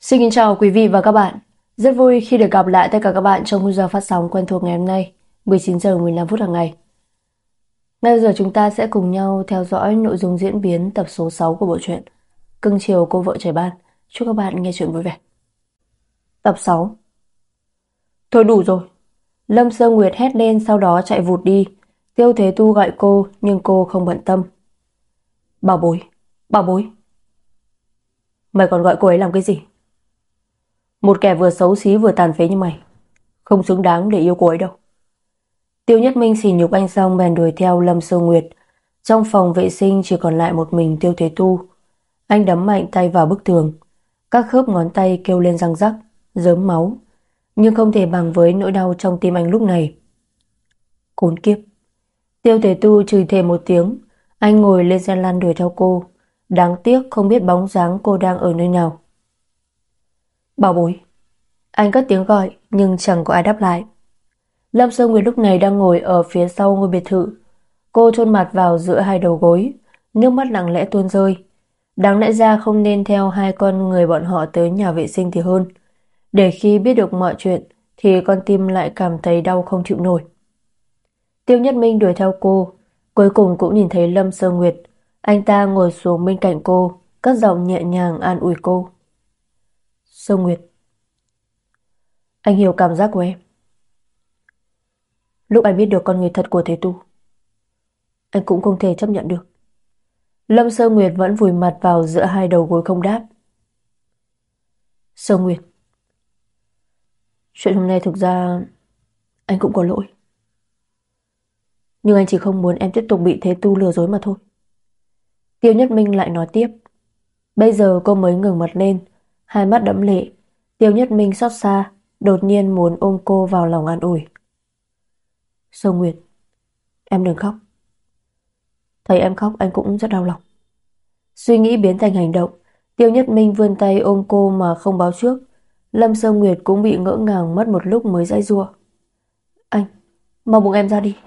Xin kính chào quý vị và các bạn. Rất vui khi được gặp lại tất cả các bạn trong khung giờ phát sóng quen thuộc ngày hôm nay, 19 giờ 15 phút hàng ngày. Ngay bây giờ chúng ta sẽ cùng nhau theo dõi nội dung diễn biến tập số 6 của bộ truyện Cưng chiều cô vợ trẻ ban. Chúc các bạn nghe chuyện vui vẻ. Tập 6. Thôi đủ rồi. Lâm Sơ Nguyệt hét lên sau đó chạy vụt đi. Tiêu Thế Tu gọi cô nhưng cô không bận tâm. Bảo bối, bảo bối. Mày còn gọi cô ấy làm cái gì? Một kẻ vừa xấu xí vừa tàn phế như mày không xứng đáng để yêu cô ấy đâu. Tiêu Nhất Minh xỉ nhục anh xong bèn đuổi theo Lâm Sơ Nguyệt. Trong phòng vệ sinh chỉ còn lại một mình Tiêu Thế Tu. Anh đấm mạnh tay vào bức tường. Các khớp ngón tay kêu lên răng rắc, rớm máu. Nhưng không thể bằng với nỗi đau trong tim anh lúc này. Khốn kiếp. Tiêu Thế Tu chửi thề một tiếng. Anh ngồi lên xe lăn đuổi theo cô. Đáng tiếc không biết bóng dáng cô đang ở nơi nào. Bảo bối. Anh cất tiếng gọi nhưng chẳng có ai đáp lại. Lâm Sơ Nguyệt lúc này đang ngồi ở phía sau ngôi biệt thự. Cô chôn mặt vào giữa hai đầu gối, nước mắt lặng lẽ tuôn rơi. Đáng lẽ ra không nên theo hai con người bọn họ tới nhà vệ sinh thì hơn. Để khi biết được mọi chuyện thì con tim lại cảm thấy đau không chịu nổi. Tiêu Nhất Minh đuổi theo cô, cuối cùng cũng nhìn thấy Lâm Sơ Nguyệt. Anh ta ngồi xuống bên cạnh cô, cất giọng nhẹ nhàng an ủi cô. Sơ Nguyệt, anh hiểu cảm giác của em. Lúc anh biết được con người thật của Thế Tu, anh cũng không thể chấp nhận được. Lâm Sơ Nguyệt vẫn vùi mặt vào giữa hai đầu gối không đáp. Sơ Nguyệt, chuyện hôm nay thực ra anh cũng có lỗi. Nhưng anh chỉ không muốn em tiếp tục bị Thế Tu lừa dối mà thôi. Tiêu Nhất Minh lại nói tiếp. Bây giờ cô mới ngừng mặt lên, hai mắt đẫm lệ. Tiêu Nhất Minh xót xa, đột nhiên muốn ôm cô vào lòng an ủi. Sơ Nguyệt, em đừng khóc. Thấy em khóc anh cũng rất đau lòng. Suy nghĩ biến thành hành động. Tiêu Nhất Minh vươn tay ôm cô mà không báo trước. Lâm Sơ Nguyệt cũng bị ngỡ ngàng mất một lúc mới giãy giụa. Anh, mau buông em ra đi.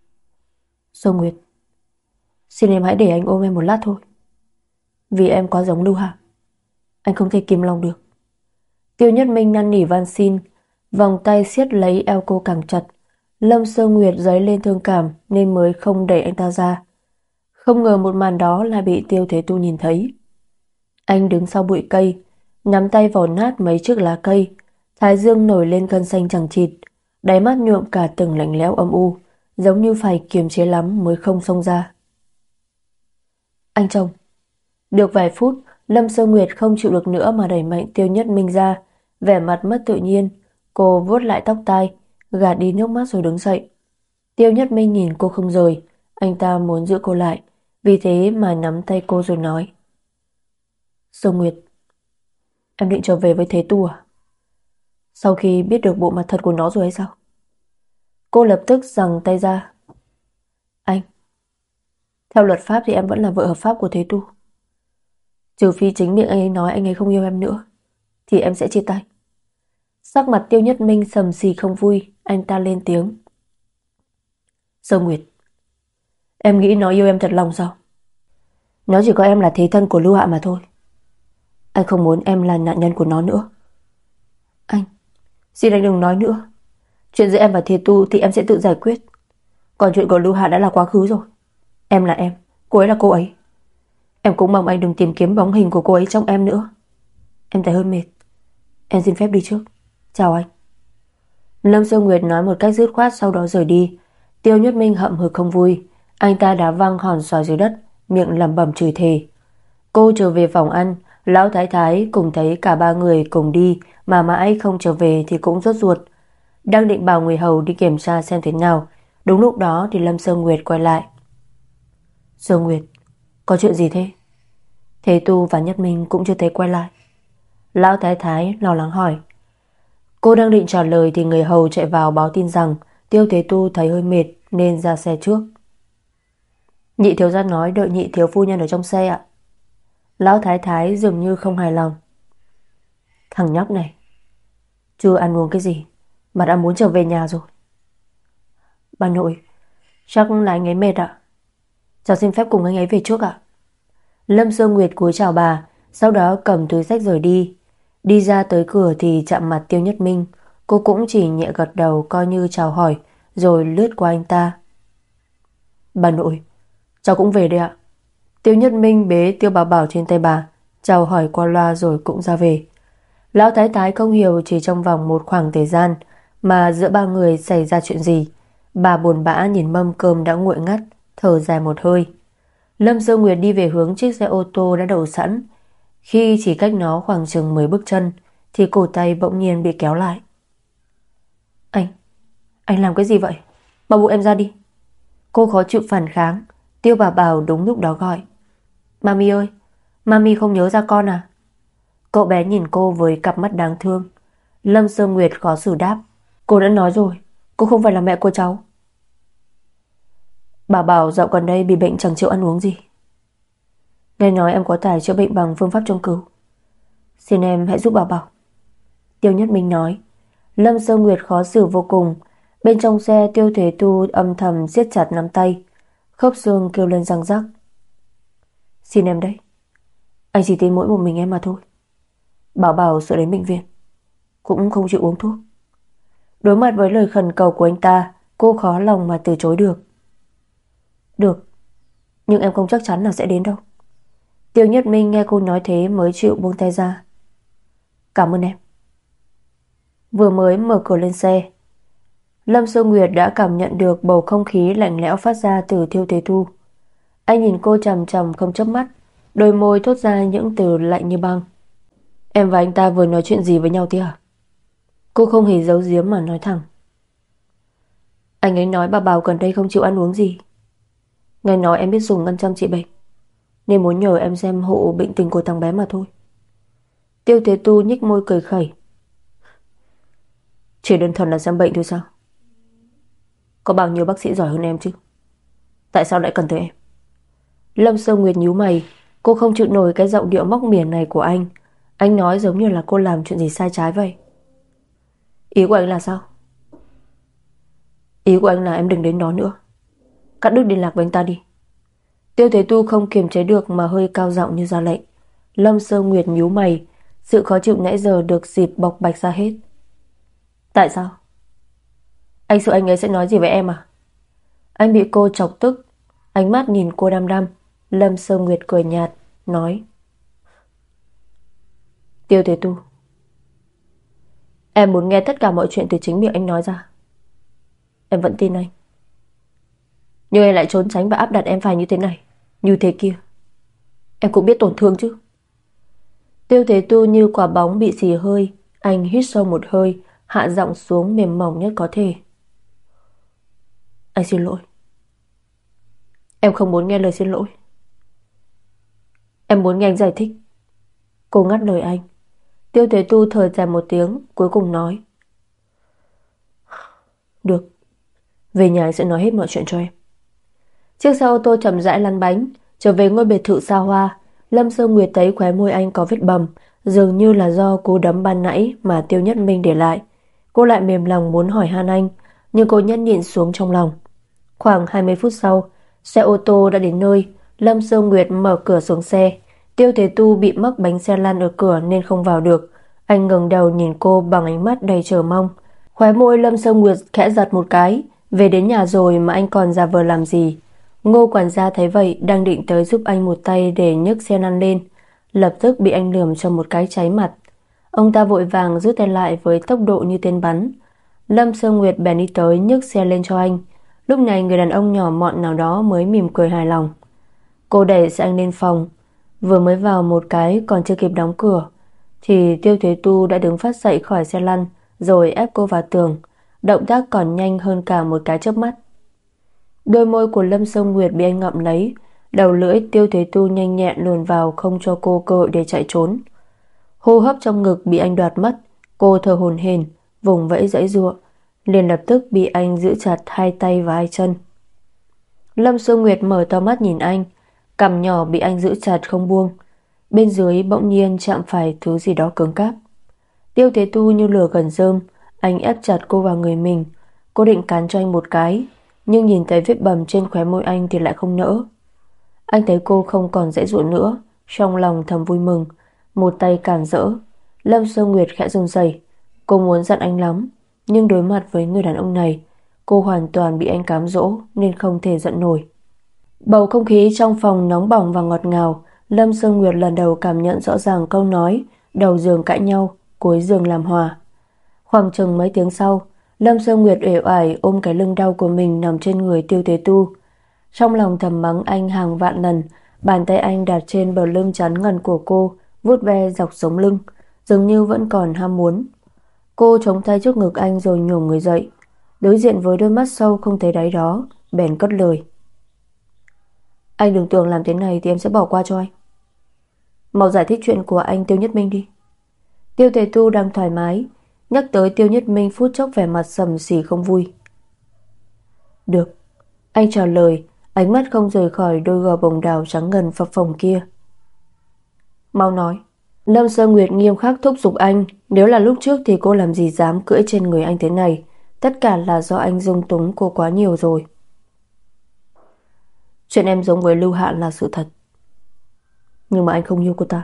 Sơ Nguyệt, xin em hãy để anh ôm em một lát thôi. Vì em quá giống Lưu Hạc, anh không thể kìm lòng được. Tiêu Nhất Minh năn nỉ van xin, vòng tay siết lấy eo cô càng chặt. Lâm Sơ Nguyệt dấy lên thương cảm nên mới không đẩy anh ta ra. Không ngờ một màn đó lại bị Tiêu Thế Tu nhìn thấy. Anh đứng sau bụi cây, nắm tay vò nát mấy chiếc lá cây. Thái dương nổi lên cơn xanh chằng chịt, đáy mắt nhuộm cả từng lạnh lẽo âm u, giống như phải kiềm chế lắm mới không xông ra. Anh chồng. Được vài phút, Lâm Sơ Nguyệt không chịu được nữa mà đẩy mạnh Tiêu Nhất Minh ra, vẻ mặt mất tự nhiên. Cô vuốt lại tóc tai, gạt đi nước mắt rồi đứng dậy. Tiêu Nhất Minh nhìn cô không rời, anh ta muốn giữ cô lại, vì thế mà nắm tay cô rồi nói. Sơ Nguyệt, em định trở về với Thế Tu à? Sau khi biết được bộ mặt thật của nó rồi hay sao? Cô lập tức giằng tay ra. Anh, theo luật pháp thì em vẫn là vợ hợp pháp của Thế Tu. Trừ phi chính miệng anh ấy nói anh ấy không yêu em nữa, thì em sẽ chia tay. Sắc mặt Tiêu Nhất Minh sầm xì không vui, anh ta lên tiếng. Sơ Nguyệt, em nghĩ nó yêu em thật lòng sao? Nó chỉ có em là thế thân của Lưu Hạ mà thôi. Anh không muốn em là nạn nhân của nó nữa. Anh, xin anh đừng nói nữa. Chuyện giữa em và Thế Tu thì em sẽ tự giải quyết. Còn chuyện của Lưu Hạ đã là quá khứ rồi. Em là em, cô ấy là cô ấy. Em cũng mong anh đừng tìm kiếm bóng hình của cô ấy trong em nữa. Em thấy hơi mệt. Em xin phép đi trước. Chào anh. Lâm Sơ Nguyệt nói một cách dứt khoát sau đó rời đi. Tiêu Nhất Minh hậm hực không vui. Anh ta đá văng hòn xoài dưới đất, miệng lẩm bẩm chửi thề. Cô trở về phòng ăn, Lão Thái Thái cùng thấy cả ba người cùng đi mà mãi không trở về thì cũng rốt ruột. Đang định bảo người hầu đi kiểm tra xem thế nào. Đúng lúc đó thì Lâm Sơ Nguyệt quay lại. Sơ Nguyệt, có chuyện gì thế? Thế Tu và Nhất Minh cũng chưa thấy quay lại. Lão Thái Thái lo lắng hỏi. Cô đang định trả lời thì người hầu chạy vào báo tin rằng Tiêu Thế Tu thấy hơi mệt nên ra xe trước. Nhị thiếu gia nói đợi nhị thiếu phu nhân ở trong xe ạ. Lão Thái Thái dường như không hài lòng. Thằng nhóc này, chưa ăn uống cái gì mà đã muốn trở về nhà rồi. Bà nội, chắc là anh ấy mệt ạ. Cháu xin phép cùng anh ấy về trước ạ. Lâm Sơ Nguyệt cúi chào bà, sau đó cầm túi xách rời đi. Đi ra tới cửa thì chạm mặt Tiêu Nhất Minh. Cô cũng chỉ nhẹ gật đầu coi như chào hỏi, rồi lướt qua anh ta. Bà nội, cháu cũng về đây ạ. Tiêu Nhất Minh bế Tiêu Bảo Bảo trên tay bà, chào hỏi qua loa rồi cũng ra về. Lão Thái Thái không hiểu chỉ trong vòng một khoảng thời gian mà giữa ba người xảy ra chuyện gì. Bà buồn bã nhìn mâm cơm đã nguội ngắt, thở dài một hơi. Lâm Sơ Nguyệt đi về hướng chiếc xe ô tô đã đậu sẵn. Khi chỉ cách nó khoảng chừng 10 bước chân thì cổ tay bỗng nhiên bị kéo lại. Anh làm cái gì vậy? Bảo buộc em ra đi. Cô khó chịu phản kháng. Tiêu Bảo Bảo đúng lúc đó gọi. Mami ơi, Mami không nhớ ra con à? Cậu bé nhìn cô với cặp mắt đáng thương. Lâm Sơ Nguyệt khó xử đáp. Cô đã nói rồi, cô không phải là mẹ của cháu. Bảo Bảo dạo gần đây bị bệnh chẳng chịu ăn uống gì. Nghe nói em có tài chữa bệnh bằng phương pháp châm cứu. Xin em hãy giúp Bảo Bảo. Tiêu Nhất Minh nói. Lâm Sơ Nguyệt khó xử vô cùng. Bên trong xe Tiêu Thế Tu âm thầm siết chặt nắm tay, khớp xương kêu lên răng rắc. Xin em đấy, anh chỉ tin mỗi một mình em mà thôi. Bảo Bảo sợ đến bệnh viện, cũng không chịu uống thuốc. Đối mặt với lời khẩn cầu của anh ta, cô khó lòng mà từ chối được. Được, nhưng em không chắc chắn là sẽ đến đâu. Tiêu Nhất Minh nghe cô nói thế mới chịu buông tay ra. Cảm ơn em. Vừa mới mở cửa lên xe, Lâm Sơ Nguyệt đã cảm nhận được bầu không khí lạnh lẽo phát ra từ Tiêu Thế Tu. Anh nhìn cô chằm chằm không chớp mắt, đôi môi thốt ra những từ lạnh như băng. Em và anh ta vừa nói chuyện gì với nhau thế à? Cô không hề giấu giếm mà nói thẳng. Anh ấy nói bà Bảo gần đây không chịu ăn uống gì. Nghe nói em biết dùng ngăn châm trị bệnh, nên muốn nhờ em xem hộ bệnh tình của thằng bé mà thôi. Tiêu Thế Tu nhếch môi cười khẩy. Chỉ đơn thuần là xem bệnh thôi sao? Có bao nhiêu bác sĩ giỏi hơn em chứ? Tại sao lại cần tới em? Lâm Sơ Nguyệt nhíu mày. Cô không chịu nổi cái giọng điệu móc mỉa này của anh. Anh nói giống như là cô làm chuyện gì sai trái vậy. Ý của anh là sao? Ý của anh là em đừng đến đó nữa. Cắt đứt liên lạc với anh ta đi. Tiêu Thế Tu không kiềm chế được mà hơi cao giọng như ra lệnh. Lâm Sơ Nguyệt nhíu mày. Sự khó chịu nãy giờ được dịp bộc bạch ra hết. Tại sao? Anh sợ anh ấy sẽ nói gì với em à? Anh bị cô chọc tức. Ánh mắt nhìn cô đăm đăm. Lâm Sơ Nguyệt cười nhạt, nói. Tiêu Thế Tu, em muốn nghe tất cả mọi chuyện từ chính miệng anh nói ra. Em vẫn tin anh, nhưng anh lại trốn tránh và áp đặt em phải như thế này, như thế kia. Em cũng biết tổn thương chứ. Tiêu Thế Tu như quả bóng bị xì hơi. Anh hít sâu một hơi, hạ giọng xuống mềm mỏng nhất có thể. Anh xin lỗi. Em không muốn nghe lời xin lỗi. Em muốn nghe anh giải thích. Cô ngắt lời anh. Tiêu Thế Tu thở dài một tiếng, cuối cùng nói. Được, về nhà anh sẽ nói hết mọi chuyện cho em. Chiếc xe ô tô chậm rãi lăn bánh, trở về ngôi biệt thự xa hoa. Lâm Sơ Nguyệt thấy khóe môi anh có vết bầm, dường như là do cú đấm ban nãy mà Tiêu Nhất Minh để lại. Cô lại mềm lòng muốn hỏi han anh, nhưng cô nhẫn nhịn xuống trong lòng. Khoảng 20 phút sau, xe ô tô đã đến nơi. Lâm Sơ Nguyệt mở cửa xuống xe. Tiêu Thế Tu bị mắc bánh xe lăn ở cửa nên không vào được. Anh ngẩng đầu nhìn cô bằng ánh mắt đầy chờ mong. Khóe môi Lâm Sơ Nguyệt khẽ giật một cái. Về đến nhà rồi mà anh còn giả vờ làm gì? Ngô quản gia thấy vậy đang định tới giúp anh một tay để nhấc xe lăn lên, lập tức bị anh lườm cho một cái cháy mặt. Ông ta vội vàng rút tay lại với tốc độ như tên bắn. Lâm Sơ Nguyệt bèn đi tới nhấc xe lên cho anh. Lúc này người đàn ông nhỏ mọn nào đó mới mỉm cười hài lòng. Cô đẩy xe anh lên phòng. Vừa mới vào một cái còn chưa kịp đóng cửa thì Tiêu Thế Tu đã đứng phát dậy khỏi xe lăn rồi ép cô vào tường. Động tác còn nhanh hơn cả một cái chớp mắt. Đôi môi của Lâm Sơ Nguyệt bị anh ngậm lấy. Đầu lưỡi Tiêu Thế Tu nhanh nhẹn luồn vào không cho cô cơ hội để chạy trốn. Hô hấp trong ngực bị anh đoạt mất. Cô thở hổn hển, vùng vẫy giãy giụa, liền lập tức bị anh giữ chặt hai tay và hai chân. Lâm Sơ Nguyệt mở to mắt nhìn anh, cằm nhỏ bị anh giữ chặt không buông. Bên dưới bỗng nhiên chạm phải thứ gì đó cứng cáp. Tiêu Thế Tu như lửa gần rơm. Anh ép chặt cô vào người mình. Cô định cắn cho anh một cái, nhưng nhìn thấy vết bầm trên khóe môi anh thì lại không nỡ. Anh thấy cô không còn dãy dụa nữa, trong lòng thầm vui mừng, một tay cản rỡ. Lâm Sương Nguyệt khẽ run rẩy. Cô muốn giận anh lắm, nhưng đối mặt với người đàn ông này, cô hoàn toàn bị anh cám dỗ nên không thể giận nổi. Bầu không khí trong phòng nóng bỏng và ngọt ngào. Lâm Sương Nguyệt lần đầu cảm nhận rõ ràng câu nói đầu giường cãi nhau, cuối giường làm hòa. Khoảng chừng mấy tiếng sau, Lâm Sương Nguyệt uể oải ôm cái lưng đau của mình nằm trên người Tiêu Tế Tu. Trong lòng thầm mắng anh hàng vạn lần. Bàn tay anh đặt trên bờ lưng trắng ngần của cô, vuốt ve dọc sống lưng, dường như vẫn còn ham muốn. Cô chống tay trước ngực anh rồi nhổm người dậy, đối diện với đôi mắt sâu không thấy đáy đó, bèn cất lời: Anh đừng tưởng làm thế này thì em sẽ bỏ qua cho anh. Mau giải thích chuyện của anh Tiêu Nhất Minh đi. Tiêu Tề Tu đang thoải mái, nhắc tới Tiêu Nhất Minh phút chốc vẻ mặt sầm xì không vui. Được, anh trả lời, ánh mắt không rời khỏi đôi gò bồng đào trắng ngần phập phồng kia. Mau nói. Lâm Sơ Nguyệt nghiêm khắc thúc giục anh. Nếu là lúc trước thì cô làm gì dám cưỡi trên người anh thế này. Tất cả là do anh dung túng cô quá nhiều rồi. Chuyện em giống với Lưu Hạ là sự thật, nhưng mà anh không yêu cô ta.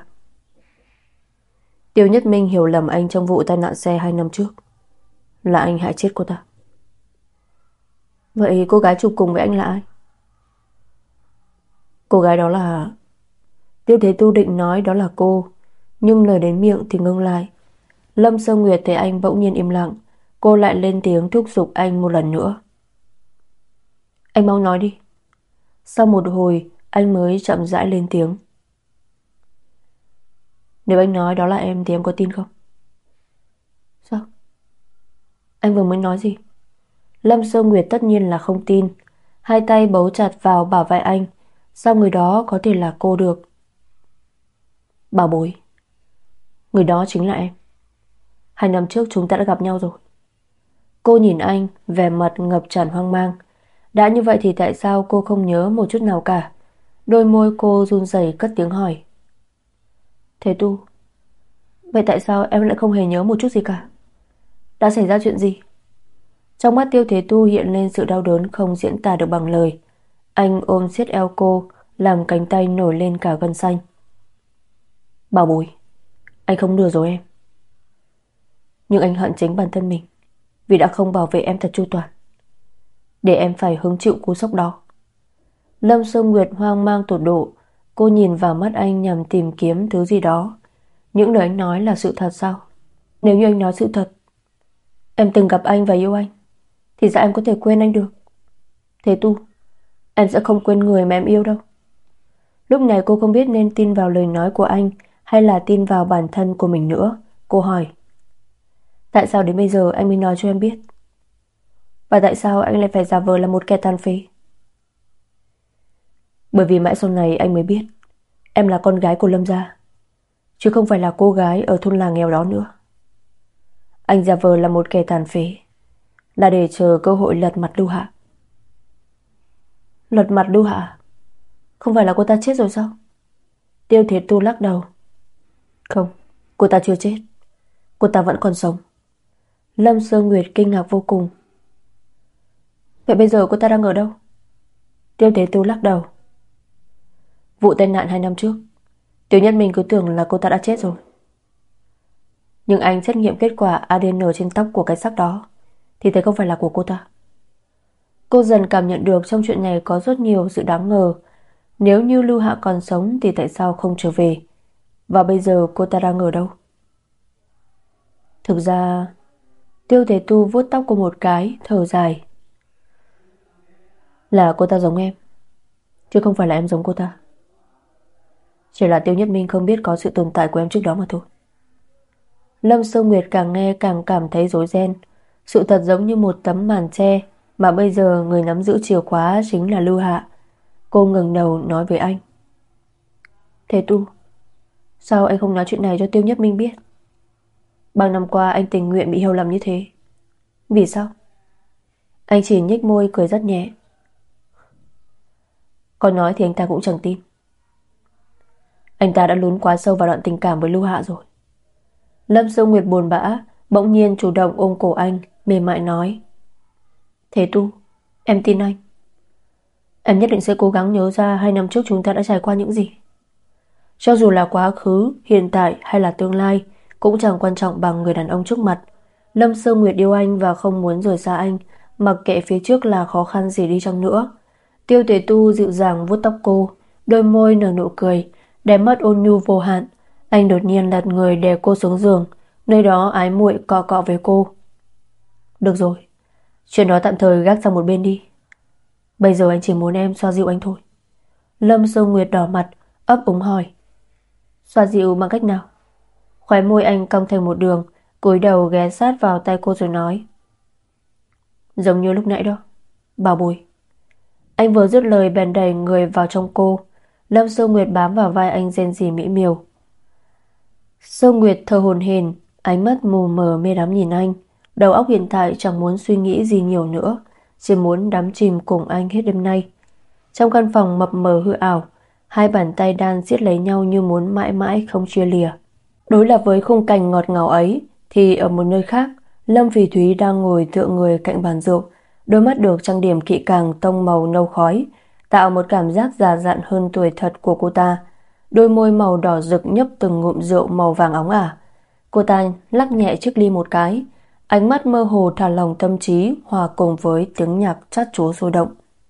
Tiêu Nhất Minh hiểu lầm anh trong vụ tai nạn xe 2 năm trước. Là anh hại chết cô ta. Vậy cô gái chụp cùng với anh là ai? Cô gái đó là... Tiêu Thế Tu định nói đó là cô, nhưng lời đến miệng thì ngưng lại. Lâm Sơ Nguyệt thấy anh bỗng nhiên im lặng, cô lại lên tiếng thúc giục anh một lần nữa. Anh mau nói đi. Sau một hồi anh mới chậm rãi lên tiếng. Nếu anh nói đó là em thì em có tin không? Sao? Anh vừa mới nói gì? Lâm Sơ Nguyệt tất nhiên là không tin. Hai tay bấu chặt vào bả vai anh. Sao người đó có thể là cô được? Bảo bối, người đó chính là em. 2 năm trước chúng ta đã gặp nhau rồi. Cô nhìn anh, vẻ mặt ngập tràn hoang mang. Đã như vậy thì tại sao cô không nhớ một chút nào cả? Đôi môi cô run rẩy cất tiếng hỏi. Thế Tu, vậy tại sao em lại không hề nhớ một chút gì cả? Đã xảy ra chuyện gì? Trong mắt Tiêu Thế Tu hiện lên sự đau đớn không diễn tả được bằng lời. Anh ôm siết eo cô, làm cánh tay nổi lên cả gân xanh. Bảo bối, anh không lừa dối em. Nhưng anh hận chính bản thân mình, vì đã không bảo vệ em thật chu toàn, để em phải hứng chịu cú sốc đó. Lâm Sương Nguyệt hoang mang tột độ. Cô nhìn vào mắt anh nhằm tìm kiếm thứ gì đó. Những lời anh nói là sự thật sao? Nếu như anh nói sự thật, em từng gặp anh và yêu anh, thì sao em có thể quên anh được? Thế Tu, em sẽ không quên người mà em yêu đâu. Lúc này cô không biết nên tin vào lời nói của anh hay là tin vào bản thân của mình nữa. Cô hỏi, tại sao đến bây giờ anh mới nói cho em biết? Và tại sao anh lại phải giả vờ là một kẻ tàn phế? Bởi vì mãi sau này anh mới biết em là con gái của Lâm gia, chứ không phải là cô gái ở thôn làng nghèo đó nữa. Anh giả vờ là một kẻ tàn phế là để chờ cơ hội lật mặt Lưu Hạ. Lật mặt Lưu Hạ? Không phải là cô ta chết rồi sao? Tiêu Thiệt Tu lắc đầu. Không, cô ta chưa chết. Cô ta vẫn còn sống. Lâm Sương Nguyệt kinh ngạc vô cùng. Vậy bây giờ cô ta đang ở đâu? Tiêu Thế Tu lắc đầu. Vụ tai nạn 2 năm trước, Tiêu Nhất Minh cứ tưởng là cô ta đã chết rồi. Nhưng anh xét nghiệm kết quả ADN trên tóc của cái xác đó thì thấy không phải là của cô ta. Cô dần cảm nhận được trong chuyện này có rất nhiều sự đáng ngờ. Nếu như Lưu Hạ còn sống thì tại sao không trở về? Và bây giờ cô ta đang ở đâu? Thực ra, Tiêu Thế Tu vuốt tóc cô một cái, thở dài. Là cô ta giống em, chứ không phải là em giống cô ta. Chỉ là Tiêu Nhất Minh không biết có sự tồn tại của em trước đó mà thôi. Lâm Sương Nguyệt càng nghe càng cảm thấy rối ren. Sự thật giống như một tấm màn che, mà bây giờ người nắm giữ chìa khóa chính là Lưu Hạ. Cô ngẩng đầu nói với anh. Thế Tu, sao anh không nói chuyện này cho Tiêu Nhất Minh biết? Bao năm qua anh tình nguyện bị hiểu lầm như thế. Vì sao? Anh chỉ nhếch môi cười rất nhẹ. Có nói thì anh ta cũng chẳng tin. Anh ta đã lún quá sâu vào đoạn tình cảm với Lưu Hạ rồi. Lâm Sương Nguyệt buồn bã, bỗng nhiên chủ động ôm cổ anh, mềm mại nói. Thế Tu, em tin anh. Em nhất định sẽ cố gắng nhớ ra 2 năm trước chúng ta đã trải qua những gì. Cho dù là quá khứ, hiện tại hay là tương lai, cũng chẳng quan trọng bằng người đàn ông trước mặt. Lâm Sương Nguyệt yêu anh và không muốn rời xa anh, mặc kệ phía trước là khó khăn gì đi chăng nữa. Tiêu Tuệ Tu dịu dàng vuốt tóc cô, đôi môi nở nụ cười, đáy mắt ôn nhu vô hạn. Anh đột nhiên lật người đè cô xuống giường, nơi đó ái muội cọ cọ với cô. Được rồi, chuyện đó tạm thời gác sang một bên đi. Bây giờ anh chỉ muốn em xoa dịu anh thôi. Lâm Sương Nguyệt đỏ mặt, ấp úng hỏi. Xoa dịu bằng cách nào? Khóe môi anh cong thành một đường, cúi đầu ghé sát vào tay cô rồi nói. Giống như lúc nãy đó, bảo bối. Anh vừa dứt lời bèn đẩy người vào trong cô. Lâm Sương Nguyệt bám vào vai anh rên rỉ mỹ miều. Sương Nguyệt thở hổn hển, ánh mắt mù mờ mê đắm nhìn anh. Đầu óc hiện tại chẳng muốn suy nghĩ gì nhiều nữa, chỉ muốn đắm chìm cùng anh hết đêm nay. Trong căn phòng mập mờ hư ảo, hai bàn tay đan siết lấy nhau như muốn mãi mãi không chia lìa. Đối lập với khung cảnh ngọt ngào ấy, thì ở một nơi khác, Lâm Phỉ Thúy đang ngồi tựa người cạnh bàn rượu, đôi mắt được trang điểm kỹ càng tông màu nâu khói, tạo một cảm giác già dặn hơn tuổi thật của cô ta. Đôi môi màu đỏ rực nhấp từng ngụm rượu màu vàng óng ả. Cô ta lắc nhẹ chiếc ly một cái, ánh mắt mơ hồ thả lỏng tâm trí hòa cùng với tiếng nhạc chát chúa sôi động.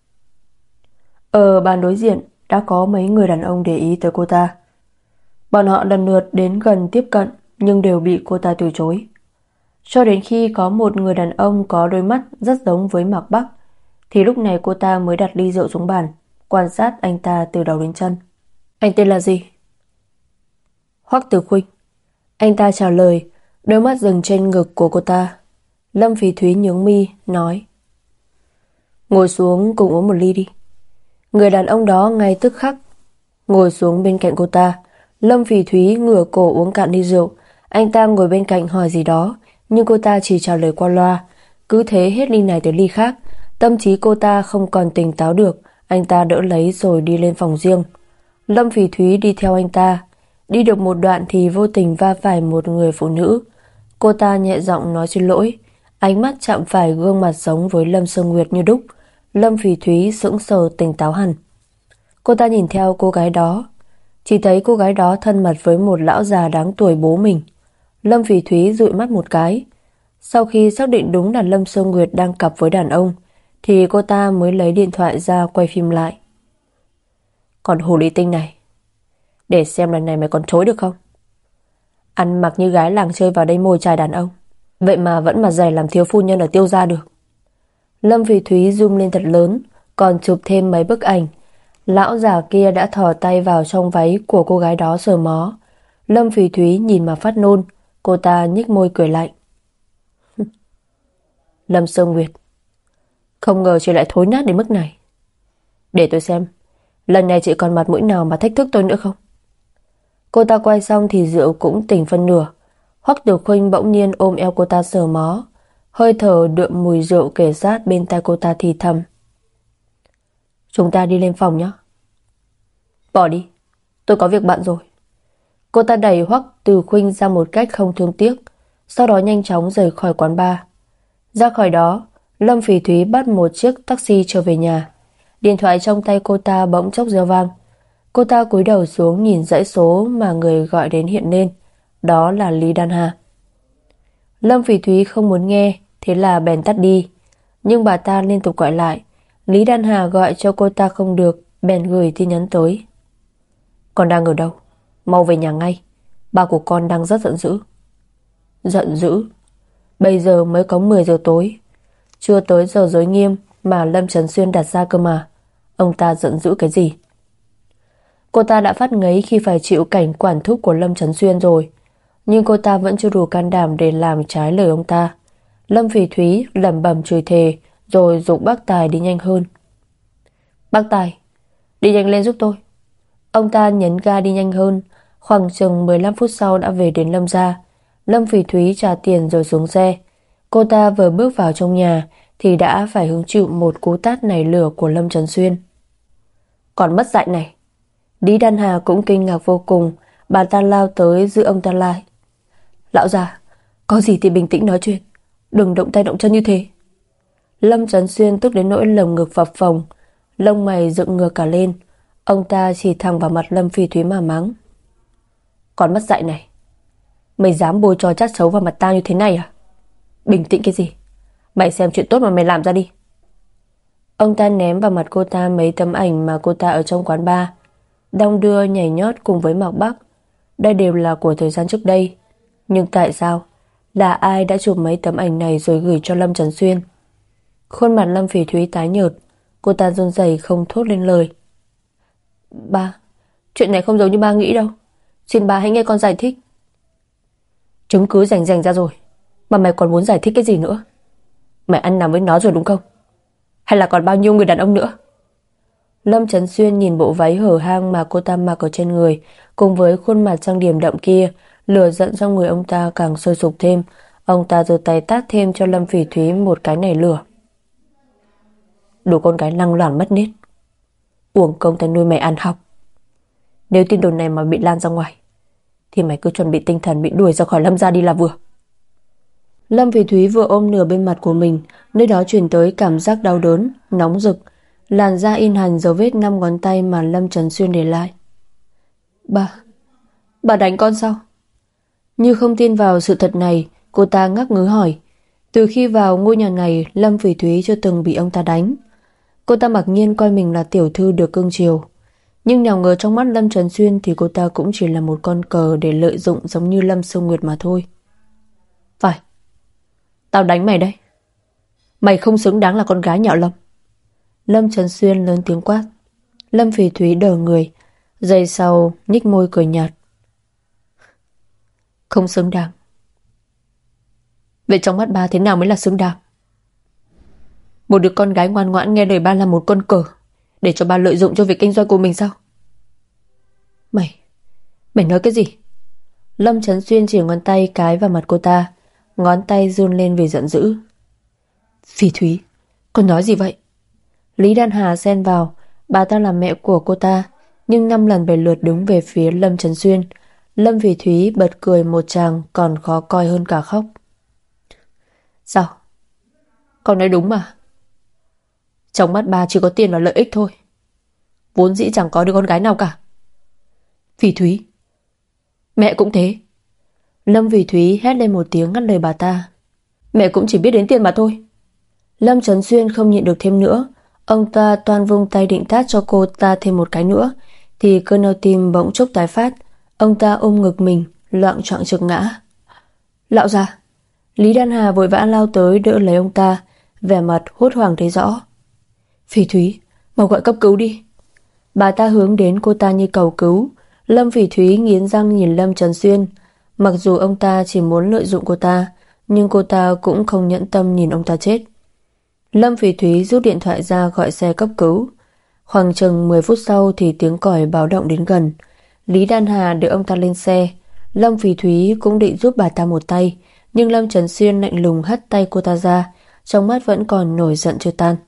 Ở bàn đối diện đã có mấy người đàn ông để ý tới cô ta. Bọn họ lần lượt đến gần tiếp cận nhưng đều bị cô ta từ chối. Cho đến khi có một người đàn ông có đôi mắt rất giống với Mạc Bắc, thì lúc này cô ta mới đặt ly rượu xuống bàn, quan sát anh ta từ đầu đến chân. Anh tên là gì? Hoắc Tử Khuynh. Anh ta trả lời, đôi mắt dừng trên ngực của cô ta. Lâm Phỉ Thúy nhướng mi, nói. Ngồi xuống cùng uống một ly đi. Người đàn ông đó ngay tức khắc ngồi xuống bên cạnh cô ta. Lâm Phỉ Thúy ngửa cổ uống cạn ly rượu. Anh ta ngồi bên cạnh hỏi gì đó, nhưng cô ta chỉ trả lời qua loa. Cứ thế hết ly này tới ly khác. Tâm trí cô ta không còn tỉnh táo được. Anh ta đỡ lấy rồi đi lên phòng riêng. Lâm Phỉ Thúy đi theo anh ta. Đi được một đoạn thì vô tình va phải một người phụ nữ. Cô ta nhẹ giọng nói xin lỗi. Ánh mắt chạm phải gương mặt giống với Lâm Sương Nguyệt như đúc. Lâm Phỉ Thúy sững sờ tỉnh táo hẳn. Cô ta nhìn theo cô gái đó, chỉ thấy cô gái đó thân mật với một lão già đáng tuổi bố mình. Lâm Phỉ Thúy dụi mắt một cái. Sau khi xác định đúng là Lâm Sương Nguyệt đang cặp với đàn ông, thì cô ta mới lấy điện thoại ra quay phim lại. Còn hồ ly tinh này, để xem lần này mày còn chối được không? Ăn mặc như gái làng chơi vào đây mồi chài đàn ông, vậy mà vẫn mặt dày làm thiếu phu nhân ở Tiêu gia được. Lâm Phỉ Thúy zoom lên thật lớn, còn chụp thêm mấy bức ảnh. Lão già kia đã thò tay vào trong váy của cô gái đó sờ mó. Lâm Phỉ Thúy nhìn mà phát nôn. Cô ta nhếch môi cười lạnh. Lâm Sương Nguyệt, không ngờ chị lại thối nát đến mức này. Để tôi xem, lần này chị còn mặt mũi nào mà thách thức tôi nữa không? Cô ta quay xong thì rượu cũng tỉnh phân nửa. Hoắc Tử Khuynh bỗng nhiên ôm eo cô ta sờ mó, hơi thở đượm mùi rượu kề sát bên tai cô ta thì thầm. Chúng ta đi lên phòng nhé. Bỏ đi, tôi có việc bận rồi. Cô ta đẩy Hoắc Tử Khuynh ra một cách không thương tiếc, sau đó nhanh chóng rời khỏi quán bar. Ra khỏi đó, Lâm Phỉ Thúy bắt một chiếc taxi trở về nhà. Điện thoại trong tay cô ta bỗng chốc reo vang. Cô ta cúi đầu xuống nhìn dãy số mà người gọi đến hiện lên. Đó là Lý Đan Hà. Lâm Phỉ Thúy không muốn nghe, thế là bèn tắt đi. Nhưng bà ta liên tục gọi lại. Lý Đan Hà gọi cho cô ta không được, bèn gửi tin nhắn tới. Con đang ở đâu? Mau về nhà ngay. Ba của con đang rất giận dữ. Giận dữ? Bây giờ mới có 10 giờ tối, chưa tới giờ giới nghiêm mà Lâm Trấn Xuyên đặt ra cơ mà. Ông ta giận dữ cái gì? Cô ta đã phát ngấy khi phải chịu cảnh quản thúc của Lâm Trấn Xuyên rồi, nhưng cô ta vẫn chưa đủ can đảm để làm trái lời ông ta. Lâm Phỉ Thúy lẩm bẩm chửi thề, rồi giục bác Tài đi nhanh hơn. Bác Tài, đi nhanh lên giúp tôi. Ông ta nhấn ga đi nhanh hơn. Khoảng chừng 15 phút sau đã về đến Lâm gia. Lâm Phỉ Thúy trả tiền rồi xuống xe. Cô ta vừa bước vào trong nhà thì đã phải hứng chịu một cú tát nảy lửa của Lâm Trấn Xuyên. Còn mất dạy này. Lý Đan Hà cũng kinh ngạc vô cùng. Bà ta lao tới giữ ông ta lại. Lão già, có gì thì bình tĩnh nói chuyện, đừng động tay động chân như thế. Lâm Trấn Xuyên tức đến nỗi lồng ngực phập phồng, lông mày dựng ngược cả lên. Ông ta chỉ thẳng vào mặt Lâm Phỉ Thúy mà mắng. Còn mất dạy này. Mày dám bôi trò chát xấu vào mặt tao như thế này à? Bình tĩnh cái gì? Mày xem chuyện tốt mà mày làm ra đi. Ông ta ném vào mặt cô ta mấy tấm ảnh mà cô ta ở trong quán bar, đong đưa nhảy nhót cùng với Mạc Bắc. Đây đều là của thời gian trước đây. Nhưng tại sao? Là ai đã chụp mấy tấm ảnh này rồi gửi cho Lâm Trấn Xuyên? Khuôn mặt Lâm Phỉ Thúy tái nhợt, cô ta run rẩy không thốt lên lời. Ba, chuyện này không giống như ba nghĩ đâu. Xin ba hãy nghe con giải thích. Chứng cứ rành rành ra rồi, mà mày còn muốn giải thích cái gì nữa? Mày ăn nằm với nó rồi đúng không? Hay là còn bao nhiêu người đàn ông nữa? Lâm Trấn Xuyên nhìn bộ váy hở hang mà cô ta mặc ở trên người, cùng với khuôn mặt trang điểm đậm kia, lửa giận trong người ông ta càng sôi sục thêm. Ông ta giơ tay tát thêm cho Lâm Phỉ Thúy một cái nảy lửa. Đồ con gái lăng loàn mất nết, uổng công ta nuôi mày ăn học. Nếu tin đồn này mà bị lan ra ngoài, thì mày cứ chuẩn bị tinh thần bị đuổi ra khỏi Lâm gia đi là vừa. Lâm Phỉ Thúy vừa ôm nửa bên mặt của mình, nơi đó truyền tới cảm giác đau đớn, nóng rực, làn da in hẳn dấu vết 5 ngón tay mà Lâm Trấn Xuyên để lại. Bà đánh con sao? Như không tin vào sự thật này, cô ta ngắc ngứ hỏi. Từ khi vào ngôi nhà này, Lâm Phỉ Thúy chưa từng bị ông ta đánh. Cô ta mặc nhiên coi mình là tiểu thư được cưng chiều. Nhưng nào ngờ trong mắt Lâm Trấn Xuyên thì cô ta cũng chỉ là một con cờ để lợi dụng giống như Lâm Sông Nguyệt mà thôi. Phải, tao đánh mày đây. Mày không xứng đáng là con gái nhà Lâm. Lâm Trấn Xuyên lớn tiếng quát. Lâm Phỉ Thúy đờ người, giây sau nhích môi cười nhạt. Không xứng đáng. Vậy trong mắt ba thế nào mới là xứng đáng? Một đứa con gái ngoan ngoãn nghe lời ba là một con cờ, để cho ba lợi dụng cho việc kinh doanh của mình sao? Mày nói cái gì? Lâm Trấn Xuyên chỉ ngón tay cái vào mặt cô ta, ngón tay run lên vì giận dữ. Phỉ Thúy, con nói gì vậy? Lý Đan Hà xen vào, bà ta là mẹ của cô ta, nhưng 5 lần 7 lượt đứng về phía Lâm Trấn Xuyên. Lâm Phỉ Thúy bật cười một tràng còn khó coi hơn cả khóc. Sao? Con nói đúng mà. Trong mắt ba chỉ có tiền và lợi ích thôi. Vốn dĩ chẳng có đứa con gái nào cả. Phỉ Thúy, mẹ cũng thế. Lâm Phỉ Thúy hét lên một tiếng ngắt lời bà ta. Mẹ cũng chỉ biết đến tiền mà thôi. Lâm Trấn Xuyên không nhịn được thêm nữa. Ông ta toan vung tay định tát cho cô ta thêm một cái nữa, thì cơn đau tim bỗng chốc tái phát. Ông ta ôm ngực mình, loạng choạng trực ngã. Lão gia! Lý Đan Hà vội vã lao tới đỡ lấy ông ta, vẻ mặt hốt hoảng thấy rõ. Phỉ Thúy, mau gọi cấp cứu đi. Bà ta hướng đến cô ta như cầu cứu. Lâm Phỉ Thúy nghiến răng nhìn Lâm Trấn Xuyên. Mặc dù ông ta chỉ muốn lợi dụng cô ta, nhưng cô ta cũng không nhẫn tâm nhìn ông ta chết. Lâm Phỉ Thúy rút điện thoại ra gọi xe cấp cứu. Khoảng chừng 10 phút sau thì tiếng còi báo động đến gần. Lý Đan Hà đưa ông ta lên xe. Lâm Phỉ Thúy cũng định giúp bà ta một tay, nhưng Lâm Trấn Xuyên lạnh lùng hất tay cô ta ra, trong mắt vẫn còn nổi giận chưa tan.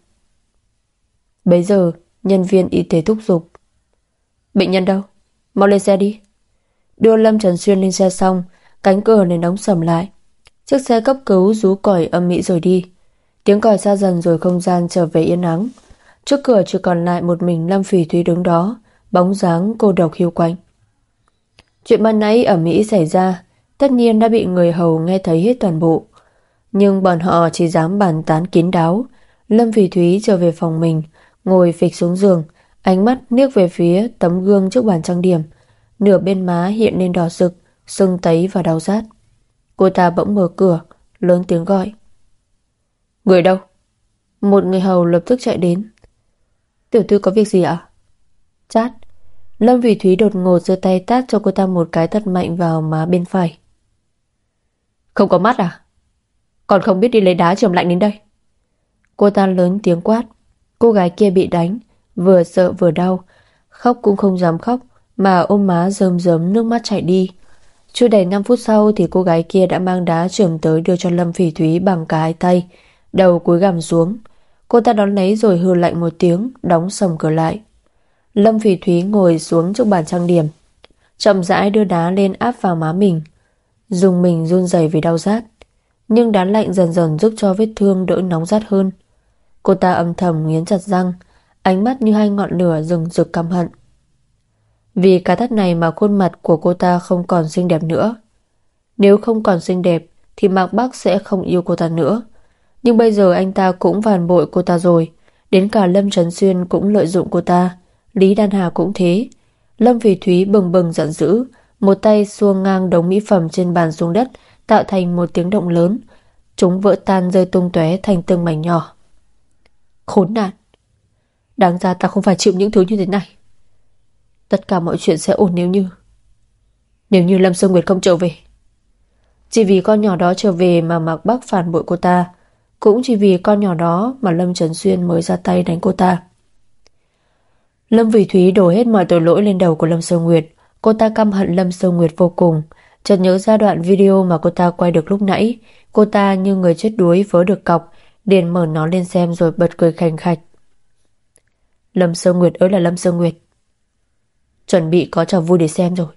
Bấy giờ, nhân viên y tế thúc giục. Bệnh nhân đâu? Mau lên xe đi. Đưa Lâm Trấn Xuyên lên xe xong, cánh cửa liền đóng sầm lại. Chiếc xe cấp cứu rú còi âm mỹ rồi đi. Tiếng còi xa dần rồi không gian trở về yên ắng. Trước cửa chỉ còn lại một mình Lâm Phỉ Thúy đứng đó, bóng dáng cô độc hiu quạnh. Chuyện ban nãy ở Mỹ xảy ra, tất nhiên đã bị người hầu nghe thấy hết toàn bộ. Nhưng bọn họ chỉ dám bàn tán kín đáo. Lâm Phỉ Thúy trở về phòng mình, ngồi phịch xuống giường, ánh mắt liếc về phía tấm gương trước bàn trang điểm. Nửa bên má hiện lên đỏ rực, sưng tấy và đau rát. Cô ta bỗng mở cửa, lớn tiếng gọi. Người đâu? Một người hầu lập tức chạy đến. Tiểu thư có việc gì ạ? Chát. Lâm Phỉ Thúy đột ngột giơ tay tát cho cô ta một cái thật mạnh vào má bên phải. Không có mắt à? Còn không biết đi lấy đá chườm lạnh đến đây. Cô ta lớn tiếng quát. Cô gái kia bị đánh, vừa sợ vừa đau, khóc cũng không dám khóc, mà ôm má rơm rớm nước mắt chảy đi. Chưa đầy 5 phút sau thì cô gái kia đã mang đá chườm tới đưa cho Lâm Phỉ Thúy bằng cả hai tay, đầu cúi gằm xuống. Cô ta đón lấy rồi hừ lạnh một tiếng, đóng sầm cửa lại. Lâm Phỉ Thúy ngồi xuống trước bàn trang điểm, chậm rãi đưa đá lên áp vào má mình, dùng mình run rẩy vì đau rát, nhưng đá lạnh dần dần giúp cho vết thương đỡ nóng rát hơn. Cô ta âm thầm nghiến chặt răng, ánh mắt như hai ngọn lửa rừng rực căm hận. Vì cái tát này mà khuôn mặt của cô ta không còn xinh đẹp nữa. Nếu không còn xinh đẹp thì Mạc Bắc sẽ không yêu cô ta nữa. Nhưng bây giờ anh ta cũng phản bội cô ta rồi. Đến cả Lâm Trấn Xuyên cũng lợi dụng cô ta, Lý Đan Hà cũng thế. Lâm Phỉ Thúy bừng bừng giận dữ, một tay xua ngang đống mỹ phẩm trên bàn xuống đất, tạo thành một tiếng động lớn. Chúng vỡ tan rơi tung tóe thành từng mảnh nhỏ. Khốn nạn! Đáng ra ta không phải chịu những thứ như thế này. Tất cả mọi chuyện sẽ ổn nếu như Lâm Sương Nguyệt không trở về. Chỉ vì con nhỏ đó trở về mà Mạc Bắc phản bội cô ta. Cũng chỉ vì con nhỏ đó mà Lâm Trấn Xuyên mới ra tay đánh cô ta. Lâm Vĩ Thúy đổ hết mọi tội lỗi lên đầu của Lâm Sương Nguyệt. Cô ta căm hận Lâm Sương Nguyệt vô cùng. Chợt nhớ ra đoạn video mà cô ta quay được lúc nãy. Cô ta như người chết đuối vớ được cọc, liền mở nó lên xem rồi bật cười khành khạch. Lâm Sương Nguyệt ơi là Lâm Sương Nguyệt, chuẩn bị có trò vui để xem rồi.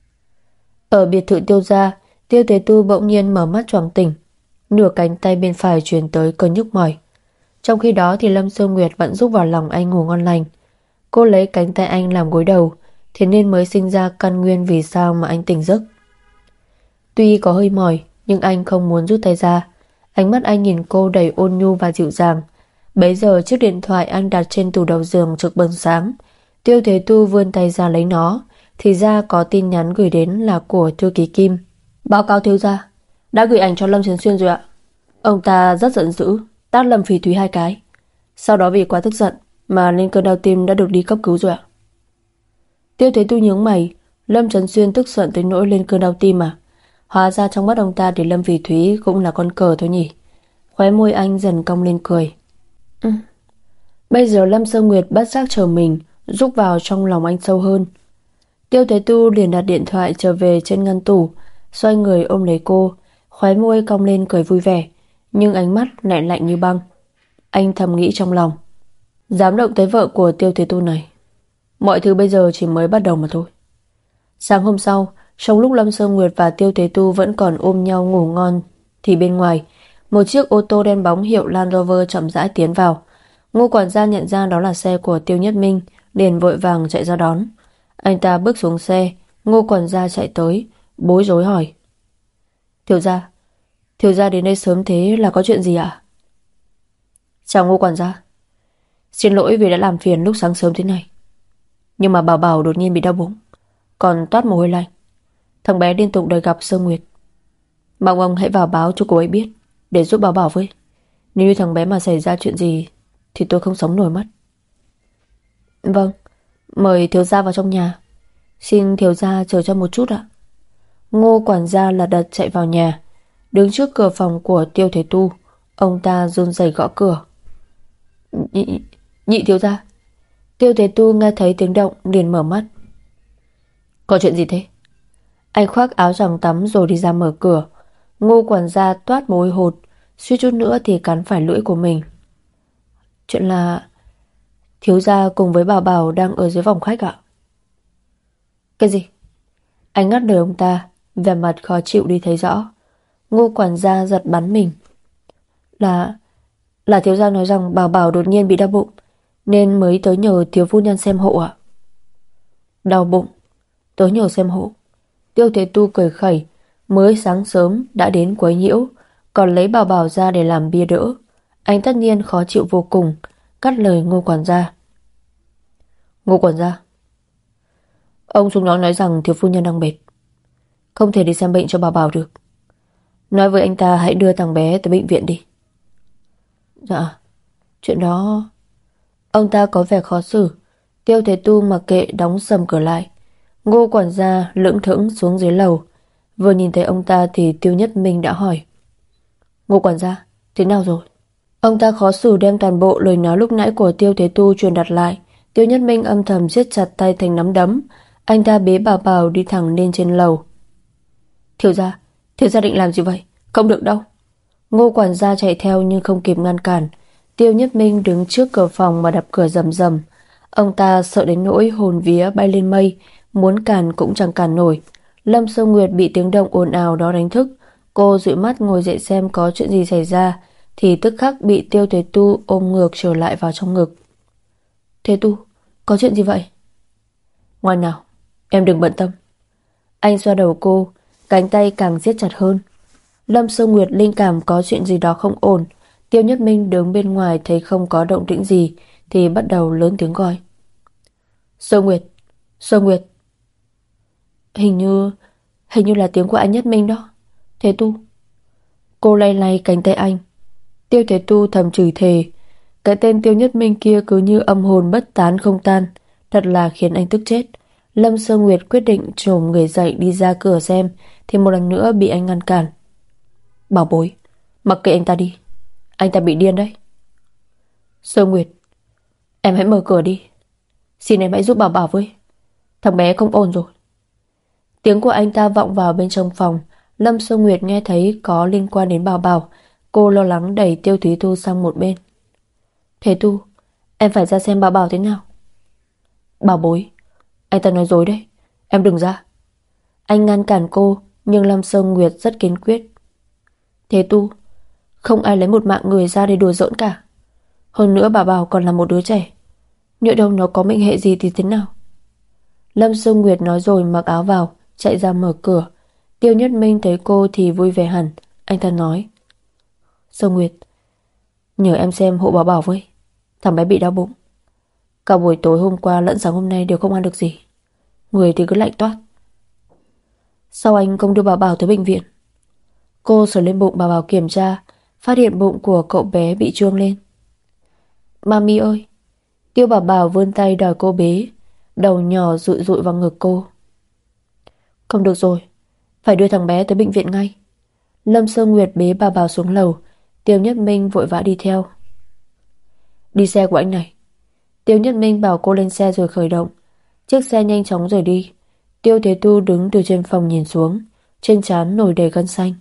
Ở biệt thự Tiêu gia, Tiêu Tế Tu bỗng nhiên mở mắt choàng tỉnh, nửa cánh tay bên phải truyền tới cơn nhức mỏi. Trong khi đó thì Lâm Sương Nguyệt vẫn rúc vào lòng anh ngủ ngon lành. Cô lấy cánh tay anh làm gối đầu, thế nên mới sinh ra căn nguyên vì sao mà anh tỉnh giấc. Tuy có hơi mỏi, nhưng anh không muốn rút tay ra. Ánh mắt anh nhìn cô đầy ôn nhu và dịu dàng. Bấy giờ chiếc điện thoại anh đặt trên tủ đầu giường trực bừng sáng. Tiêu Thế Tu vươn tay ra lấy nó, thì ra có tin nhắn gửi đến là của thư ký Kim. Báo cáo thiếu gia, đã gửi ảnh cho Lâm Trấn Xuyên rồi ạ. Ông ta rất giận dữ, tát Lâm Phỉ Thúy 2 cái. Sau đó vì quá tức giận mà lên cơn đau tim đã được đi cấp cứu rồi ạ. Tiêu Thế Tu nhướng mày. Lâm Trấn Xuyên tức giận tới nỗi lên cơn đau tim à? Hóa ra trong mắt ông ta thì Lâm Phỉ Thúy cũng là con cờ thôi nhỉ. Khóe môi anh dần cong lên cười. Bây giờ Lâm Sơ Nguyệt bất giác chờ mình, rúc vào trong lòng anh sâu hơn. Tiêu Thế Tu liền đặt điện thoại trở về trên ngăn tủ, xoay người ôm lấy cô, khóe môi cong lên cười vui vẻ, nhưng ánh mắt lại lạnh như băng. Anh thầm nghĩ trong lòng, dám động tới vợ của Tiêu Thế Tu này, mọi thứ bây giờ chỉ mới bắt đầu mà thôi. Sáng hôm sau, trong lúc Lâm Sơ Nguyệt và Tiêu Thế Tu vẫn còn ôm nhau ngủ ngon, thì bên ngoài, một chiếc ô tô đen bóng hiệu Land Rover chậm rãi tiến vào. Ngô quản gia nhận ra đó là xe của Tiêu Nhất Minh, liền vội vàng chạy ra đón. Anh ta bước xuống xe, Ngô quản gia chạy tới, bối rối hỏi. Thiếu gia đến đây sớm thế là có chuyện gì ạ? Chào Ngô quản gia. Xin lỗi vì đã làm phiền lúc sáng sớm thế này. Nhưng mà Bảo Bảo đột nhiên bị đau bụng, còn toát mồ hôi lạnh. Thằng bé liên tục đòi gặp Sơ Nguyệt. Mong ông hãy vào báo cho cô ấy biết, để giúp Bảo Bảo với. Nếu như thằng bé mà xảy ra chuyện gì thì tôi không sống nổi mất. Vâng, mời thiếu gia vào trong nhà. Xin thiếu gia chờ cho một chút ạ. Ngô quản gia lật đật chạy vào nhà, đứng trước cửa phòng của Tiêu Thế Tu. Ông ta run rẩy gõ cửa. Nhị thiếu gia. Tiêu Thế Tu nghe thấy tiếng động liền mở mắt. Có chuyện gì thế? Anh khoác áo choàng tắm rồi đi ra mở cửa. Ngô quản gia toát mồ hôi hột, suýt chút nữa thì cắn phải lưỡi của mình. Chuyện là thiếu gia cùng với Bảo Bảo đang ở dưới phòng khách ạ. Cái gì? Anh ngắt lời ông ta, vẻ mặt khó chịu đi thấy rõ. Ngô quản gia giật bắn mình. Là thiếu gia nói rằng Bảo Bảo đột nhiên bị đau bụng, nên mới tới nhờ thiếu phu nhân xem hộ ạ. Đau bụng, tới nhờ xem hộ. Tiêu Thế Tu cười khẩy, mới sáng sớm đã đến quấy nhiễu, còn lấy Bảo Bảo ra để làm bia đỡ. Anh tất nhiên khó chịu vô cùng, cắt lời Ngô quản gia. Ngô quản gia, ông xuống đó nói rằng thiếu phu nhân đang mệt, không thể đi xem bệnh cho Bảo Bảo được. Nói với anh ta hãy đưa thằng bé tới bệnh viện đi. Dạ, chuyện đó... Ông ta có vẻ khó xử. Tiêu Thế Tu mặc kệ đóng sầm cửa lại. Ngô quản gia lững thững xuống dưới lầu. Vừa nhìn thấy ông ta thì Tiêu Nhất Minh đã hỏi. Ngô quản gia, thế nào rồi? Ông ta khó xử đem toàn bộ lời nói lúc nãy của Tiêu Thế Tu truyền đạt lại. Tiêu Nhất Minh âm thầm siết chặt tay thành nắm đấm. Anh ta bế Bảo Bảo đi thẳng lên trên lầu. Thiếu gia định làm gì vậy? Không được đâu. Ngô quản gia chạy theo nhưng không kịp ngăn cản. Tiêu Nhất Minh đứng trước cửa phòng mà đập cửa rầm rầm. Ông ta sợ đến nỗi hồn vía bay lên mây, muốn cản cũng chẳng cản nổi. Lâm Sơ Nguyệt bị tiếng động ồn ào đó đánh thức. Cô dụi mắt ngồi dậy xem có chuyện gì xảy ra, thì tức khắc bị Tiêu Thế Tu ôm ngược trở lại vào trong ngực. Thế Tu, có chuyện gì vậy? Ngoan nào, em đừng bận tâm. Anh xoa đầu cô, cánh tay càng siết chặt hơn. Lâm Sơ Nguyệt linh cảm có chuyện gì đó không ổn. Tiêu Nhất Minh đứng bên ngoài thấy không có động tĩnh gì thì bắt đầu lớn tiếng gọi. Sơ Nguyệt, Sơ Nguyệt. Hình như là tiếng của anh Nhất Minh đó. Thế Tu. Cô lay lay cánh tay anh. Tiêu Thế Tu thầm chửi thề. Cái tên Tiêu Nhất Minh kia cứ như âm hồn bất tán không tan, thật là khiến anh tức chết. Lâm Sơ Nguyệt quyết định trồm người dậy đi ra cửa xem thì một lần nữa bị anh ngăn cản. Bảo bối, mặc kệ anh ta đi, anh ta bị điên đấy. Sơ Nguyệt, em hãy mở cửa đi. Xin em hãy giúp Bảo Bảo với. Thằng bé không ổn rồi. Tiếng của anh ta vọng vào bên trong phòng. Lâm Sơ Nguyệt nghe thấy có liên quan đến Bảo Bảo. Cô lo lắng đẩy Tiêu Thúy Thu sang một bên. Thế Tu, em phải ra xem Bảo Bảo thế nào. Bảo bối, anh ta nói dối đấy, em đừng ra. Anh ngăn cản cô, nhưng Lâm Sơ Nguyệt rất kiên quyết. Thế Tu, không ai lấy một mạng người ra để đùa giỡn cả. Hơn nữa Bảo Bảo còn là một đứa trẻ, nhỡ đâu nó có mệnh hệ gì thì thế nào. Lâm Sơ Nguyệt nói rồi mặc áo vào, chạy ra mở cửa. Tiêu Nhất Minh thấy cô thì vui vẻ hẳn. Anh ta nói, Sơ Nguyệt, nhờ em xem hộ Bảo Bảo với. Thằng bé bị đau bụng. Cả buổi tối hôm qua lẫn sáng hôm nay đều không ăn được gì. Người thì cứ lạnh toát. Sao anh không đưa Bảo Bảo tới bệnh viện? Cô sờ lên bụng Bảo Bảo kiểm tra, phát hiện bụng của cậu bé bị trương lên. Mami ơi. Tiêu Bảo Bảo vươn tay đòi cô bế, đầu nhỏ dụi dụi vào ngực cô. Không được rồi, phải đưa thằng bé tới bệnh viện ngay. Lâm Sơ Nguyệt bế Bảo Bảo xuống lầu. Tiêu Nhất Minh vội vã đi theo. Đi xe của anh này. Tiêu Nhất Minh bảo cô lên xe rồi khởi động. Chiếc xe nhanh chóng rời đi. Tiêu Thế Tu đứng từ trên phòng nhìn xuống, trên trán nổi đầy gân xanh.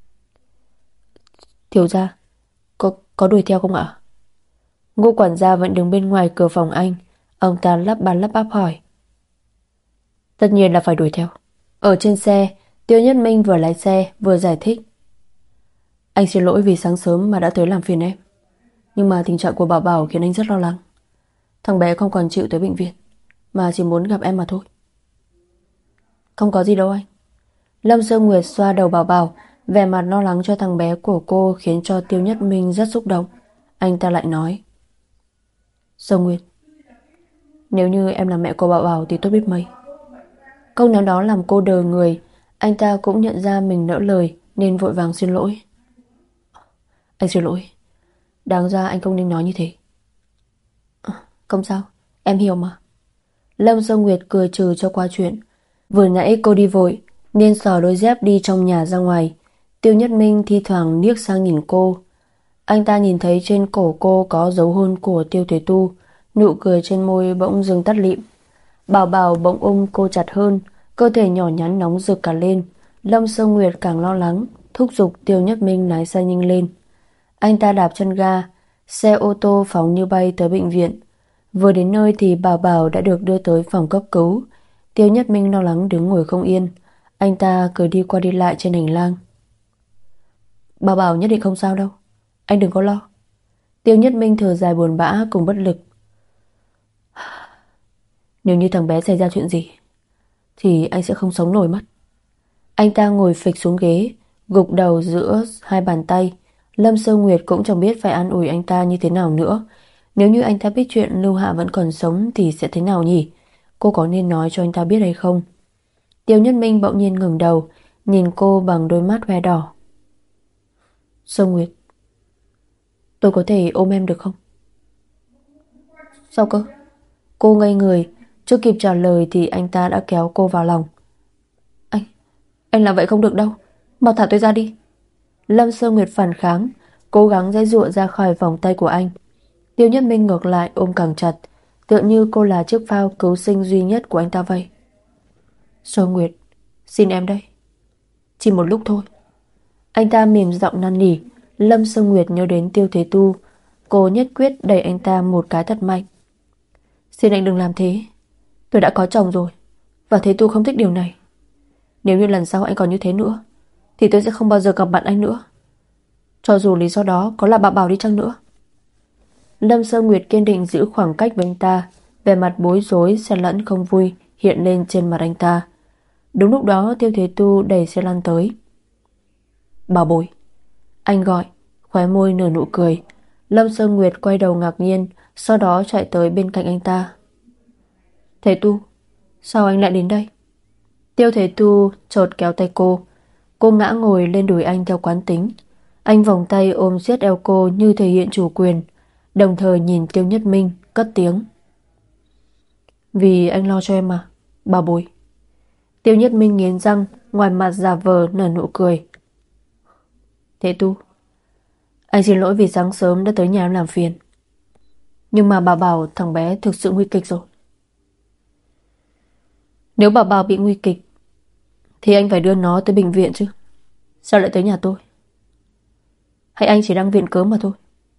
Thiếu gia, có đuổi theo không ạ? Ngô quản gia vẫn đứng bên ngoài cửa phòng anh. Ông ta lắp bắp hỏi. Tất nhiên là phải đuổi theo. Ở trên xe, Tiêu Nhất Minh vừa lái xe vừa giải thích. Anh xin lỗi vì sáng sớm mà đã tới làm phiền em. Nhưng mà tình trạng của Bảo Bảo khiến anh rất lo lắng. Thằng bé không còn chịu tới bệnh viện, mà chỉ muốn gặp em mà thôi. Không có gì đâu anh. Lâm Sơ Nguyệt xoa đầu Bảo Bảo, vẻ mặt lo lắng cho thằng bé của cô khiến cho Tiêu Nhất Minh rất xúc động. Anh ta lại nói. Sơ Nguyệt, nếu như em là mẹ của Bảo Bảo thì tốt biết mấy. Câu nói đó làm cô đờ người. Anh ta cũng nhận ra mình lỡ lời nên vội vàng xin lỗi. Anh xin lỗi, đáng ra anh không nên nói như thế. Không sao, em hiểu mà. Lâm Sơ Nguyệt cười trừ cho qua chuyện. Vừa nãy cô đi vội nên xỏ đôi dép đi trong nhà ra ngoài. Tiêu Nhất Minh thi thoảng liếc sang nhìn cô. Anh ta nhìn thấy trên cổ cô có dấu hôn của Tiêu Thế Tu. Nụ cười trên môi bỗng dưng tắt lịm. Bảo Bảo bỗng cô chặt hơn, cơ thể nhỏ nhắn nóng rực cả lên. Lâm Sơ Nguyệt càng lo lắng, thúc giục Tiêu Nhất Minh lái xe nhanh lên. Anh ta đạp chân ga, xe ô tô phóng như bay tới bệnh viện. Vừa đến nơi thì Bảo Bảo đã được đưa tới phòng cấp cứu. Tiêu Nhất Minh lo lắng đứng ngồi không yên. Anh ta cứ đi qua đi lại trên hành lang. Bảo Bảo nhất định không sao đâu, anh đừng có lo. Tiêu Nhất Minh thở dài buồn bã cùng bất lực. Nếu như thằng bé xảy ra chuyện gì thì anh sẽ không sống nổi mất. Anh ta ngồi phịch xuống ghế, gục đầu giữa hai bàn tay. Lâm Sơ Nguyệt cũng chẳng biết phải an ủi anh ta như thế nào nữa. Nếu như anh ta biết chuyện Lưu Hạ vẫn còn sống thì sẽ thế nào nhỉ? Cô có nên nói cho anh ta biết hay không? Tiêu Nhất Minh bỗng nhiên ngẩng đầu, nhìn cô bằng đôi mắt hoe đỏ. Sơ Nguyệt, tôi có thể ôm em được không? Sao cơ? Cô ngây người, chưa kịp trả lời thì anh ta đã kéo cô vào lòng. Anh làm vậy không được đâu, mau thả tôi ra đi. Lâm Sơ Nguyệt phản kháng, cố gắng giãy giụa ra khỏi vòng tay của anh. Tiêu Nhất Minh ngược lại ôm càng chặt, tựa như cô là chiếc phao cứu sinh duy nhất của anh ta vậy. Sơ Nguyệt, xin em đây, chỉ một lúc thôi. Anh ta mềm giọng năn nỉ. Lâm Sơ Nguyệt nhớ đến Tiêu Thế Tu. Cô nhất quyết đẩy anh ta một cái thật mạnh. Xin anh đừng làm thế, tôi đã có chồng rồi, và Thế Tu không thích điều này. Nếu như lần sau anh còn như thế nữa thì tôi sẽ không bao giờ gặp bạn anh nữa, cho dù lý do đó có là Bảo Bảo đi chăng nữa. Lâm Sơ Nguyệt kiên định giữ khoảng cách với anh ta. Vẻ mặt bối rối xen lẫn không vui hiện lên trên mặt anh ta. Đúng lúc đó Tiêu Thế Tu đẩy xe lăn tới. Bảo bối, anh gọi, khóe môi nở nụ cười. Lâm Sơn Nguyệt quay đầu ngạc nhiên, sau đó chạy tới bên cạnh anh ta. Thế Tu, sao anh lại đến đây? Tiêu Thế Tu chợt kéo tay cô. Cô ngã ngồi lên đùi anh theo quán tính. Anh vòng tay ôm siết eo cô như thể hiện chủ quyền, đồng thời nhìn Tiêu Nhất Minh cất tiếng. Vì anh lo cho em mà, bà bối. Tiêu Nhất Minh nghiến răng, ngoài mặt giả vờ nở nụ cười. Thế Tu, anh xin lỗi vì sáng sớm đã tới nhà em làm phiền. Nhưng mà bà bảo thằng bé thực sự nguy kịch rồi. Nếu bà bảo bị nguy kịch thì anh phải đưa nó tới bệnh viện chứ. Sao lại tới nhà tôi? Hay anh chỉ đang viện cớ mà thôi?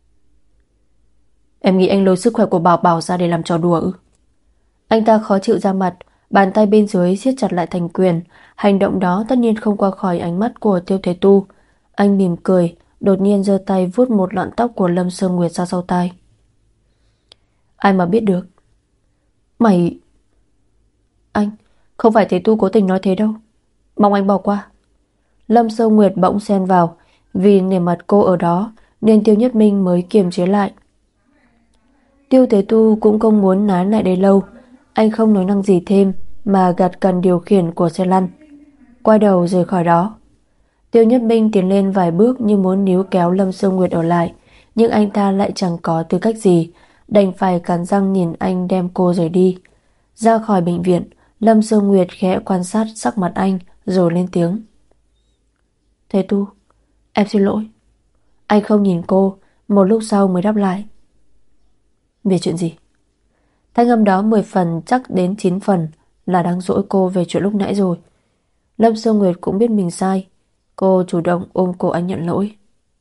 Em nghĩ anh lôi sức khỏe của Bảo Bảo ra để làm trò đùa ư? Anh ta khó chịu ra mặt, bàn tay bên dưới siết chặt lại thành quyền. Hành động đó tất nhiên không qua khỏi ánh mắt của Tiêu Thế Tu. Anh mỉm cười, đột nhiên giơ tay vuốt một lọn tóc của Lâm Sương Nguyệt ra sau tai. Ai mà biết được. Mày... Anh, không phải Thế Tu cố tình nói thế đâu. Mong anh bỏ qua. Lâm Sương Nguyệt bỗng xen vào. Vì nể mặt cô ở đó nên Tiêu Nhất Minh mới kiềm chế lại. Tiêu Thế Tu cũng không muốn nán lại đây lâu. Anh không nói năng gì thêm mà gạt cần điều khiển của xe lăn, quay đầu rời khỏi đó. Tiêu Nhất Minh tiến lên vài bước như muốn níu kéo Lâm Sương Nguyệt ở lại, nhưng anh ta lại chẳng có tư cách gì, đành phải cắn răng nhìn anh đem cô rời đi. Ra khỏi bệnh viện, Lâm Sương Nguyệt khẽ quan sát sắc mặt anh rồi lên tiếng. Thế Tu, em xin lỗi. Anh không nhìn cô, một lúc sau mới đáp lại. Về chuyện gì? Thanh âm đó 10 phần chắc đến 9 phần là đang dỗi cô về chuyện lúc nãy rồi. Lâm Sương Nguyệt cũng biết mình sai. Cô chủ động ôm cổ anh nhận lỗi.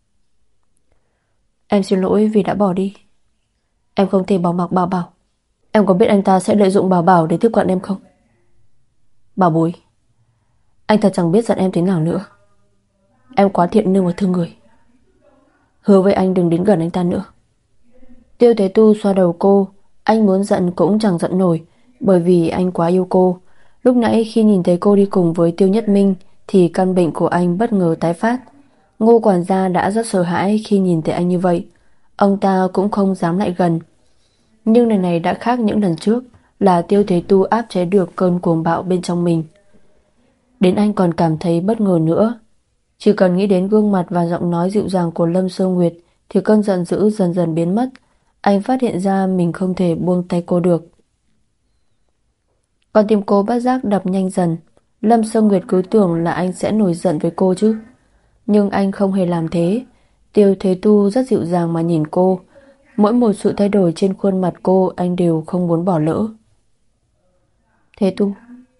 Em xin lỗi vì đã bỏ đi. Em không thể bỏ mặc Bảo Bảo. Em có biết anh ta sẽ lợi dụng Bảo Bảo để tiếp cận em không? Bảo bối, anh thật chẳng biết giận em thế nào nữa. Em quá thiện lương và thương người. Hứa với anh đừng đến gần anh ta nữa. Tiêu Thế Tu xoa đầu cô. Anh muốn giận cũng chẳng giận nổi, bởi vì anh quá yêu cô. Lúc nãy khi nhìn thấy cô đi cùng với Tiêu Nhất Minh thì căn bệnh của anh bất ngờ tái phát. Ngô quản gia đã rất sợ hãi khi nhìn thấy anh như vậy. Ông ta cũng không dám lại gần. Nhưng lần này đã khác những lần trước, là Tiêu Thế Tu áp chế được cơn cuồng bạo bên trong mình. Đến anh còn cảm thấy bất ngờ nữa. Chỉ cần nghĩ đến gương mặt và giọng nói dịu dàng của Lâm Sương Nguyệt thì cơn giận dữ dần dần biến mất. Anh phát hiện ra mình không thể buông tay cô được. Còn tim cô bất giác đập nhanh dần. Lâm Sương Nguyệt cứ tưởng là anh sẽ nổi giận với cô chứ. Nhưng anh không hề làm thế. Tiêu Thế Tu rất dịu dàng mà nhìn cô. Mỗi một sự thay đổi trên khuôn mặt cô anh đều không muốn bỏ lỡ. Thế Tu,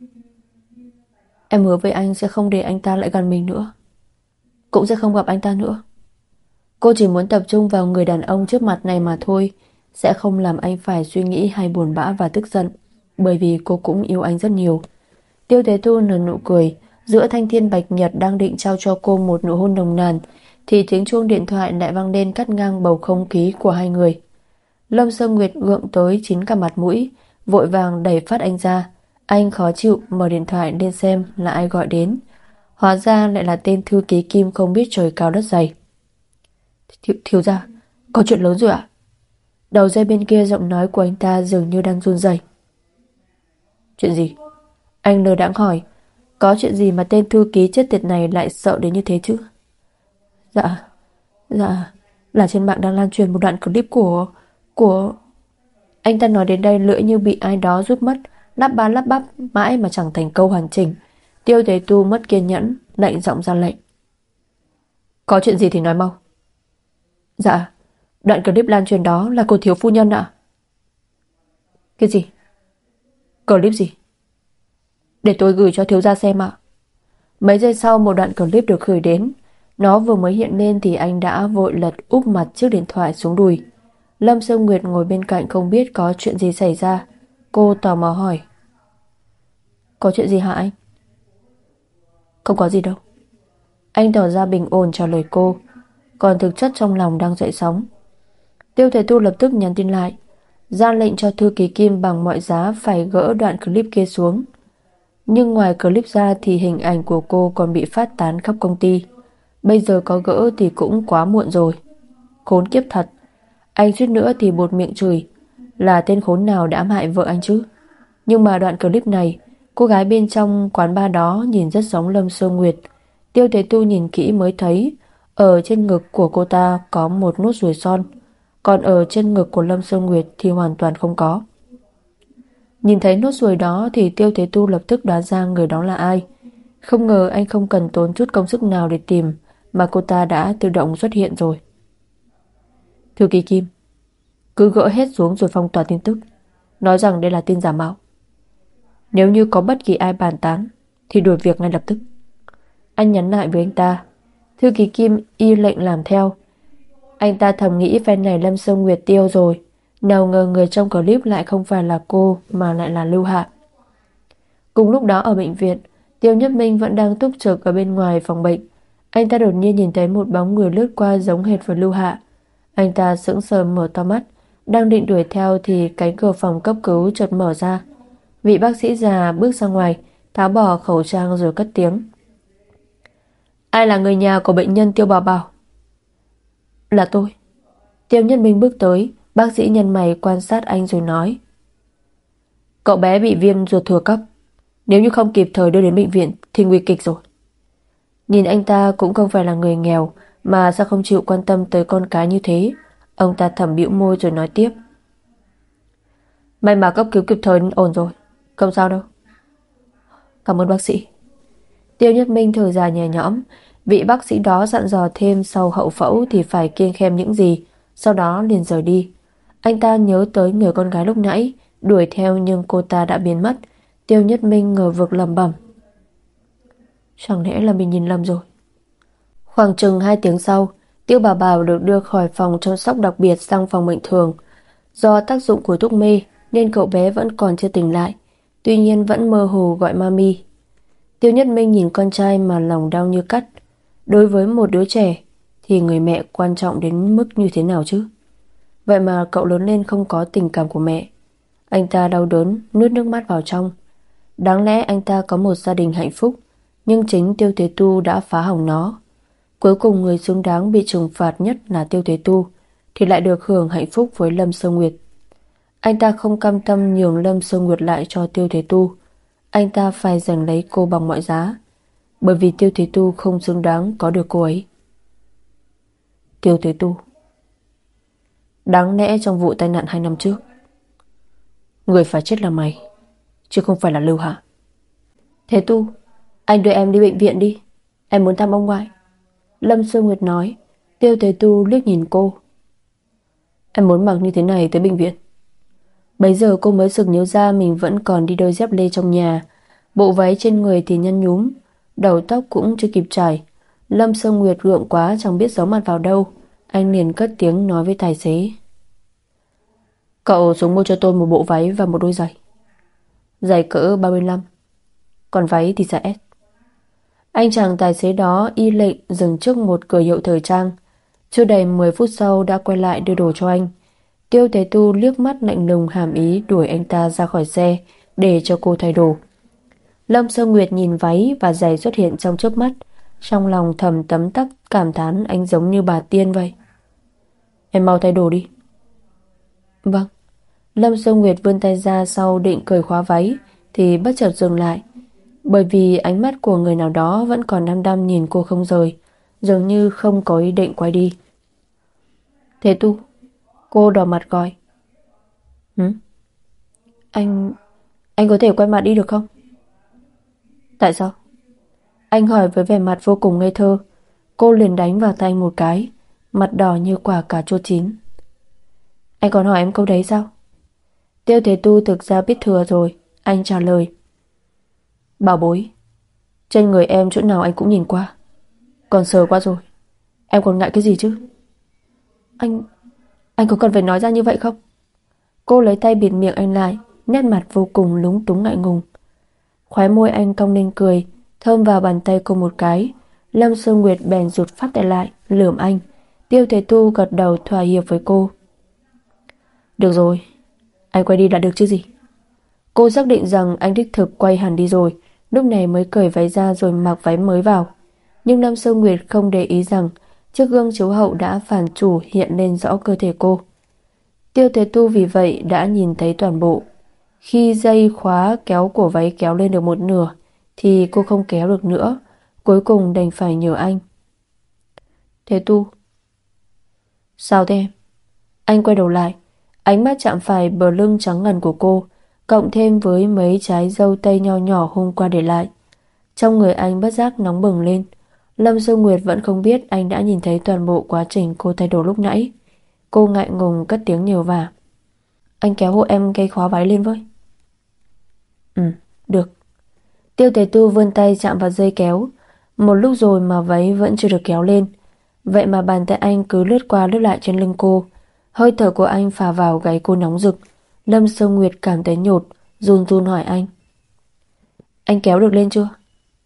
em hứa với anh sẽ không để anh ta lại gần mình nữa, cũng sẽ không gặp anh ta nữa. Cô chỉ muốn tập trung vào người đàn ông trước mặt này mà thôi. Sẽ không làm anh phải suy nghĩ hay buồn bã và tức giận, bởi vì cô cũng yêu anh rất nhiều. Tiêu Thế Tu nở nụ cười. Giữa thanh thiên bạch nhật đang định trao cho cô một nụ hôn nồng nàn thì tiếng chuông điện thoại lại vang lên cắt ngang bầu không khí của hai người. Lâm Sương Nguyệt gượng tới chín cả mặt mũi, vội vàng đẩy phát anh ra. Anh khó chịu mở điện thoại lên xem là ai gọi đến. Hóa ra lại là tên thư ký Kim không biết trời cao đất dày. Thiếu gia, có chuyện lớn rồi ạ? Đầu dây bên kia giọng nói của anh ta dường như đang run rẩy. Chuyện gì? Anh lơ đãng hỏi. Có chuyện gì mà tên thư ký chết tiệt này lại sợ đến như thế chứ? Dạ, dạ, là trên mạng đang lan truyền một đoạn clip của... Anh ta nói đến đây lưỡi như bị ai đó rút mất, lắp ba lắp bắp mãi mà chẳng thành câu hoàn chỉnh. Tiêu Thế Tu mất kiên nhẫn, lạnh giọng ra lệnh. Có chuyện gì thì nói mau. Dạ, đoạn clip lan truyền đó là của thiếu phu nhân ạ. Cái gì? Clip gì? Để tôi gửi cho thiếu gia xem ạ. Mấy giây sau một đoạn clip được gửi đến. Nó vừa mới hiện lên thì anh đã vội lật úp mặt chiếc điện thoại xuống đùi. Lâm Sương Nguyệt ngồi bên cạnh không biết có chuyện gì xảy ra. Cô tò mò hỏi. Có chuyện gì hả anh? Không có gì đâu. Anh tỏ ra bình ổn trả lời cô, còn thực chất trong lòng đang dậy sóng. Tiêu Thế Tu lập tức nhắn tin lại, ra lệnh cho thư ký Kim bằng mọi giá phải gỡ đoạn clip kia xuống. Nhưng ngoài clip ra thì hình ảnh của cô còn bị phát tán khắp công ty. Bây giờ có gỡ thì cũng quá muộn rồi. Khốn kiếp thật. Anh suýt nữa thì buột miệng chửi. Là tên khốn nào đã ám hại vợ anh chứ? Nhưng mà đoạn clip này, cô gái bên trong quán bar đó nhìn rất giống Lâm Sương Nguyệt. Tiêu Thế Tu nhìn kỹ mới thấy ở trên ngực của cô ta có một nốt ruồi son, còn ở trên ngực của Lâm Sương Nguyệt thì hoàn toàn không có. Nhìn thấy nốt ruồi đó thì Tiêu Thế Tu lập tức đoán ra người đó là ai. Không ngờ anh không cần tốn chút công sức nào để tìm mà cô ta đã tự động xuất hiện rồi. Thư ký Kim, cứ gỡ hết xuống rồi phong tỏa tin tức, nói rằng đây là tin giả mạo. Nếu như có bất kỳ ai bàn tán thì đuổi việc ngay lập tức. Anh nhắn lại với anh ta. Thư ký Kim y lệnh làm theo. Anh ta thầm nghĩ phen này Lâm Sương Nguyệt tiêu rồi. Nào ngờ người trong clip lại không phải là cô mà lại là Lưu Hạ. Cùng lúc đó ở bệnh viện, Tiêu Nhất Minh vẫn đang túc trực ở bên ngoài phòng bệnh. Anh ta đột nhiên nhìn thấy một bóng người lướt qua giống hệt với Lưu Hạ. Anh ta sững sờ mở to mắt, đang định đuổi theo thì cánh cửa phòng cấp cứu chợt mở ra. Vị bác sĩ già bước ra ngoài, tháo bỏ khẩu trang rồi cất tiếng. Ai là người nhà của bệnh nhân Tiêu Bảo Bảo? Là tôi. Tiêu Nhất Minh bước tới, bác sĩ nhăn mày quan sát anh rồi nói. Cậu bé bị viêm ruột thừa cấp. Nếu như không kịp thời đưa đến bệnh viện thì nguy kịch rồi. Nhìn anh ta cũng không phải là người nghèo mà sao không chịu quan tâm tới con cái như thế. Ông ta thầm bĩu môi rồi nói tiếp. May mà cấp cứu kịp thời nên ổn rồi. Không sao đâu. Cảm ơn bác sĩ. Tiêu Nhất Minh thở dài nhẹ nhõm. Vị bác sĩ đó dặn dò thêm sau hậu phẫu thì phải kiêng khem những gì, sau đó liền rời đi. Anh ta nhớ tới người con gái lúc nãy, đuổi theo nhưng cô ta đã biến mất. Tiêu Nhất Minh ngờ vực lẩm bẩm. Chẳng lẽ là mình nhìn lầm rồi? Khoảng chừng 2 tiếng sau, Tiêu Bảo Bảo được đưa khỏi phòng chăm sóc đặc biệt sang phòng bệnh thường. Do tác dụng của thuốc mê nên cậu bé vẫn còn chưa tỉnh lại, tuy nhiên vẫn mơ hồ gọi mami. Tiêu Nhất Minh nhìn con trai mà lòng đau như cắt. Đối với một đứa trẻ thì người mẹ quan trọng đến mức như thế nào chứ? Vậy mà cậu lớn lên không có tình cảm của mẹ. Anh ta đau đớn, nuốt nước mắt vào trong. Đáng lẽ anh ta có một gia đình hạnh phúc, nhưng chính Tiêu Thế Tu đã phá hỏng nó. Cuối cùng người xứng đáng bị trừng phạt nhất là Tiêu Thế Tu, thì lại được hưởng hạnh phúc với Lâm Sơ Nguyệt. Anh ta không cam tâm nhường Lâm Sơ Nguyệt lại cho Tiêu Thế Tu. Anh ta phải giành lấy cô bằng mọi giá, bởi vì Tiêu Thế Tu không xứng đáng có được cô ấy. Tiêu Thế Tu. Đáng lẽ trong vụ tai nạn 2 năm trước, người phải chết là mày, chứ không phải là Lưu Hạ. Thế Tu, anh đưa em đi bệnh viện đi, em muốn thăm ông ngoại. Lâm Sơ Nguyệt nói. Tiêu Thế Tu liếc nhìn cô. Em muốn mặc như thế này tới bệnh viện? Bấy giờ cô mới sực nhớ ra mình vẫn còn đi đôi dép lê trong nhà. Bộ váy trên người thì nhăn nhúm, đầu tóc cũng chưa kịp trải. Lâm Sơ Nguyệt gượng quá chẳng biết giấu mặt vào đâu. Anh liền cất tiếng nói với tài xế. Cậu xuống mua cho tôi một bộ váy và một đôi giày. Giày cỡ 35, còn váy thì size S. Anh chàng tài xế đó y lệnh dừng trước một cửa hiệu thời trang. Chưa đầy 10 phút sau đã quay lại đưa đồ cho anh. Tiêu Thế Tu liếc mắt lạnh lùng hàm ý đuổi anh ta ra khỏi xe để cho cô thay đồ. Lâm Sơ Nguyệt nhìn váy và giày xuất hiện trong chớp mắt, trong lòng thầm tấm tắc cảm thán anh giống như bà tiên vậy. Em mau thay đồ đi. Vâng. Lâm Sơ Nguyệt vươn tay ra sau định cởi khóa váy thì bất chợt dừng lại, bởi vì ánh mắt của người nào đó vẫn còn đăm đăm nhìn cô không rời, dường như không có ý định quay đi. Thế Tu. Cô đỏ mặt gọi. Anh có thể quay mặt đi được không? Tại sao? Anh hỏi với vẻ mặt vô cùng ngây thơ. Cô liền đánh vào tay một cái, mặt đỏ như quả cà chua chín. Anh còn hỏi em câu đấy sao? Tiêu Thế Tu thực ra biết thừa rồi. Anh trả lời. Bảo bối, trên người em chỗ nào anh cũng nhìn qua, còn sờ qua rồi. Em còn ngại cái gì chứ? Anh có cần phải nói ra như vậy không? Cô lấy tay bịt miệng anh lại, nét mặt vô cùng lúng túng ngại ngùng. Khóe môi anh cong lên cười, thơm vào bàn tay cô một cái. Lâm Sương Nguyệt bèn rụt phát tay lại, lườm anh. Tiêu Thế Tu gật đầu thỏa hiệp với cô. Được rồi, anh quay đi đã được chứ gì. Cô xác định rằng anh đích thực quay hẳn đi rồi, lúc này mới cởi váy ra rồi mặc váy mới vào. Nhưng Lâm Sơ Nguyệt không để ý rằng chiếc gương chiếu hậu đã phản chủ hiện lên rõ cơ thể cô. Tiêu Thế Tu vì vậy đã nhìn thấy toàn bộ. Khi dây khóa kéo cổ váy kéo lên được một nửa thì cô không kéo được nữa, cuối cùng đành phải nhờ anh. Thế Tu. Sao thế em? Anh quay đầu lại, ánh mắt chạm phải bờ lưng trắng ngần của cô, cộng thêm với mấy trái dâu tây nho nhỏ hôm qua để lại. Trong người anh bất giác nóng bừng lên. Lâm Sơ Nguyệt vẫn không biết anh đã nhìn thấy toàn bộ quá trình cô thay đổi lúc nãy. Cô ngại ngùng cất tiếng nhờ vả. Anh kéo hộ em cây khóa váy lên với. Ừ, được. Tiêu Tề Tu vươn tay chạm vào dây kéo. Một lúc rồi mà váy vẫn chưa được kéo lên. Vậy mà bàn tay anh cứ lướt qua lướt lại trên lưng cô. Hơi thở của anh phả vào gáy cô nóng rực. Lâm Sơ Nguyệt cảm thấy nhột, run run hỏi anh. Anh kéo được lên chưa?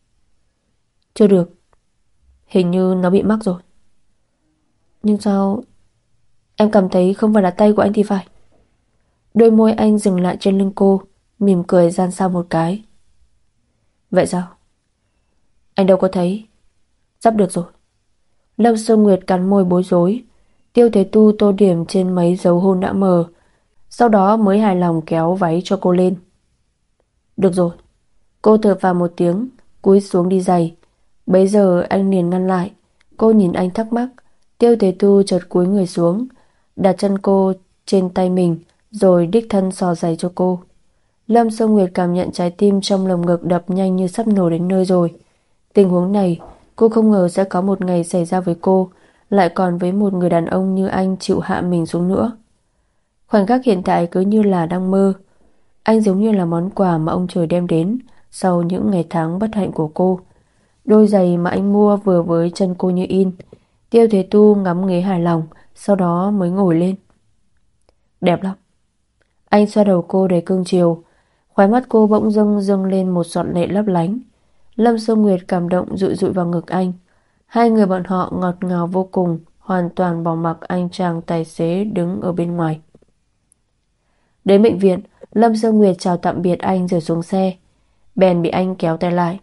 Chưa được. Hình như nó bị mắc rồi. Nhưng sao em cảm thấy không phải là tay của anh thì phải. Đôi môi anh dừng lại trên lưng cô, mỉm cười gian xao một cái. Vậy sao? Anh đâu có thấy. Sắp được rồi. Lâm Sơ Nguyệt cắn môi bối rối. Tiêu Thế Tu tô điểm trên mấy dấu hôn đã mờ, sau đó mới hài lòng kéo váy cho cô lên. Được rồi. Cô thở phào một tiếng, cúi xuống đi giày. Bấy giờ anh liền ngăn lại. Cô nhìn anh thắc mắc. Tiêu Thế Tu chợt cúi người xuống, đặt chân cô trên tay mình, rồi đích thân xò giày cho cô. Lâm Sơ Nguyệt cảm nhận trái tim trong lồng ngực đập nhanh như sắp nổ đến nơi rồi. Tình huống này cô không ngờ sẽ có một ngày xảy ra với cô, lại còn với một người đàn ông như anh chịu hạ mình xuống nữa. Khoảnh khắc hiện tại cứ như là đang mơ. Anh giống như là món quà mà ông trời đem đến sau những ngày tháng bất hạnh của cô. Đôi giày mà anh mua vừa với chân cô như in. Tiêu Thế Tu ngắm nghía hài lòng, sau đó mới ngồi lên. Đẹp lắm. Anh xoa đầu cô đầy cương chiều. Khóe mắt cô bỗng dưng dâng lên một giọt lệ lấp lánh. Lâm Sơ Nguyệt cảm động dụi dụi vào ngực anh. Hai người bọn họ ngọt ngào vô cùng, hoàn toàn bỏ mặc anh chàng tài xế đứng ở bên ngoài. Đến bệnh viện, Lâm Sơ Nguyệt chào tạm biệt anh rồi xuống xe. Bèn bị anh kéo tay lại.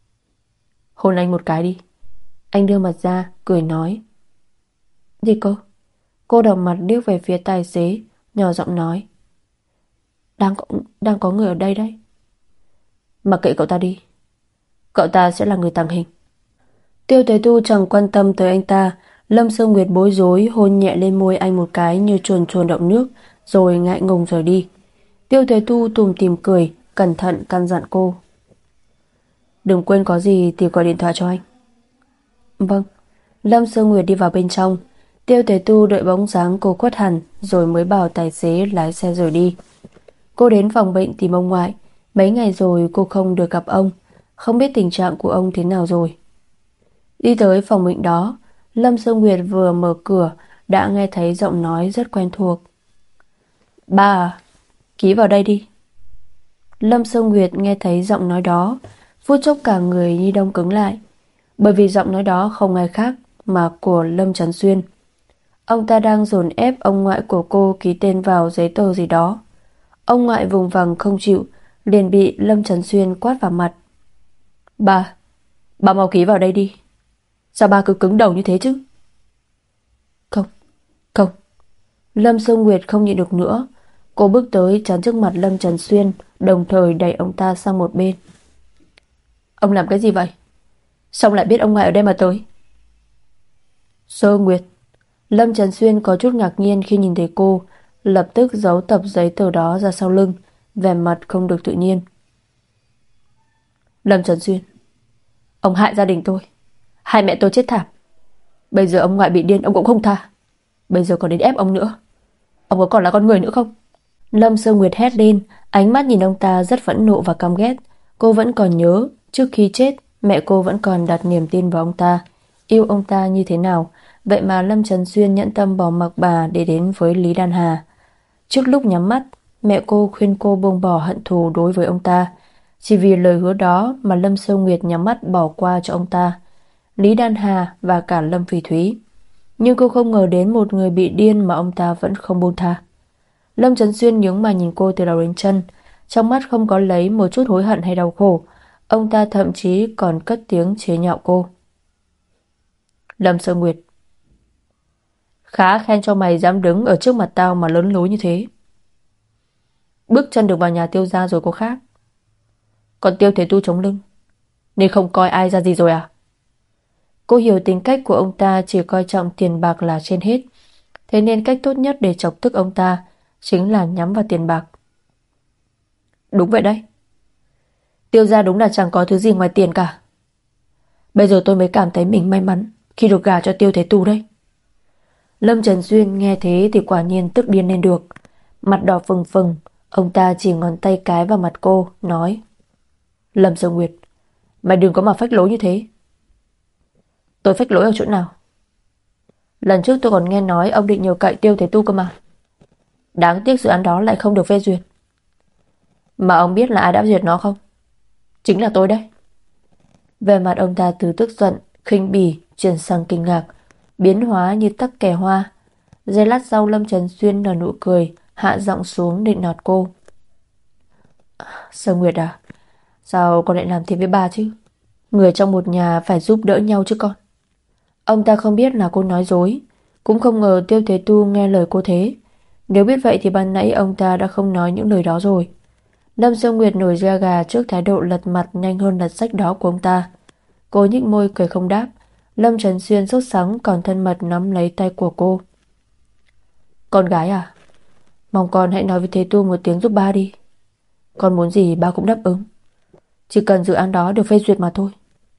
Hôn anh một cái đi. Anh đưa mặt ra, cười nói. Gì cơ? Cô đỏ mặt liếc về phía tài xế, nhỏ giọng nói. Đang có người ở đây đấy. Mặc kệ cậu ta đi. Cậu ta sẽ là người tàng hình. Tiêu Thế Tu chẳng quan tâm tới anh ta. Lâm Sơ Nguyệt bối rối hôn nhẹ lên môi anh một cái như chuồn chuồn động nước, rồi ngại ngùng rời đi. Tiêu Thế Tu tủm tỉm cười, cẩn thận căn dặn cô. Đừng quên có gì thì gọi điện thoại cho anh. Vâng. Lâm Sơ Nguyệt đi vào bên trong. Tiêu Thế Tu đợi bóng dáng cô khuất hẳn, rồi mới bảo tài xế lái xe rời đi. Cô đến phòng bệnh tìm ông ngoại. Mấy ngày rồi cô không được gặp ông, không biết tình trạng của ông thế nào rồi. Đi tới phòng bệnh đó, Lâm Sơ Nguyệt vừa mở cửa đã nghe thấy giọng nói rất quen thuộc. Ba à, ký vào đây đi. Lâm Sơ Nguyệt nghe thấy giọng nói đó, phút chốc cả người như đông cứng lại, bởi vì giọng nói đó không ai khác mà của Lâm Chấn Xuyên. Ông ta đang dồn ép ông ngoại của cô ký tên vào giấy tờ gì đó. Ông ngoại vùng vằng không chịu, liền bị Lâm Chấn Xuyên quát vào mặt. Ba mau ký vào đây đi. Sao ba cứ cứng đầu như thế chứ? Không, không. Lâm Sơ Nguyệt không nhịn được nữa. Cô bước tới chắn trước mặt Lâm Trần Xuyên, đồng thời đẩy ông ta sang một bên. Ông làm cái gì vậy? Sao lại biết ông ngoại ở đây mà tới? Sơ Nguyệt. Lâm Trần Xuyên có chút ngạc nhiên khi nhìn thấy cô, lập tức giấu tập giấy tờ đó ra sau lưng, vẻ mặt không được tự nhiên. Lâm Trần Xuyên, ông hại gia đình tôi, hai mẹ tôi chết thảm. Bây giờ ông ngoại bị điên ông cũng không tha. Bây giờ còn đến ép ông nữa. Ông có còn là con người nữa không? Lâm Sơ Nguyệt hét lên, ánh mắt nhìn ông ta rất phẫn nộ và căm ghét. Cô vẫn còn nhớ, trước khi chết, mẹ cô vẫn còn đặt niềm tin vào ông ta, yêu ông ta như thế nào. Vậy mà Lâm Trần Xuyên nhẫn tâm bỏ mặc bà để đến với Lý Đan Hà. Trước lúc nhắm mắt, mẹ cô khuyên cô buông bỏ hận thù đối với ông ta. Chỉ vì lời hứa đó mà Lâm Sơ Nguyệt nhắm mắt bỏ qua cho ông ta, Lý Đan Hà và cả Lâm Phỉ Thúy. Nhưng cô không ngờ đến một người bị điên mà ông ta vẫn không buông tha. Lâm Trấn Xuyên nhướng mà nhìn cô từ đầu đến chân, trong mắt không có lấy một chút hối hận hay đau khổ. Ông ta thậm chí còn cất tiếng chế nhạo cô. Lâm Sơ Nguyệt, khá khen cho mày dám đứng ở trước mặt tao mà lớn lối như thế. Bước chân được vào nhà Tiêu gia rồi có khác. Còn Tiêu Thế Tu chống lưng, nên không coi ai ra gì rồi à? Cô hiểu tính cách của ông ta chỉ coi trọng tiền bạc là trên hết. Thế nên cách tốt nhất để chọc tức ông ta chính là nhắm vào tiền bạc. Đúng vậy đấy. Tiêu gia đúng là chẳng có thứ gì ngoài tiền cả. Bây giờ tôi mới cảm thấy mình may mắn khi được gả cho Tiêu Thế Tu đấy. Lâm Trần Xuyên nghe thế thì quả nhiên tức điên lên được. Mặt đỏ phừng phừng, ông ta chỉ ngón tay cái vào mặt cô, nói: Lâm Sơ Nguyệt, mày đừng có mà phách lối như thế. Tôi phách lối ở chỗ nào? Lần trước tôi còn nghe nói ông định nhờ cậy Tiêu Thế Tu cơ mà. Đáng tiếc dự án đó lại không được phê duyệt. Mà ông biết là ai đã duyệt nó không? Chính là tôi đấy. Về mặt ông ta từ tức giận, khinh bỉ chuyển sang kinh ngạc, biến hóa như tắc kè hoa. Giây lát sau Lâm Trần Xuyên nở nụ cười, hạ giọng xuống định nọt cô. Sơ Nguyệt à, sao con lại làm thế với bà chứ? Người trong một nhà phải giúp đỡ nhau chứ con. Ông ta không biết là cô nói dối, cũng không ngờ Tiêu Thế Tu nghe lời cô thế. Nếu biết vậy thì ban nãy ông ta đã không nói những lời đó rồi. Lâm Sơ Nguyệt nổi da gà trước thái độ lật mặt nhanh hơn lật sách đó của ông ta. Cô nhích môi cười không đáp. Lâm Trần Xuyên sốt sắng còn thân mật nắm lấy tay của cô. Con gái à, mong con hãy nói với Thế Tu một tiếng giúp ba đi. Con muốn gì ba cũng đáp ứng. Chỉ cần dự án đó được phê duyệt mà thôi.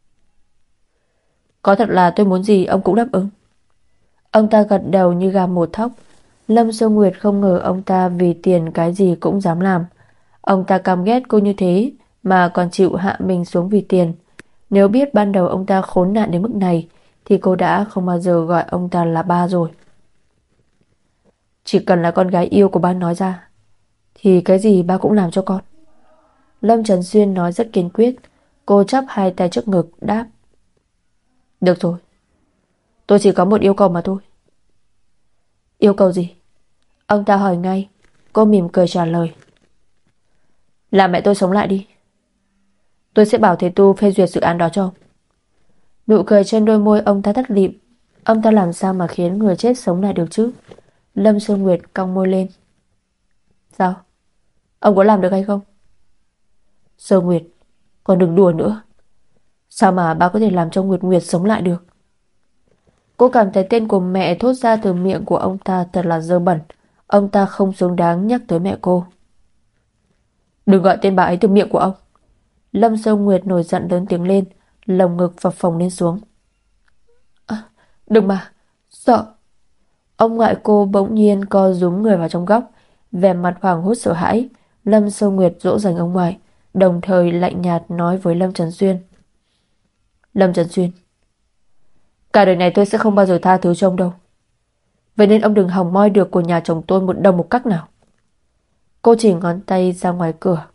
Có thật là tôi muốn gì ông cũng đáp ứng. Ông ta gật đầu như gà mổ thóc. Lâm Sơ Nguyệt không ngờ ông ta vì tiền cái gì cũng dám làm. Ông ta căm ghét cô như thế mà còn chịu hạ mình xuống vì tiền. Nếu biết ban đầu ông ta khốn nạn đến mức này thì cô đã không bao giờ gọi ông ta là ba rồi. Chỉ cần là con gái yêu của ba nói ra thì cái gì ba cũng làm cho con. Lâm Trần Xuyên nói rất kiên quyết. Cô chắp hai tay trước ngực đáp: Được rồi, tôi chỉ có một yêu cầu mà thôi. Yêu cầu gì? Ông ta hỏi ngay. Cô mỉm cười trả lời: Làm mẹ tôi sống lại đi. Tôi sẽ bảo thầy Tu phê duyệt dự án đó cho ông. Nụ cười trên đôi môi ông ta tắt lịm. Ông ta làm sao mà khiến người chết sống lại được chứ? Lâm Sương Nguyệt cong môi lên. Sao? Ông có làm được hay không? Sơ Nguyệt, còn đừng đùa nữa. Sao mà bà có thể làm cho Nguyệt Nguyệt sống lại được? Cô cảm thấy tên của mẹ thốt ra từ miệng của ông ta thật là dơ bẩn. Ông ta không xứng đáng nhắc tới mẹ cô. Đừng gọi tên bà ấy từ miệng của ông. Lâm Sơ Nguyệt nổi giận lớn tiếng lên, lồng ngực phập phồng lên xuống. À, đừng mà, sợ. Ông ngoại cô bỗng nhiên co rúm người vào trong góc, vẻ mặt hoảng hốt sợ hãi. Lâm Sơ Nguyệt dỗ dành ông ngoại, đồng thời lạnh nhạt nói với Lâm Trần Xuyên. Lâm Trần Xuyên, cả đời này tôi sẽ không bao giờ tha thứ cho ông đâu. Vậy nên ông đừng hòng moi được của nhà chồng tôi một đồng một cắc nào. Cô chỉ ngón tay ra ngoài cửa.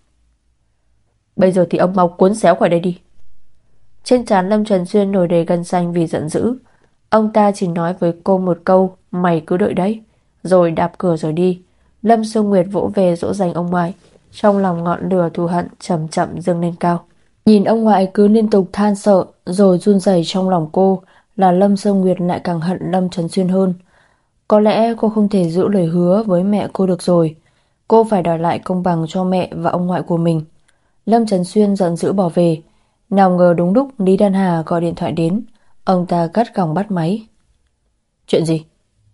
Bây giờ thì ông mau cuốn xéo khỏi đây đi. Trên trán Lâm Trần Xuyên nổi đầy gân xanh vì giận dữ. Ông ta chỉ nói với cô một câu: Mày cứ đợi đấy, rồi đạp cửa rời đi. Lâm Sương Nguyệt vỗ về dỗ dành ông ngoại. Trong lòng ngọn lửa thù hận chậm chậm dâng lên cao. Nhìn ông ngoại cứ liên tục than sợ rồi run rẩy trong lòng cô, là Lâm Sương Nguyệt lại càng hận Lâm Trần Xuyên hơn. Có lẽ cô không thể giữ lời hứa với mẹ cô được rồi. Cô phải đòi lại công bằng cho mẹ và ông ngoại của mình. Lâm Trần Xuyên giận dữ bỏ về. Nào ngờ đúng lúc Lý Đan Hà gọi điện thoại đến. Ông ta gắt gỏng bắt máy. Chuyện gì?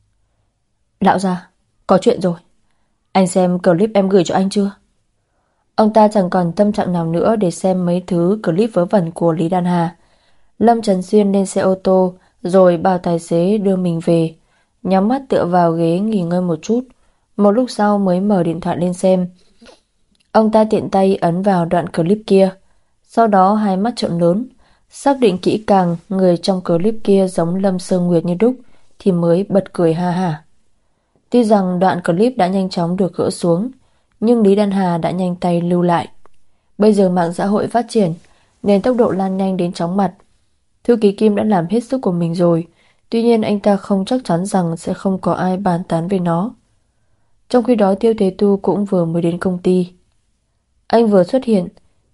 Lão gia, có chuyện rồi. Anh xem clip em gửi cho anh chưa? Ông ta chẳng còn tâm trạng nào nữa để xem mấy thứ clip vớ vẩn của Lý Đan Hà. Lâm Trần Xuyên lên xe ô tô rồi bảo tài xế đưa mình về. Nhắm mắt tựa vào ghế nghỉ ngơi một chút. Một lúc sau mới mở điện thoại lên xem. Ông ta tiện tay ấn vào đoạn clip kia. Sau đó hai mắt trợn lớn, xác định kỹ càng người trong clip kia giống Lâm Sương Nguyệt như đúc thì mới bật cười ha hả. Tuy rằng đoạn clip đã nhanh chóng được gỡ xuống, nhưng Lý Đan Hà đã nhanh tay lưu lại. Bây giờ mạng xã hội phát triển nên tốc độ lan nhanh đến chóng mặt. Thư ký Kim đã làm hết sức của mình rồi, tuy nhiên anh ta không chắc chắn rằng sẽ không có ai bàn tán về nó. Trong khi đó Tiêu Thế Tu cũng vừa mới đến công ty. Anh vừa xuất hiện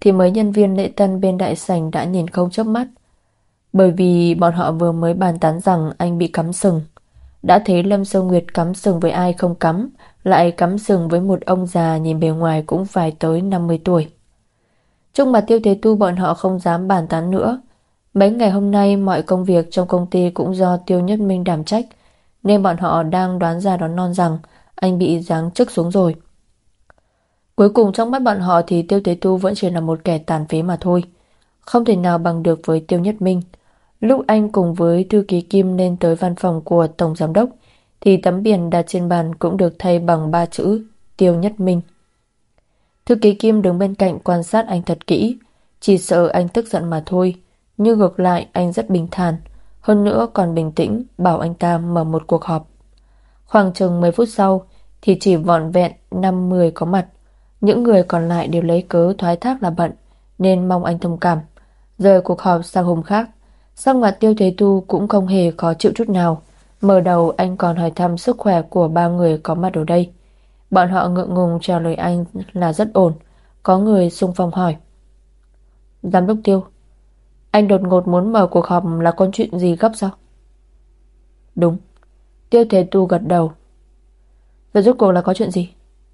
thì mấy nhân viên lễ tân bên đại sảnh đã nhìn không chớp mắt, bởi vì bọn họ vừa mới bàn tán rằng anh bị cắm sừng. Đã thấy Lâm Sơ Nguyệt cắm sừng với ai không cắm, lại cắm sừng với một ông già nhìn bề ngoài cũng phải tới 50 tuổi. Trước mặt Tiêu Thế Tu bọn họ không dám bàn tán nữa. Mấy ngày hôm nay mọi công việc trong công ty cũng do Tiêu Nhất Minh đảm trách, nên bọn họ đang đoán ra đoán non rằng anh bị giáng chức xuống rồi. Cuối cùng trong mắt bọn họ thì Tiêu Thế Tu vẫn chỉ là một kẻ tàn phế mà thôi, không thể nào bằng được với Tiêu Nhất Minh. Lúc anh cùng với thư ký Kim lên tới văn phòng của Tổng Giám đốc thì tấm biển đặt trên bàn cũng được thay bằng 3 chữ Tiêu Nhất Minh. Thư ký Kim đứng bên cạnh quan sát anh thật kỹ, chỉ sợ anh tức giận mà thôi, nhưng ngược lại anh rất bình thản, hơn nữa còn bình tĩnh bảo anh ta mở một cuộc họp. Khoảng chừng 10 phút sau thì chỉ vỏn vẹn 5-10 có mặt, những người còn lại đều lấy cớ thoái thác là bận nên mong anh thông cảm. Rời cuộc họp sang hôm khác, sắc mặt Tiêu Thế Tu cũng không hề khó chịu chút nào. Mở đầu anh còn hỏi thăm sức khỏe của 3 người có mặt ở đây. Bọn họ ngượng ngùng trả lời anh là rất ổn. Có người xung phong hỏi: Giám đốc Tiêu, anh đột ngột muốn mở cuộc họp là có chuyện gì gấp sao? Đúng. Tiêu Thế Tu gật đầu. Vậy rốt cuộc là có chuyện gì?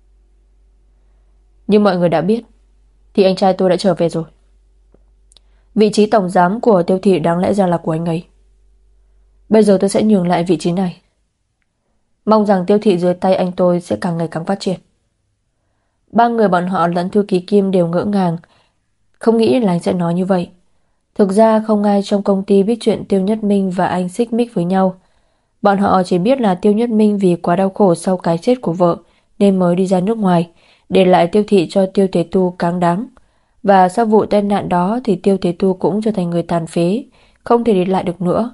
Như mọi người đã biết thì anh trai tôi đã trở về rồi. Vị trí tổng giám của Tiêu thị đáng lẽ ra là của anh ấy. Bây giờ tôi sẽ nhường lại vị trí này. Mong rằng Tiêu thị dưới tay anh tôi sẽ càng ngày càng phát triển. 3 người bọn họ lẫn thư ký Kim đều ngỡ ngàng, không nghĩ là anh sẽ nói như vậy. Thực ra không ai trong công ty biết chuyện Tiêu Nhất Minh và anh xích mích với nhau. Bọn họ chỉ biết là Tiêu Nhất Minh vì quá đau khổ sau cái chết của vợ nên mới đi ra nước ngoài, để lại Tiêu thị cho Tiêu Thế Tu cáng đáng. Và sau vụ tai nạn đó thì Tiêu Thế Tu cũng trở thành người tàn phế, không thể đi lại được nữa.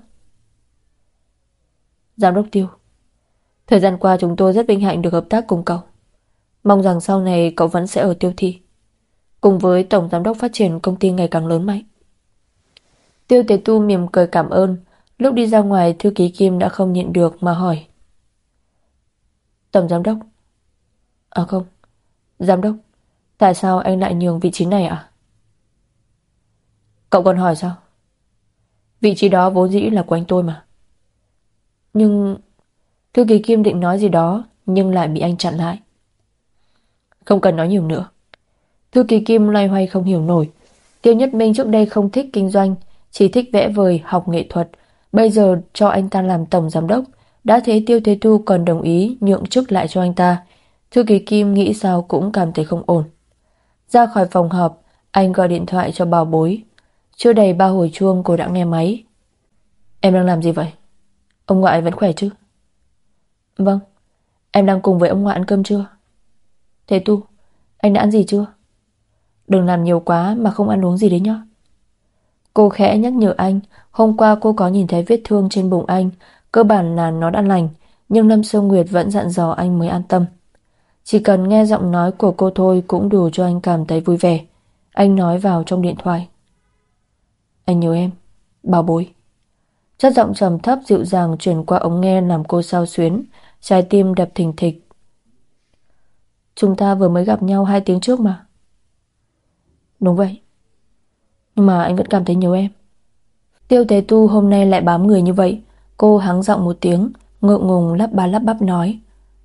Giám đốc Tiêu, thời gian qua chúng tôi rất vinh hạnh được hợp tác cùng cậu. Mong rằng sau này cậu vẫn sẽ ở Tiêu thị, cùng với tổng giám đốc phát triển công ty ngày càng lớn mạnh. Tiêu Thế Tu mỉm cười cảm ơn. Lúc đi ra ngoài, thư ký Kim đã không nhịn được mà hỏi: Tổng giám đốc? À không, giám đốc, tại sao anh lại nhường vị trí này ạ? Cậu còn hỏi sao? Vị trí đó vốn dĩ là của anh tôi mà. Nhưng... Thư ký Kim định nói gì đó nhưng lại bị anh chặn lại. Không cần nói nhiều nữa. Thư ký Kim loay hoay không hiểu nổi. Tiêu Nhất Minh trước đây không thích kinh doanh, chỉ thích vẽ vời, học nghệ thuật. Bây giờ cho anh ta làm tổng giám đốc, đã thế Tiêu Thế Tu còn đồng ý nhượng chức lại cho anh ta. Thư ký Kim nghĩ sao cũng cảm thấy không ổn. Ra khỏi phòng họp, anh gọi điện thoại cho bảo bối. Chưa đầy 3 hồi chuông cô đã nghe máy. Em đang làm gì vậy? Ông ngoại vẫn khỏe chứ? Vâng. Em đang cùng với ông ngoại ăn cơm chưa? Thế Tu, anh đã ăn gì chưa? Đừng làm nhiều quá mà không ăn uống gì đấy nhá. Cô khẽ nhắc nhở anh. Hôm qua cô có nhìn thấy vết thương trên bụng anh, cơ bản là nó đã lành, nhưng Lâm Sơ Nguyệt vẫn dặn dò anh mới an tâm. Chỉ cần nghe giọng nói của cô thôi cũng đủ cho anh cảm thấy vui vẻ. Anh nói vào trong điện thoại: Anh nhớ em, bảo bối. Chất giọng trầm thấp dịu dàng truyền qua ống nghe làm cô xao xuyến, trái tim đập thình thịch. Chúng ta vừa mới gặp nhau 2 tiếng trước mà. Đúng vậy, nhưng mà anh vẫn cảm thấy nhớ em. Tiêu Thế Tu hôm nay lại bám người như vậy. Cô hắng giọng một tiếng, ngượng ngùng lắp ba lắp bắp nói: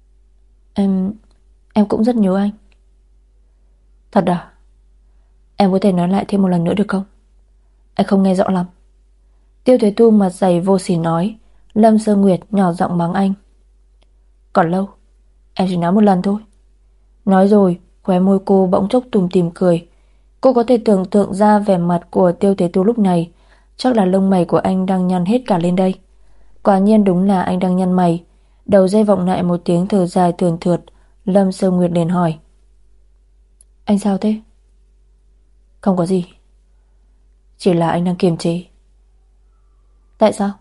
Em cũng rất nhớ anh. Thật à? Em có thể nói lại thêm một lần nữa được không? Anh không nghe rõ lắm. Tiêu Thế Tu mặt dày vô sỉ nói. Lâm Sơ Nguyệt nhỏ giọng mắng anh: Còn lâu, em chỉ nói một lần thôi. Nói rồi, khóe môi cô bỗng chốc tủm tỉm cười. Cô có thể tưởng tượng ra vẻ mặt của Tiêu Thế Tu lúc này. Chắc là lông mày của anh đang nhăn hết cả lên đây. Quả nhiên đúng là anh đang nhăn mày. Đầu dây vọng lại một tiếng thở dài thườn thượt. Lâm Sơ Nguyệt liền hỏi: Anh sao thế? Không có gì, chỉ là anh đang kiềm chế. Tại sao?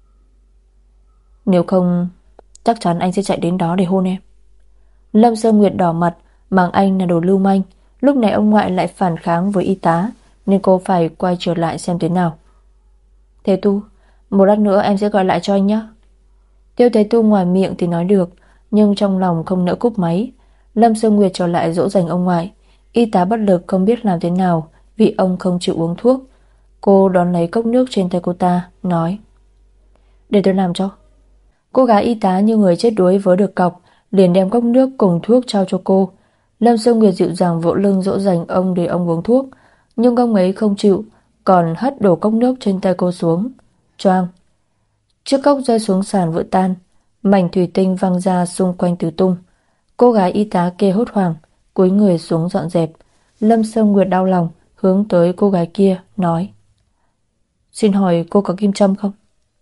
Nếu không, chắc chắn anh sẽ chạy đến đó để hôn em. Lâm Sơ Nguyệt đỏ mặt, mắng anh là đồ lưu manh. Lúc này ông ngoại lại phản kháng với y tá, nên cô phải quay trở lại xem thế nào. Thế Tu, một lát nữa em sẽ gọi lại cho anh nhé. Tiêu Thế Tu ngoài miệng thì nói được, nhưng trong lòng không nỡ cúp máy. Lâm Sơ Nguyệt trở lại dỗ dành ông ngoại. Y tá bất lực không biết làm thế nào, vì ông không chịu uống thuốc. Cô đón lấy cốc nước trên tay cô ta, nói: "Để tôi làm cho." Cô gái y tá như người chết đuối vớ được cọc, liền đem cốc nước cùng thuốc trao cho cô. Lâm Sương Nguyệt dịu dàng vỗ lưng dỗ dành ông để ông uống thuốc, nhưng ông ấy không chịu, còn hất đổ cốc nước trên tay cô xuống. Choang! Chiếc cốc rơi xuống sàn vỡ tan, mảnh thủy tinh văng ra xung quanh tứ tung. Cô gái y tá kia hốt hoảng, cúi người xuống dọn dẹp. Lâm Sương Nguyệt đau lòng, hướng tới cô gái kia, nói: "Xin hỏi cô có kim châm không?"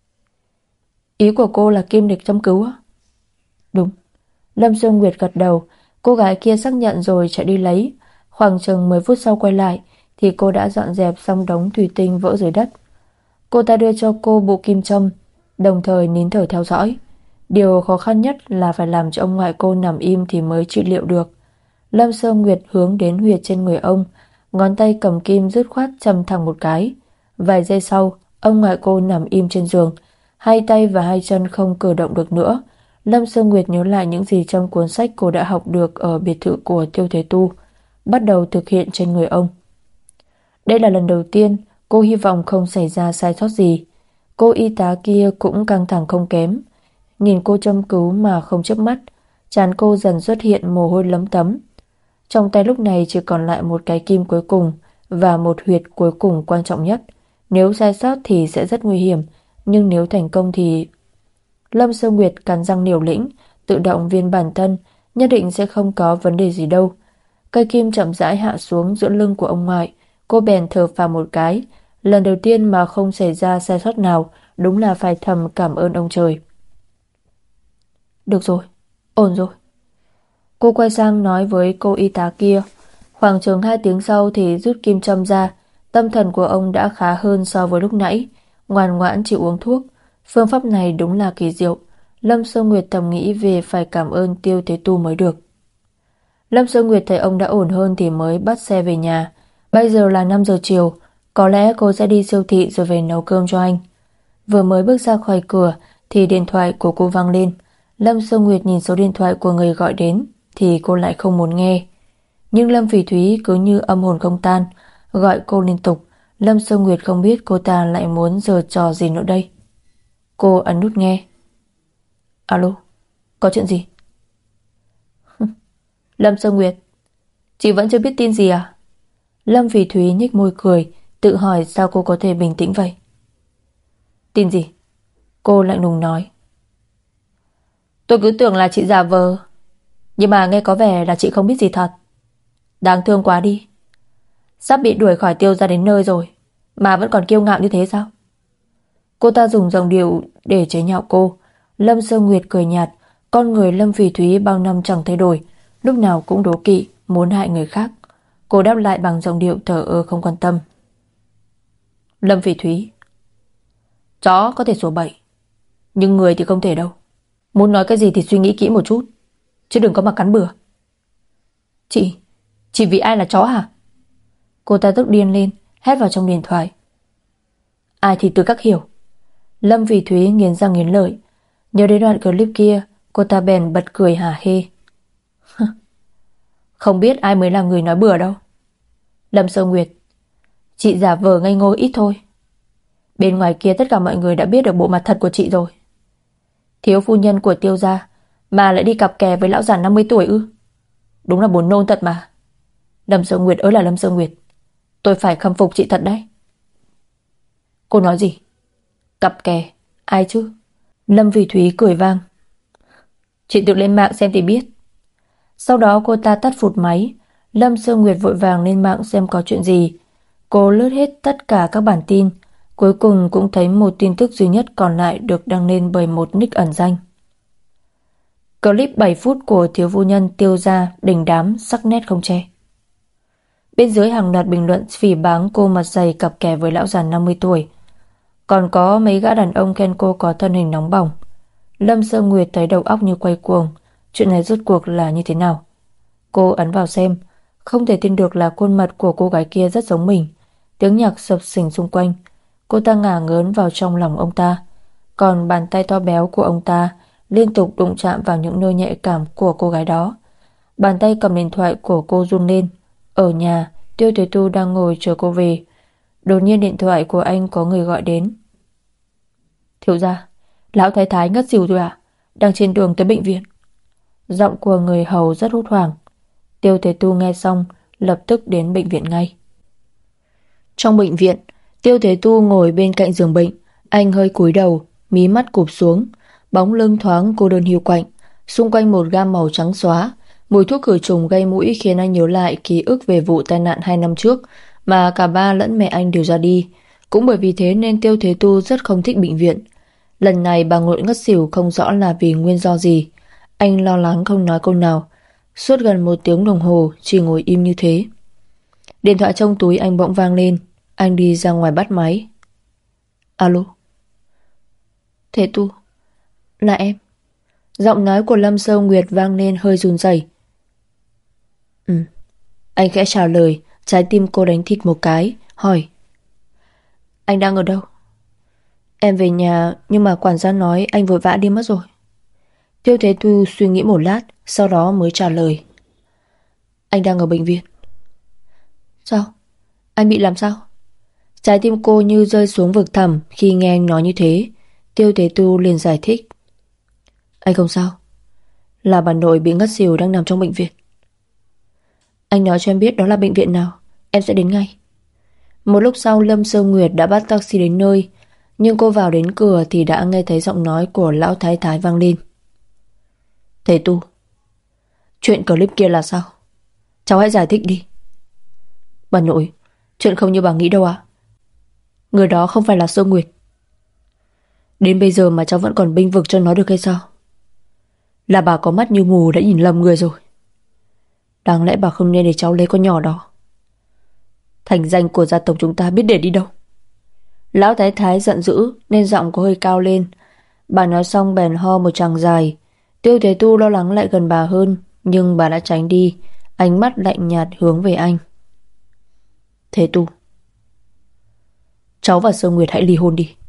"Ý của cô là kim để châm cứu á?" "Đúng." Lâm Sương Nguyệt gật đầu. Cô gái kia xác nhận rồi chạy đi lấy. Khoảng chừng 10 phút sau quay lại thì cô đã dọn dẹp xong đống thủy tinh vỡ dưới đất. Cô ta đưa cho cô bộ kim châm, đồng thời nín thở theo dõi. Điều khó khăn nhất là phải làm cho ông ngoại cô nằm im thì mới trị liệu được. Lâm Sương Nguyệt hướng đến huyệt trên người ông, ngón tay cầm kim dứt khoát châm thẳng một cái. Vài giây sau, ông ngoại cô nằm im trên giường, hai tay và hai chân không cử động được nữa. Lâm Sương Nguyệt nhớ lại những gì trong cuốn sách cô đã học được ở biệt thự của Tiêu Thế Tu, bắt đầu thực hiện trên người ông. Đây là lần đầu tiên cô hy vọng không xảy ra sai sót gì. Cô y tá kia cũng căng thẳng không kém, nhìn cô chăm cứu mà không chớp mắt. Trán cô dần xuất hiện mồ hôi lấm tấm. Trong tay lúc này chỉ còn lại một cái kim cuối cùng và một huyệt cuối cùng quan trọng nhất. Nếu sai sót thì sẽ rất nguy hiểm, nhưng nếu thành công thì... Lâm Sương Nguyệt cắn răng liều lĩnh, tự động viên bản thân, nhất định sẽ không có vấn đề gì đâu. Cây kim chậm rãi hạ xuống giữa lưng của ông ngoại. Cô bèn thở phào một cái. Lần đầu tiên mà không xảy ra sai sót nào, đúng là phải thầm cảm ơn ông trời. Được rồi, ổn rồi. Cô quay sang nói với cô y tá kia. Khoảng chừng 2 tiếng sau thì rút kim châm ra. Tâm thần của ông đã khá hơn so với lúc nãy, ngoan ngoãn chịu uống thuốc. Phương pháp này đúng là kỳ diệu. Lâm Sương Nguyệt thầm nghĩ về phải cảm ơn Tiêu Thế Tu mới được. Lâm Sương Nguyệt thấy ông đã ổn hơn thì mới bắt xe về nhà. Bây giờ là 5 giờ chiều, có lẽ cô sẽ đi siêu thị rồi về nấu cơm cho anh. Vừa mới bước ra khỏi cửa thì điện thoại của cô vang lên. Lâm Sương Nguyệt nhìn số điện thoại của người gọi đến thì cô lại không muốn nghe. Nhưng Lâm Phỉ Thúy cứ như âm hồn không tan, gọi cô liên tục. Lâm Sương Nguyệt không biết cô ta lại muốn giở trò gì nữa đây. Cô ấn nút nghe. Alo, có chuyện gì? Lâm Sương Nguyệt, chị vẫn chưa biết tin gì à? Lâm Phỉ Thúy nhếch môi cười, tự hỏi sao cô có thể bình tĩnh vậy. Tin gì? Cô lạnh lùng nói. Tôi cứ tưởng là chị giả vờ, nhưng mà nghe có vẻ là chị không biết gì thật. Đáng thương quá đi. Sắp bị đuổi khỏi Tiêu ra đến nơi rồi mà vẫn còn kiêu ngạo như thế sao? Cô ta dùng giọng điệu để chế nhạo cô. Lâm Sương Nguyệt cười nhạt. Con người Lâm Phỉ Thúy bao năm chẳng thay đổi, lúc nào cũng đố kỵ, muốn hại người khác. Cô đáp lại bằng giọng điệu thờ ơ không quan tâm. Lâm Phỉ Thúy, chó có thể sủa bậy, nhưng người thì không thể đâu. Muốn nói cái gì thì suy nghĩ kỹ một chút, chứ đừng có mà cắn bừa. Chị vì ai là chó hả? Cô ta tức điên lên, hét vào trong điện thoại. Ai thì tự các hiểu. Lâm Phỉ Thúy nghiến răng nghiến lợi. Nhớ đến đoạn clip kia, cô ta bèn bật cười hả hê. Không biết ai mới là người nói bừa đâu. Lâm Sương Nguyệt, chị giả vờ ngây ngô ít thôi. Bên ngoài kia tất cả mọi người đã biết được bộ mặt thật của chị rồi. Thiếu phu nhân của Tiêu gia mà lại đi cặp kè với lão già 50 tuổi ư? Đúng là buồn nôn thật mà. Lâm Sương Nguyệt ơi là Lâm Sương Nguyệt, tôi phải khâm phục chị thật đấy. Cô nói gì? Cặp kè? Ai chứ? Lâm Phỉ Thúy cười vang. Chị tự lên mạng xem thì biết. Sau đó cô ta tắt phụt máy. Lâm Sương Nguyệt vội vàng lên mạng xem có chuyện gì. Cô lướt hết tất cả các bản tin, cuối cùng cũng thấy một tin tức duy nhất còn lại được đăng lên bởi một nick ẩn danh. Clip 7 phút của thiếu phu nhân Tiêu gia đình đám sắc nét không che. Bên dưới hàng loạt bình luận phỉ báng cô mặt dày cặp kè với lão già 50 tuổi. Còn có mấy gã đàn ông khen cô có thân hình nóng bỏng. Lâm Sương Nguyệt thấy đầu óc như quay cuồng. Chuyện này rốt cuộc là như thế nào? Cô ấn vào xem, không thể tin được là khuôn mặt của cô gái kia rất giống mình. Tiếng nhạc sập sình xung quanh. Cô ta ngả ngớn vào trong lòng ông ta. Còn bàn tay to béo của ông ta liên tục đụng chạm vào những nơi nhạy cảm của cô gái đó. Bàn tay cầm điện thoại của cô run lên. Ở nhà Tiêu Tuế Tu đang ngồi chờ cô về. Đột nhiên điện thoại của anh có người gọi đến. Thiếu gia, lão thái thái ngất xỉu rồi ạ, đang trên đường tới bệnh viện. Giọng của người hầu rất hốt hoảng. Tiêu Tuế Tu nghe xong lập tức đến bệnh viện ngay. Trong bệnh viện, Tiêu Tuế Tu ngồi bên cạnh giường bệnh. Anh hơi cúi đầu, mí mắt cụp xuống, bóng lưng thoáng cô đơn hiu quạnh. Xung quanh một gam màu trắng xóa, mùi thuốc khử trùng gây mũi khiến anh nhớ lại ký ức về vụ tai nạn 2 năm trước mà cả ba lẫn mẹ anh đều ra đi. Cũng bởi vì thế nên Tiêu Thế Tu rất không thích bệnh viện. Lần này bà Ngội ngất xỉu không rõ là vì nguyên do gì. Anh lo lắng không nói câu nào. Suốt gần 1 tiếng đồng hồ chỉ ngồi im như thế. Điện thoại trong túi anh bỗng vang lên. Anh đi ra ngoài bắt máy. Alo. Thế Tu, là em. Giọng nói của Lâm Sơ Nguyệt vang lên hơi run rẩy. Anh khẽ trả lời. Trái tim cô đánh thịt một cái, hỏi: Anh đang ở đâu? Em về nhà, nhưng mà quản gia nói anh vội vã đi mất rồi. Tiêu Thế Tu suy nghĩ một lát, sau đó mới trả lời: Anh đang ở bệnh viện. Sao? Anh bị làm sao? Trái tim cô như rơi xuống vực thẳm khi nghe anh nói như thế. Tiêu Thế Tu liền giải thích: Anh không sao, là bà nội bị ngất xỉu đang nằm trong bệnh viện. Anh nói cho em biết đó là bệnh viện nào, em sẽ đến ngay. Một lúc sau Lâm Sơ Nguyệt đã bắt taxi đến nơi, nhưng cô vào đến cửa thì đã nghe thấy giọng nói của lão thái thái vang lên. Thế Tu, chuyện clip kia là sao? Cháu hãy giải thích đi. Bà nội, chuyện không như bà nghĩ đâu ạ. Người đó không phải là Sơ Nguyệt. Đến bây giờ mà cháu vẫn còn bênh vực cho nó được hay sao? Là bà có mắt như mù đã nhìn lầm người rồi. Đáng lẽ bà không nên để cháu lấy con nhỏ đó. Thành danh của gia tộc chúng ta biết để đi đâu. Lão thái thái giận dữ nên giọng có hơi cao lên. Bà nói xong bèn ho một tràng dài. Tiêu Thế Tu lo lắng lại gần bà hơn, nhưng bà đã tránh đi, ánh mắt lạnh nhạt hướng về anh. Thế Tu, cháu và Sơ Nguyệt hãy ly hôn đi.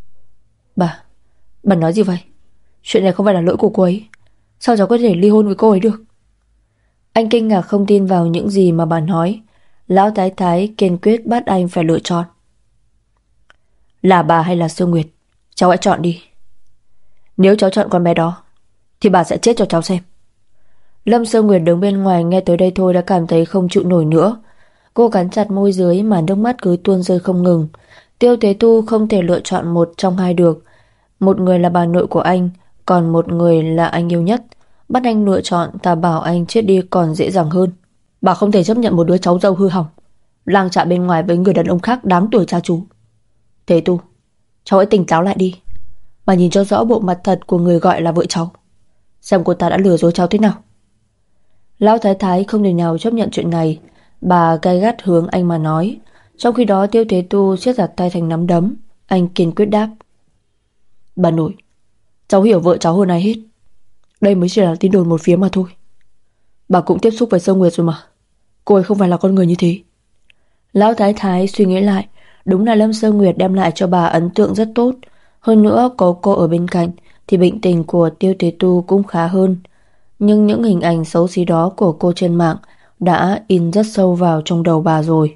Bà nói gì vậy? Chuyện này không phải là lỗi của cô ấy. Sao cháu có thể ly hôn với cô ấy được? Anh kinh ngạc không tin vào những gì mà bà nói. Lão thái thái kiên quyết bắt anh phải lựa chọn. Là bà hay là Sơ Nguyệt, cháu hãy chọn đi. Nếu cháu chọn con bé đó thì bà sẽ chết cho cháu xem. Lâm Sơ Nguyệt đứng bên ngoài nghe tới đây thôi đã cảm thấy không chịu nổi nữa. Cô cắn chặt môi dưới mà nước mắt cứ tuôn rơi không ngừng. Tiêu Thế Tu không thể lựa chọn một trong hai được. Một người là bà nội của anh, còn một người là anh yêu nhất. Bắt anh lựa chọn, ta bảo anh chết đi còn dễ dàng hơn. Bà không thể chấp nhận một đứa cháu dâu hư hỏng lang chạ bên ngoài với người đàn ông khác đáng tuổi cha chú. Thế Tu, cháu hãy tỉnh táo lại đi. Bà nhìn cho rõ bộ mặt thật của người gọi là vợ cháu, xem cô ta đã lừa dối cháu thế nào. Lão thái thái không thể nào chấp nhận chuyện này. Bà gay gắt hướng anh mà nói. Trong khi đó Tiêu Thế Tu siết chặt tay thành nắm đấm. Anh kiên quyết đáp: Bà nội, cháu hiểu vợ cháu hơn ai hết. Đây mới chỉ là tin đồn một phía mà thôi. Bà cũng tiếp xúc với Sơ Nguyệt rồi mà. Cô ấy không phải là con người như thế. Lão thái thái suy nghĩ lại. Đúng là Lâm Sơ Nguyệt đem lại cho bà ấn tượng rất tốt. Hơn nữa có cô ở bên cạnh thì bệnh tình của Tiêu Thế Tu cũng khá hơn. Nhưng những hình ảnh xấu xí đó của cô trên mạng đã in rất sâu vào trong đầu bà rồi.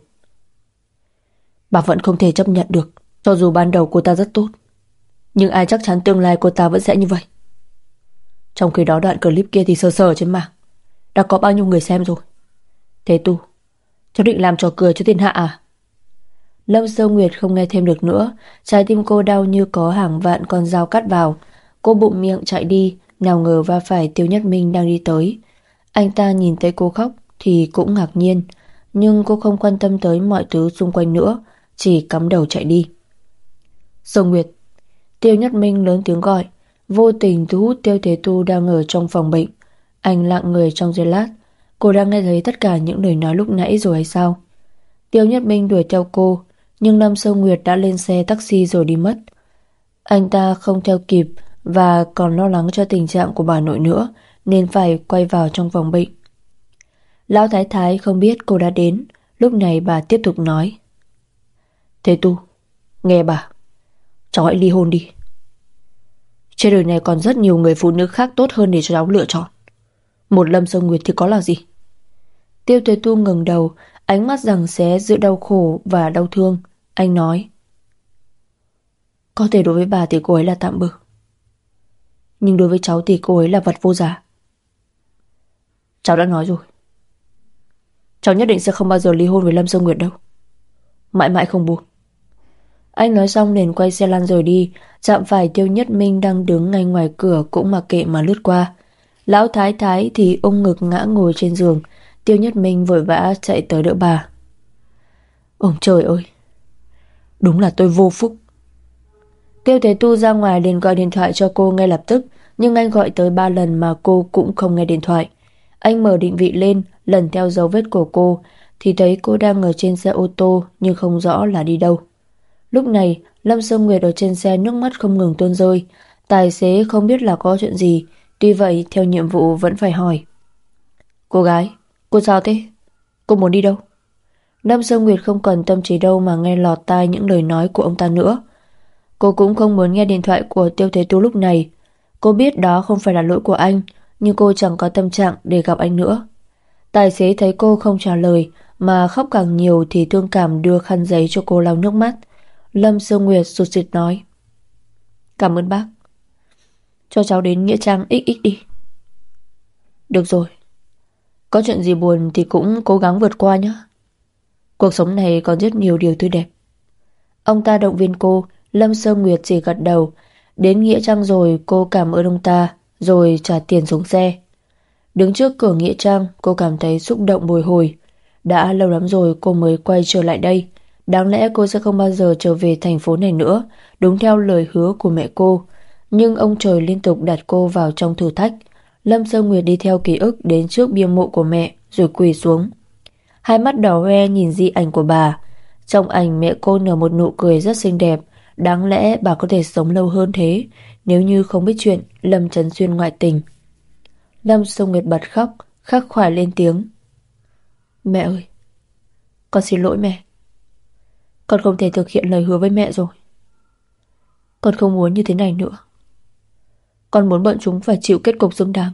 Bà vẫn không thể chấp nhận được. Cho dù ban đầu cô ta rất tốt, nhưng ai chắc chắn tương lai cô ta vẫn sẽ như vậy. Trong khi đó đoạn clip kia thì sờ sờ trên mạng đã có bao nhiêu người xem rồi. Thế Tu, cháu định làm trò cười cho thiên hạ à? Lâm Sơ Nguyệt không nghe thêm được nữa. Trái tim cô đau như có hàng vạn con dao cắt vào. Cô bụng miệng chạy đi, nào ngờ va phải Tiêu Nhất Minh đang đi tới. Anh ta nhìn thấy cô khóc thì cũng ngạc nhiên, nhưng cô không quan tâm tới mọi thứ xung quanh nữa, chỉ cắm đầu chạy đi. Sơ Nguyệt. Tiêu Nhất Minh lớn tiếng gọi, vô tình thu hút Tiêu Thế Tu đang ở trong phòng bệnh. Anh lặng người trong giây lát. Cô đang nghe thấy tất cả những lời nói lúc nãy rồi hay sao? Tiêu Nhất Minh đuổi theo cô, nhưng Lâm Sơ Nguyệt đã lên xe taxi rồi đi mất. Anh ta không theo kịp và còn lo lắng cho tình trạng của bà nội nữa, nên phải quay vào trong phòng bệnh. Lão thái thái không biết cô đã đến. Lúc này bà tiếp tục nói: Thế Tu, nghe bà, cháu hãy ly hôn đi. Trên đời này còn rất nhiều người phụ nữ khác tốt hơn để cho cháu lựa chọn. Một Lâm Sơ Nguyệt thì có là gì? Tiêu Thế Tu ngẩng đầu, Ánh mắt giằng xé giữa đau khổ và đau thương. Anh nói: có thể đối với bà thì cô ấy là tạm bợ, nhưng đối với cháu thì cô ấy là vật vô giá. Cháu đã nói rồi, cháu nhất định sẽ không bao giờ ly hôn với Lâm Sương Nguyệt đâu. Mãi mãi không buông. Anh nói xong liền quay xe lăn rời đi, chạm phải Tiêu Nhất Minh đang đứng ngay ngoài cửa cũng mặc kệ mà lướt qua. Lão Thái Thái thì ôm ngực ngã ngồi trên giường. Tiêu Nhất Minh vội vã chạy tới đỡ bà. Ôi trời ơi, đúng là tôi vô phúc. Tiêu Thế Tu ra ngoài liền gọi điện thoại cho cô ngay lập tức, nhưng anh gọi tới 3 lần mà cô cũng không nghe điện thoại. Anh mở định vị lên, lần theo dấu vết của cô thì thấy cô đang ở trên xe ô tô nhưng không rõ là đi đâu. Lúc này, Lâm Sương Nguyệt ở trên xe nước mắt không ngừng tuôn rơi. Tài xế không biết là có chuyện gì, tuy vậy theo nhiệm vụ vẫn phải hỏi. Cô gái, cô sao thế? Cô muốn đi đâu? Lâm Sương Nguyệt không cần tâm trí đâu mà nghe lọt tai những lời nói của ông ta nữa. Cô cũng không muốn nghe điện thoại của Tiêu Thế Tu lúc này. Cô biết đó không phải là lỗi của anh, nhưng cô chẳng có tâm trạng để gặp anh nữa. Tài xế thấy cô không trả lời mà khóc càng nhiều thì thương cảm đưa khăn giấy cho cô lau nước mắt. Lâm Sương Nguyệt sụt sịt nói: cảm ơn bác. Cho cháu đến Nghĩa Trang XX đi. Được rồi, có chuyện gì buồn thì cũng cố gắng vượt qua nhé. Cuộc sống này còn rất nhiều điều tươi đẹp. Ông ta động viên cô. Lâm Sương Nguyệt chỉ gật đầu. Đến Nghĩa Trang rồi cô cảm ơn ông ta, rồi trả tiền xuống xe. Đứng trước cửa Nghĩa Trang, cô cảm thấy xúc động bồi hồi. Đã lâu lắm rồi cô mới quay trở lại đây. Đáng lẽ cô sẽ không bao giờ trở về thành phố này nữa, đúng theo lời hứa của mẹ cô. Nhưng ông trời liên tục đặt cô vào trong thử thách. Lâm Sương Nguyệt đi theo ký ức đến trước bia mộ của mẹ, rồi quỳ xuống. Hai mắt đỏ hoe nhìn di ảnh của bà. Trong ảnh mẹ cô nở một nụ cười rất xinh đẹp. Đáng lẽ bà có thể sống lâu hơn thế nếu như không biết chuyện Lâm Trấn Xuyên ngoại tình. Lâm Sương Nguyệt bật khóc, khắc khoải lên tiếng. Mẹ ơi, con xin lỗi mẹ. Con không thể thực hiện lời hứa với mẹ rồi. Con không muốn như thế này nữa. Con muốn bọn chúng phải chịu kết cục xứng đáng.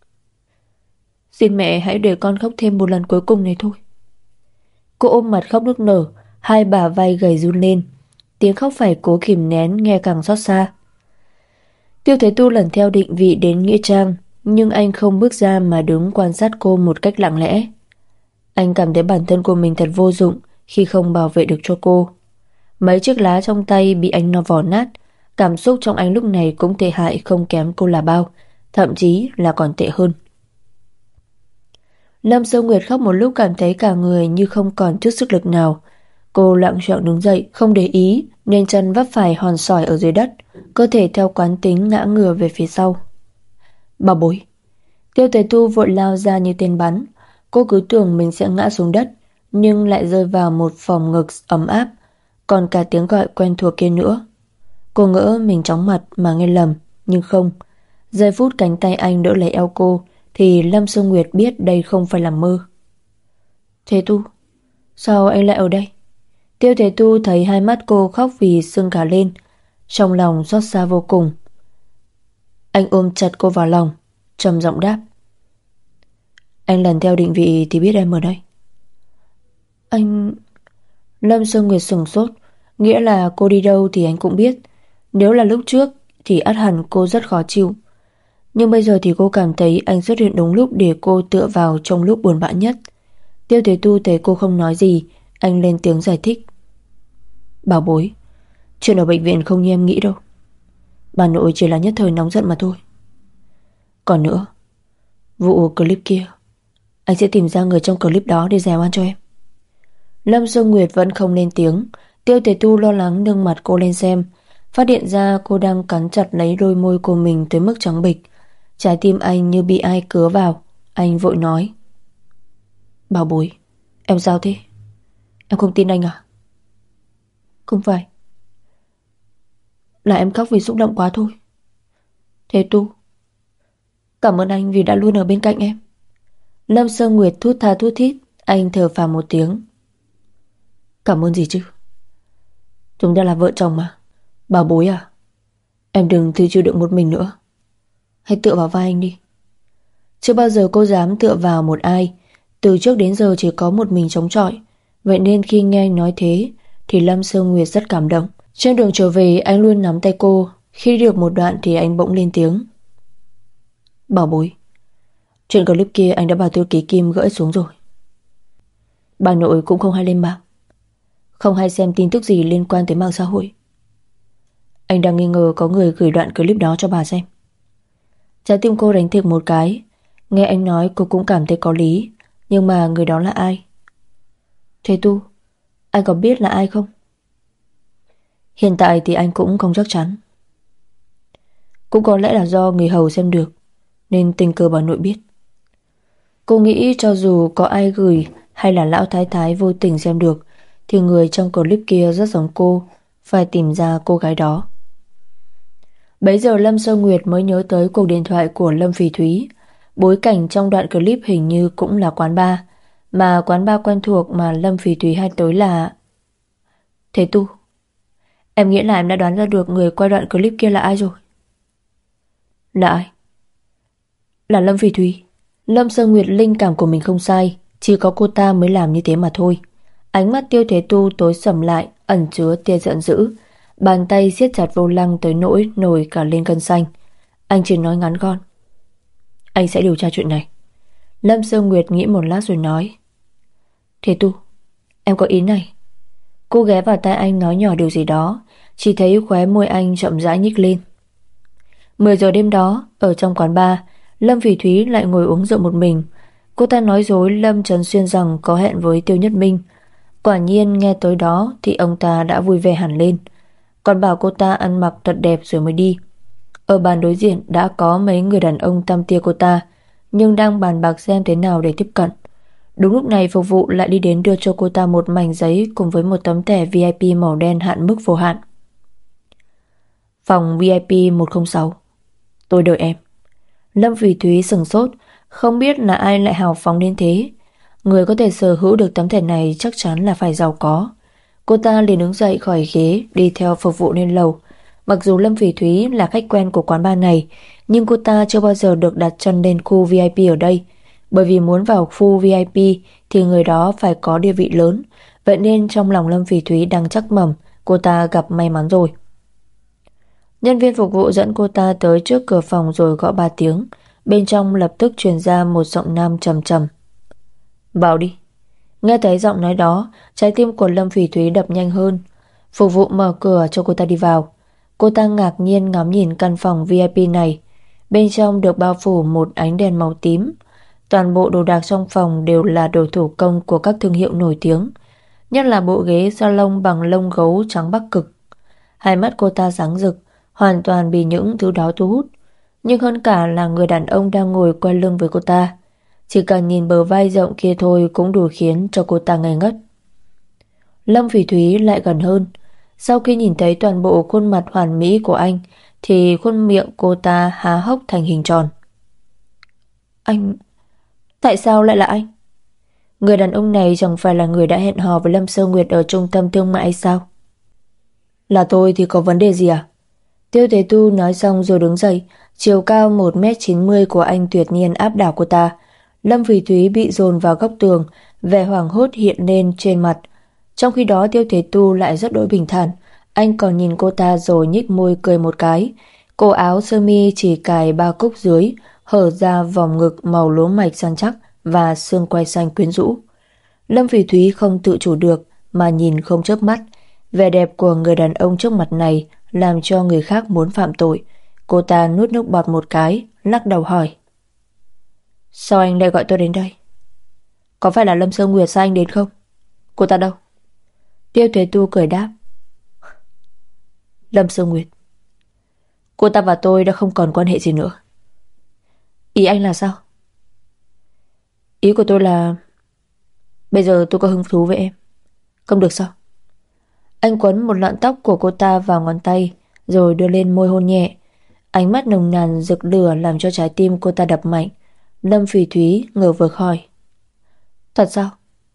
Xin mẹ hãy để con khóc thêm một lần cuối cùng này thôi. Cô ôm mặt khóc nức nở, hai bả vai gầy run lên. Tiếng khóc phải cố kìm nén nghe càng xót xa. Tiêu Thế Tu lần theo định vị đến Nghĩa Trang, nhưng anh không bước ra mà đứng quan sát cô một cách lặng lẽ. Anh cảm thấy bản thân của mình thật vô dụng khi không bảo vệ được cho cô. Mấy chiếc lá trong tay bị anh nó vò nát. Cảm xúc trong anh lúc này cũng tệ hại không kém cô là bao, thậm chí là còn tệ hơn. Lâm Sương Nguyệt khóc một lúc cảm thấy cả người như không còn chút sức lực nào. Cô loạng choạng đứng dậy, không để ý nên chân vấp phải hòn sỏi ở dưới đất, cơ thể theo quán tính ngã ngửa về phía sau. Bảo bối. Tiêu Thế Tu vội lao ra như tên bắn. Cô cứ tưởng mình sẽ ngã xuống đất, nhưng lại rơi vào một vòng ngực ấm áp, còn cả tiếng gọi quen thuộc kia nữa. Cô ngỡ mình chóng mặt mà nghe lầm, nhưng không. Giây phút cánh tay anh đỡ lấy eo cô thì Lâm Sương Nguyệt biết đây không phải là mơ. Thế Tu, sao anh lại ở đây? Tiêu Thế Tu thấy hai mắt cô khóc vì sưng cả lên, trong lòng xót xa vô cùng. Anh ôm chặt cô vào lòng, trầm giọng đáp. Anh lần theo định vị thì biết em ở đây. Anh... Lâm Sương Nguyệt sửng sốt, nghĩa là cô đi đâu thì anh cũng biết. Nếu là lúc trước thì ắt hẳn cô rất khó chịu. Nhưng bây giờ thì cô cảm thấy anh xuất hiện đúng lúc để cô tựa vào trong lúc buồn bã nhất. Tiêu Thế Tu thấy cô không nói gì, anh lên tiếng giải thích. Bảo bối, chuyện ở bệnh viện không như em nghĩ đâu. Bà nội chỉ là nhất thời nóng giận mà thôi. Còn nữa, vụ clip kia, anh sẽ tìm ra người trong clip đó để gièo oan cho em. Lâm Sương Nguyệt vẫn không lên tiếng. Tiêu Thế Tu lo lắng nâng mặt cô lên xem, phát hiện ra cô đang cắn chặt lấy đôi môi của mình tới mức trắng bệch. Trái tim anh như bị ai cứa vào. Anh vội nói. Bảo bối, em sao thế? Em không tin anh à? Không phải, là em khóc vì xúc động quá thôi. Thế Tu, cảm ơn anh vì đã luôn ở bên cạnh em. Lâm Sương Nguyệt thút tha thút thít. Anh thở phào một tiếng. Cảm ơn gì chứ, chúng ta là vợ chồng mà. Bảo bối à, em đừng tự chịu đựng một mình nữa. Hãy tựa vào vai anh đi. Chưa bao giờ cô dám tựa vào một ai. Từ trước đến giờ chỉ có một mình chống chọi. Vậy nên khi nghe anh nói thế thì Lâm Sơ Nguyệt rất cảm động. Trên đường trở về anh luôn nắm tay cô. Khi đi được một đoạn thì anh bỗng lên tiếng: Bảo bối, chuyện clip kia anh đã bảo thư ký Kim gỡ xuống rồi. Bà nội cũng không hay lên mạng, không hay xem tin tức gì liên quan tới mạng xã hội. Anh đang nghi ngờ có người gửi đoạn clip đó cho bà xem. Trái tim cô đánh thịch một cái. Nghe anh nói cô cũng cảm thấy có lý. Nhưng mà người đó là ai? Thế Tu, anh có biết là ai không? Hiện tại thì anh cũng không chắc chắn. Cũng có lẽ là do người hầu xem được nên tình cờ bà nội biết. Cô nghĩ cho dù có ai gửi hay là lão thái thái vô tình xem được thì người trong clip kia rất giống cô. Phải tìm ra cô gái đó. Bấy giờ Lâm Sơ Nguyệt mới nhớ tới cuộc điện thoại của Lâm Phỉ Thúy. Bối cảnh trong đoạn clip hình như cũng là quán bar, mà quán bar quen thuộc mà Lâm Phỉ Thúy hay tới là... Thế Tu, em nghĩ là em đã đoán ra được người quay đoạn clip kia là ai rồi. Là ai? Là Lâm Phỉ Thúy. Lâm Sơ Nguyệt linh cảm của mình không sai, chỉ có cô ta mới làm như thế mà thôi. Ánh mắt Tiêu Thế Tu tối sầm lại, ẩn chứa tia giận dữ. Bàn tay siết chặt vô lăng tới nỗi nổi cả lên cân xanh. Anh chỉ nói ngắn gọn: Anh sẽ điều tra chuyện này. Lâm Sơ Nguyệt nghĩ một lát rồi nói: Thế Tu, em có ý này. Cô ghé vào tai anh nói nhỏ điều gì đó. Chỉ thấy khóe môi anh chậm rãi nhích lên. 10 giờ đêm đó, ở trong quán bar, Lâm Phỉ Thúy lại ngồi uống rượu một mình. Cô ta nói dối Lâm Trấn Xuyên rằng có hẹn với Tiêu Nhất Minh. Quả nhiên nghe tới đó thì ông ta đã vui vẻ hẳn lên, còn bảo cô ta ăn mặc thật đẹp rồi mới đi. Ở bàn đối diện đã có mấy người đàn ông tăm tia cô ta, nhưng đang bàn bạc xem thế nào để tiếp cận. Đúng lúc này phục vụ lại đi đến đưa cho cô ta một mảnh giấy cùng với một tấm thẻ VIP màu đen hạn mức vô hạn. Phòng VIP 106, tôi đợi em. Lâm Phỉ Thúy sừng sốt, không biết là ai lại hào phóng đến thế. Người có thể sở hữu được tấm thẻ này chắc chắn là phải giàu có. Cô ta liền đứng dậy khỏi ghế, đi theo phục vụ lên lầu. Mặc dù Lâm Phỉ Thúy là khách quen của quán bar này, nhưng cô ta chưa bao giờ được đặt chân lên khu VIP ở đây. Bởi vì muốn vào khu VIP thì người đó phải có địa vị lớn. Vậy nên trong lòng Lâm Phỉ Thúy đang chắc mẩm cô ta gặp may mắn rồi. Nhân viên phục vụ dẫn cô ta tới trước cửa phòng rồi gõ 3 tiếng. Bên trong lập tức truyền ra một giọng nam trầm trầm: Vào đi. Nghe thấy giọng nói đó, trái tim của Lâm Phỉ Thúy đập nhanh hơn. Phục vụ mở cửa cho cô ta đi vào. Cô ta ngạc nhiên ngắm nhìn căn phòng VIP này. Bên trong được bao phủ một ánh đèn màu tím. Toàn bộ đồ đạc trong phòng đều là đồ thủ công của các thương hiệu nổi tiếng, nhất là bộ ghế salon bằng lông gấu trắng Bắc Cực. Hai mắt cô ta sáng rực, hoàn toàn bị những thứ đó thu hút. Nhưng hơn cả là người đàn ông đang ngồi quay lưng với cô ta. Chỉ cần nhìn bờ vai rộng kia thôi cũng đủ khiến cho cô ta ngây ngất. Lâm Phỉ Thúy lại gần hơn. Sau khi nhìn thấy toàn bộ khuôn mặt hoàn mỹ của anh thì khuôn miệng cô ta há hốc thành hình tròn. Anh... Tại sao lại là anh? Người đàn ông này chẳng phải là người đã hẹn hò với Lâm Sơ Nguyệt ở trung tâm thương mại sao? Là tôi thì có vấn đề gì à? Tiêu Thế Tu nói xong rồi đứng dậy. Chiều cao 1m90 của anh tuyệt nhiên áp đảo cô ta. Lâm Phỉ Thúy bị dồn vào góc tường, vẻ hoảng hốt hiện lên trên mặt. Trong khi đó Tiêu Thế Tu lại rất đỗi bình thản. Anh còn nhìn cô ta rồi nhếch môi cười một cái. Cổ áo sơ mi chỉ cài 3 cúc dưới, hở ra vòng ngực màu lúa mạch săn chắc và xương quai xanh quyến rũ. Lâm Phỉ Thúy không tự chủ được mà nhìn không chớp mắt. Vẻ đẹp của người đàn ông trước mặt này làm cho người khác muốn phạm tội. Cô ta nuốt nước bọt một cái, lắc đầu hỏi: Sao anh lại gọi tôi đến đây? Có phải là Lâm Sơ Nguyệt sai anh đến không? Cô ta đâu? Tiêu Thế Tu cười đáp: Lâm Sơ Nguyệt, cô ta và tôi đã không còn quan hệ gì nữa. Ý anh là sao? Ý của tôi là bây giờ tôi có hứng thú với em. Không được sao? Anh quấn một lọn tóc của cô ta vào ngón tay rồi đưa lên môi hôn nhẹ. Ánh mắt nồng nàn rực lửa làm cho trái tim cô ta đập mạnh. Lâm Phỉ Thúy ngờ vực hỏi: Thật sao?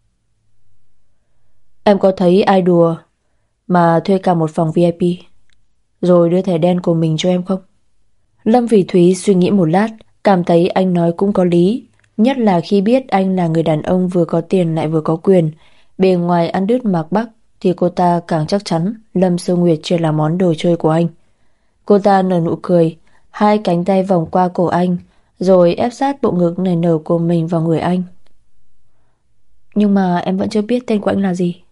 Em có thấy ai đùa mà thuê cả một phòng VIP rồi đưa thẻ đen của mình cho em không? Lâm Phỉ Thúy suy nghĩ một lát, cảm thấy anh nói cũng có lý. Nhất là khi biết anh là người đàn ông vừa có tiền lại vừa có quyền. Bề ngoài ăn đứt mặc bắc thì cô ta càng chắc chắn Lâm Sương Nguyệt chưa là món đồ chơi của anh. Cô ta nở nụ cười, hai cánh tay vòng qua cổ anh, rồi ép sát bộ ngực nảy nở của mình vào người anh. Nhưng mà em vẫn chưa biết tên của anh là gì.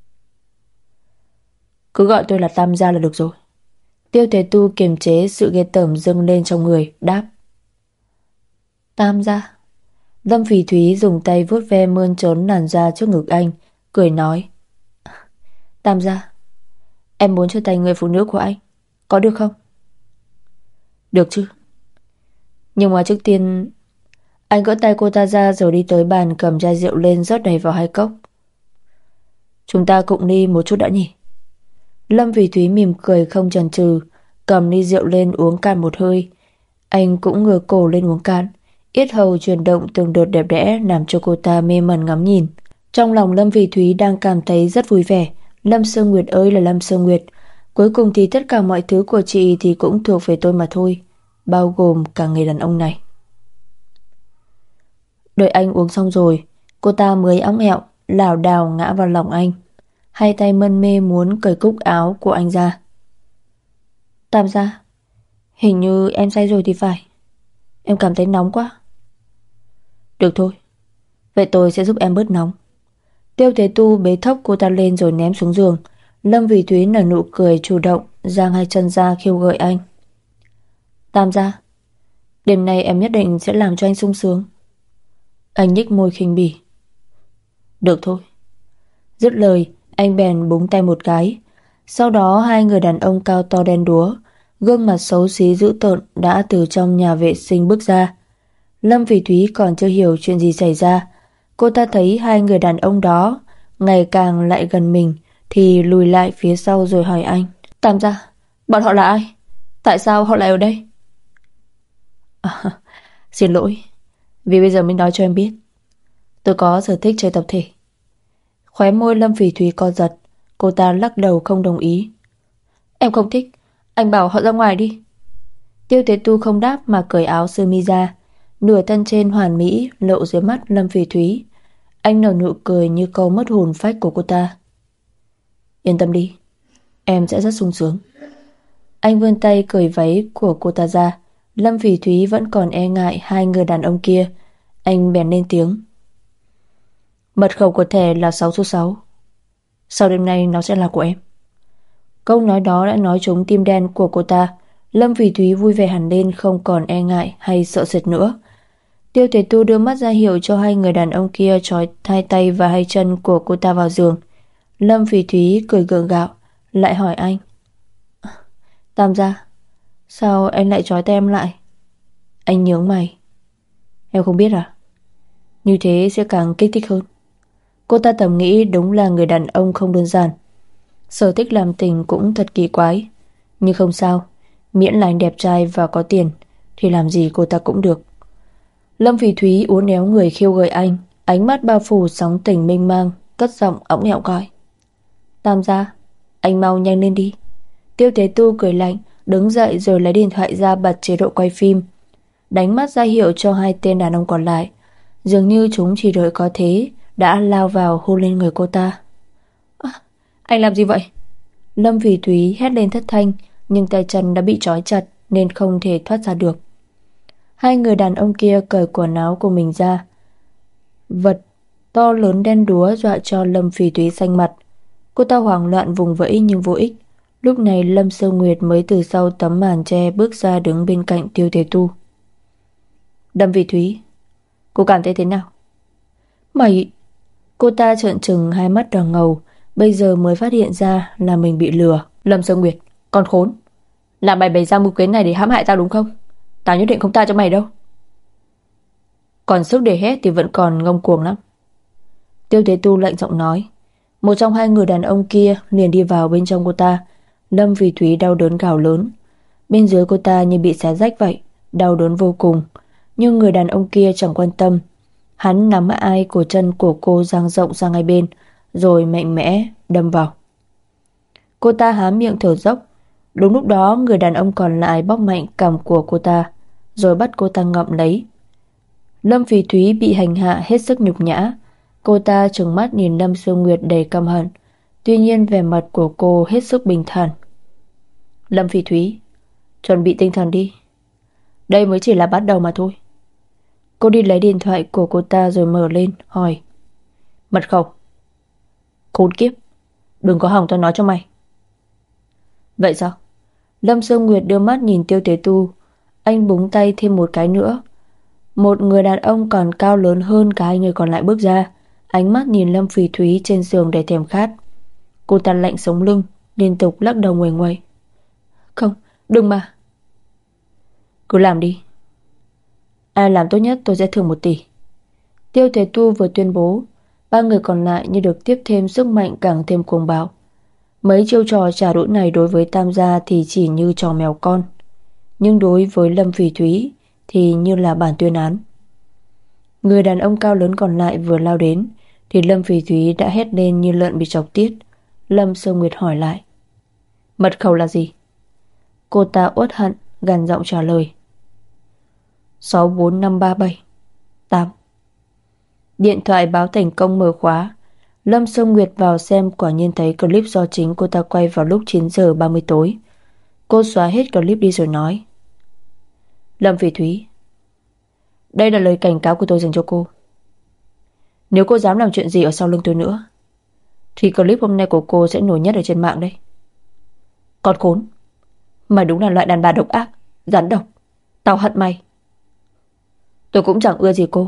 Cứ gọi tôi là Tam Gia là được rồi. Tiêu Thế Tu kiềm chế sự ghê tởm dâng lên trong người, đáp. Tam Gia. Lâm Phỉ Thúy dùng tay vuốt ve mơn trớn làn da trước ngực anh, cười nói. Tam Gia, em muốn trở thành người phụ nữ của anh, có được không? Được chứ. Nhưng mà trước tiên... Anh gỡ tay cô ta ra rồi đi tới bàn cầm chai rượu lên rót đầy vào hai cốc. Chúng ta cùng đi một chút đã nhỉ? Lâm Phỉ Thúy mỉm cười không chần chừ, cầm ly rượu lên uống cạn một hơi. Anh cũng ngửa cổ lên uống cạn, yết hầu chuyển động từng đợt đẹp đẽ làm cho cô ta mê mẩn ngắm nhìn. Trong lòng Lâm Phỉ Thúy đang cảm thấy rất vui vẻ. Lâm Sương Nguyệt ơi là Lâm Sương Nguyệt, cuối cùng thì tất cả mọi thứ của chị thì cũng thuộc về tôi mà thôi, bao gồm cả người đàn ông này. Đợi anh uống xong rồi, cô ta mới óng ẹo lảo đảo ngã vào lòng anh, hai tay mân mê muốn cởi cúc áo của anh ra. Tam Gia, hình như em say rồi thì phải. Em cảm thấy nóng quá. Được thôi, vậy tôi sẽ giúp em bớt nóng. Tiêu Thế Tu bế thốc cô ta lên rồi ném xuống giường. Lâm Vĩ Thúy nở nụ cười chủ động, giang hai chân ra khiêu gợi anh. Tam Gia, đêm nay em nhất định sẽ làm cho anh sung sướng. Anh nhếch môi khinh bỉ. Được thôi. Dứt lời, anh bèn búng tay một cái. Sau đó hai người đàn ông cao to đen đúa, gương mặt xấu xí dữ tợn đã từ trong nhà vệ sinh bước ra. Lâm Phỉ Thúy còn chưa hiểu chuyện gì xảy ra. Cô ta thấy hai người đàn ông đó ngày càng lại gần mình thì lùi lại phía sau rồi hỏi anh. Tam Gia, bọn họ là ai? Tại sao họ lại ở đây? Xin lỗi, vì bây giờ mới nói cho em biết. Tôi có sở thích chơi tập thể. Khóe môi Lâm Phỉ Thúy co giật. Cô ta lắc đầu không đồng ý. Em không thích, anh bảo họ ra ngoài đi. Tiêu Thế Tu không đáp mà cởi áo sơ mi ra. Nửa thân trên hoàn mỹ lộ dưới mắt Lâm Phỉ Thúy. Anh nở nụ cười như câu mất hồn phách của cô ta. Yên tâm đi, em sẽ rất sung sướng. Anh vươn tay cởi váy của cô ta ra. Lâm Phỉ Thúy vẫn còn e ngại hai người đàn ông kia. Anh bèn lên tiếng. Mật khẩu của thẻ là 6 số 6. Sau đêm nay nó sẽ là của em. Câu nói đó đã nói trúng tim đen của cô ta. Lâm Phỉ Thúy vui vẻ hẳn lên, không còn e ngại hay sợ sệt nữa. Tiêu Thế Tu đưa mắt ra hiệu cho hai người đàn ông kia trói hai tay và hai chân của cô ta vào giường. Lâm Phỉ Thúy cười gượng gạo, lại hỏi anh. Tam Gia, sao anh lại trói tay em lại? Anh nhướng mày. Em không biết à? Như thế sẽ càng kích thích hơn. Cô ta thầm nghĩ đúng là người đàn ông không đơn giản. Sở thích làm tình cũng thật kỳ quái. Nhưng không sao, miễn là anh đẹp trai và có tiền thì làm gì cô ta cũng được. Lâm Phỉ Thúy uốn éo người khiêu gợi anh, ánh mắt bao phủ sóng tình mênh mang, cất giọng õng ẹo gọi. Tam Gia, anh mau nhanh lên đi. Tiêu Thế Tu cười lạnh, đứng dậy rồi lấy điện thoại ra bật chế độ quay phim, đánh mắt ra hiệu cho hai tên đàn ông còn lại. Dường như chúng chỉ đợi có thế đã lao vào hôn lên người cô ta. Anh làm gì vậy? Lâm Phỉ Thúy hét lên thất thanh, nhưng tay chân đã bị trói chặt nên không thể thoát ra được. Hai người đàn ông kia cởi quần áo của mình ra. Vật to lớn đen đúa dọa cho Lâm Phỉ Thúy xanh mặt. Cô ta hoảng loạn vùng vẫy nhưng vô ích. Lúc này Lâm Sương Nguyệt mới từ sau tấm màn che bước ra đứng bên cạnh Tiêu Thế Tu. Lâm Phỉ Thúy, cô cảm thấy thế nào? Mày... Cô ta trợn trừng hai mắt đỏ ngầu, bây giờ mới phát hiện ra là mình bị lừa. Lâm Sương Nguyệt, con khốn, là mày bày ra mưu kế này để hãm hại tao đúng không? Tao nhất định không tha cho mày đâu. Còn sức để hết thì vẫn còn ngông cuồng lắm. Tiêu Thế Tu lạnh giọng nói. Một trong hai người đàn ông kia liền đi vào bên trong cô ta. Lâm Phỉ Thúy đau đớn gào lớn. Bên dưới cô ta như bị xé rách vậy, đau đớn vô cùng. Nhưng người đàn ông kia chẳng quan tâm. Hắn nắm ai cổ chân của cô dang rộng sang hai bên, rồi mạnh mẽ đâm vào. Cô ta há miệng thở dốc. Đúng lúc đó người đàn ông còn lại bóp mạnh cằm của cô ta, rồi bắt cô ta ngậm lấy. Lâm Phỉ Thúy bị hành hạ hết sức nhục nhã. Cô ta trừng mắt nhìn Lâm Sương Nguyệt đầy căm hận. Tuy nhiên vẻ mặt của cô hết sức bình thản. Lâm Phỉ Thúy, chuẩn bị tinh thần đi. Đây mới chỉ là bắt đầu mà thôi. Cô đi lấy điện thoại của cô ta rồi mở lên, hỏi. Mật khẩu. Khốn kiếp, đừng có hỏng tao nói cho mày. Vậy sao? Lâm Sương Nguyệt đưa mắt nhìn Tiêu Tế Tu. Anh búng tay thêm một cái nữa. Một người đàn ông còn cao lớn hơn cả hai người còn lại bước ra. Ánh mắt nhìn Lâm Phỉ Thúy trên giường để thèm khát. Cô ta lạnh sống lưng, liên tục lắc đầu nguầy nguầy. Không, đừng mà. Cứ làm đi. Ai làm tốt nhất tôi sẽ thưởng 1 tỷ. Tiêu Thế Tu vừa tuyên bố, ba người còn lại như được tiếp thêm sức mạnh càng thêm cuồng bạo. Mấy chiêu trò trả đũa này đối với Tam gia thì chỉ như trò mèo con, nhưng đối với Lâm Phỉ Thúy thì như là bản tuyên án. Người đàn ông cao lớn còn lại vừa lao đến thì Lâm Phỉ Thúy đã hét lên như lợn bị chọc tiết. Lâm Sương Nguyệt hỏi lại. Mật khẩu là gì? Cô ta uất hận gằn giọng trả lời. 64537 8. Điện thoại báo thành công mở khóa. Lâm Sương Nguyệt vào xem, quả nhiên thấy clip do chính cô ta quay vào lúc 9 giờ 30 tối. Cô xóa hết clip đi rồi nói. Lâm Phỉ Thúy, đây là lời cảnh cáo của tôi dành cho cô. Nếu cô dám làm chuyện gì ở sau lưng tôi nữa thì clip hôm nay của cô sẽ nổi nhất ở trên mạng đây. Con khốn, mày đúng là loại đàn bà độc ác, rắn độc. Tao hận mày. Tôi cũng chẳng ưa gì cô.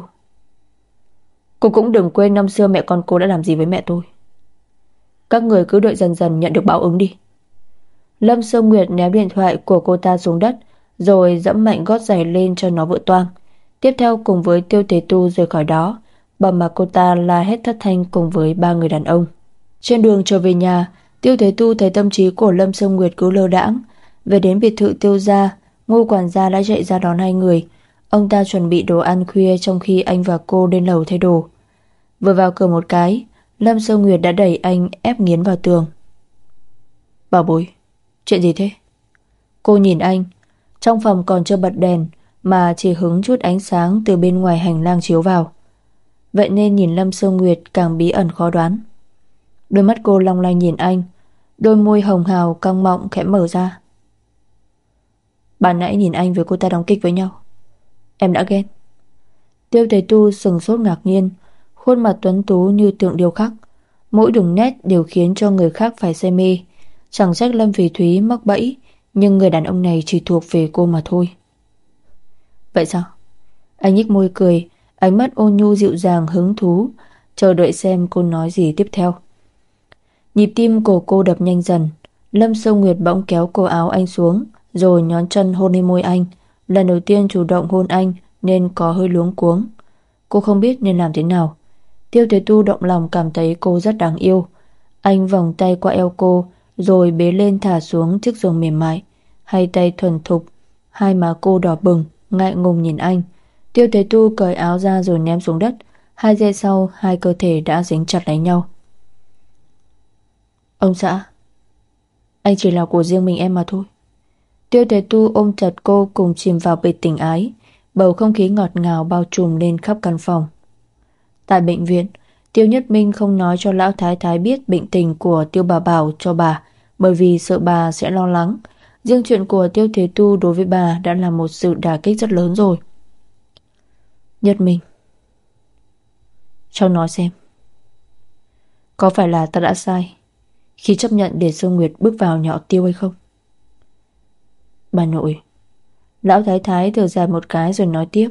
Cô cũng đừng quên năm xưa mẹ con cô đã làm gì với mẹ tôi. Các người cứ đợi dần dần nhận được báo ứng đi. Lâm Sương Nguyệt ném điện thoại của cô ta xuống đất, rồi dẫm mạnh gót giày lên cho nó vỡ toang. Tiếp theo cùng với Tiêu Tế Tu rời khỏi đó, bằng mà cô ta la hét thất thanh cùng với ba người đàn ông. Trên đường trở về nhà, Tiêu Tế Tu thấy tâm trí của Lâm Sương Nguyệt cứ lơ đãng. Về đến biệt thự Tiêu gia, Ngô quản gia đã chạy ra đón hai người. Ông ta chuẩn bị đồ ăn khuya trong khi anh và cô lên lầu thay đồ. Vừa vào cửa một cái, Lâm Sương Nguyệt đã đẩy anh ép nghiến vào tường. Bảo bối, chuyện gì thế? Cô nhìn anh. Trong phòng còn chưa bật đèn mà chỉ hứng chút ánh sáng từ bên ngoài hành lang chiếu vào. Vậy nên nhìn Lâm Sương Nguyệt càng bí ẩn khó đoán. Đôi mắt cô long lanh nhìn anh, đôi môi hồng hào cong mọng khẽ mở ra. Ban nãy nhìn anh với cô ta đóng kịch với nhau, em đã ghen. Tiêu Tế Tu sừng sốt ngạc nhiên. Khuôn mặt tuấn tú như tượng điêu khắc, mỗi đường nét đều khiến cho người khác phải say mê. Chẳng trách Lâm Phỉ Thúy mắc bẫy, nhưng người đàn ông này chỉ thuộc về cô mà thôi. Vậy sao? Anh nhếch môi cười, ánh mắt ôn nhu dịu dàng hứng thú, chờ đợi xem cô nói gì tiếp theo. Nhịp tim của cô đập nhanh dần. Lâm Sương Nguyệt bỗng kéo cổ áo anh xuống, rồi nhón chân hôn lên môi anh. Lần đầu tiên chủ động hôn anh nên có hơi luống cuống. Cô không biết nên làm thế nào. Tiêu Thế Tu động lòng cảm thấy cô rất đáng yêu. Anh vòng tay qua eo cô, rồi bế lên thả xuống chiếc giường mềm mại. Hai tay thuần thục, hai má cô đỏ bừng, ngại ngùng nhìn anh. Tiêu Thế Tu cởi áo ra rồi ném xuống đất. 2 giây sau, hai cơ thể đã dính chặt lấy nhau. Ông xã, anh chỉ là của riêng mình em mà thôi. Tiêu Thế Tu ôm chặt cô cùng chìm vào bể tình ái. Bầu không khí ngọt ngào bao trùm lên khắp căn phòng. Tại bệnh viện, Tiêu Nhất Minh không nói cho lão thái thái biết bệnh tình của Tiêu bà Bảo cho bà, bởi vì sợ bà sẽ lo lắng. Riêng chuyện của Tiêu Thế Tu đối với bà đã là một sự đả kích rất lớn rồi. Nhất Minh, cháu nói xem, có phải là ta đã sai khi chấp nhận để Sương Nguyệt bước vào nhà họ Tiêu hay không? Bà nội. Lão thái thái thở dài một cái rồi nói tiếp.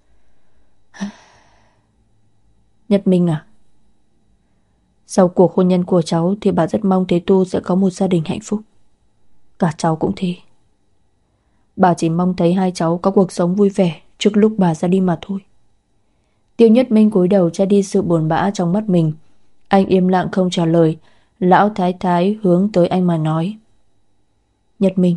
Nhất Minh à, sau cuộc hôn nhân của cháu thì bà rất mong Thế Tu sẽ có một gia đình hạnh phúc. Cả cháu cũng thế. Bà chỉ mong thấy hai cháu có cuộc sống vui vẻ trước lúc bà ra đi mà thôi. Tiêu Nhất Minh cúi đầu che đi sự buồn bã trong mắt mình. Anh im lặng không trả lời. Lão thái thái hướng tới anh mà nói. Nhất Minh,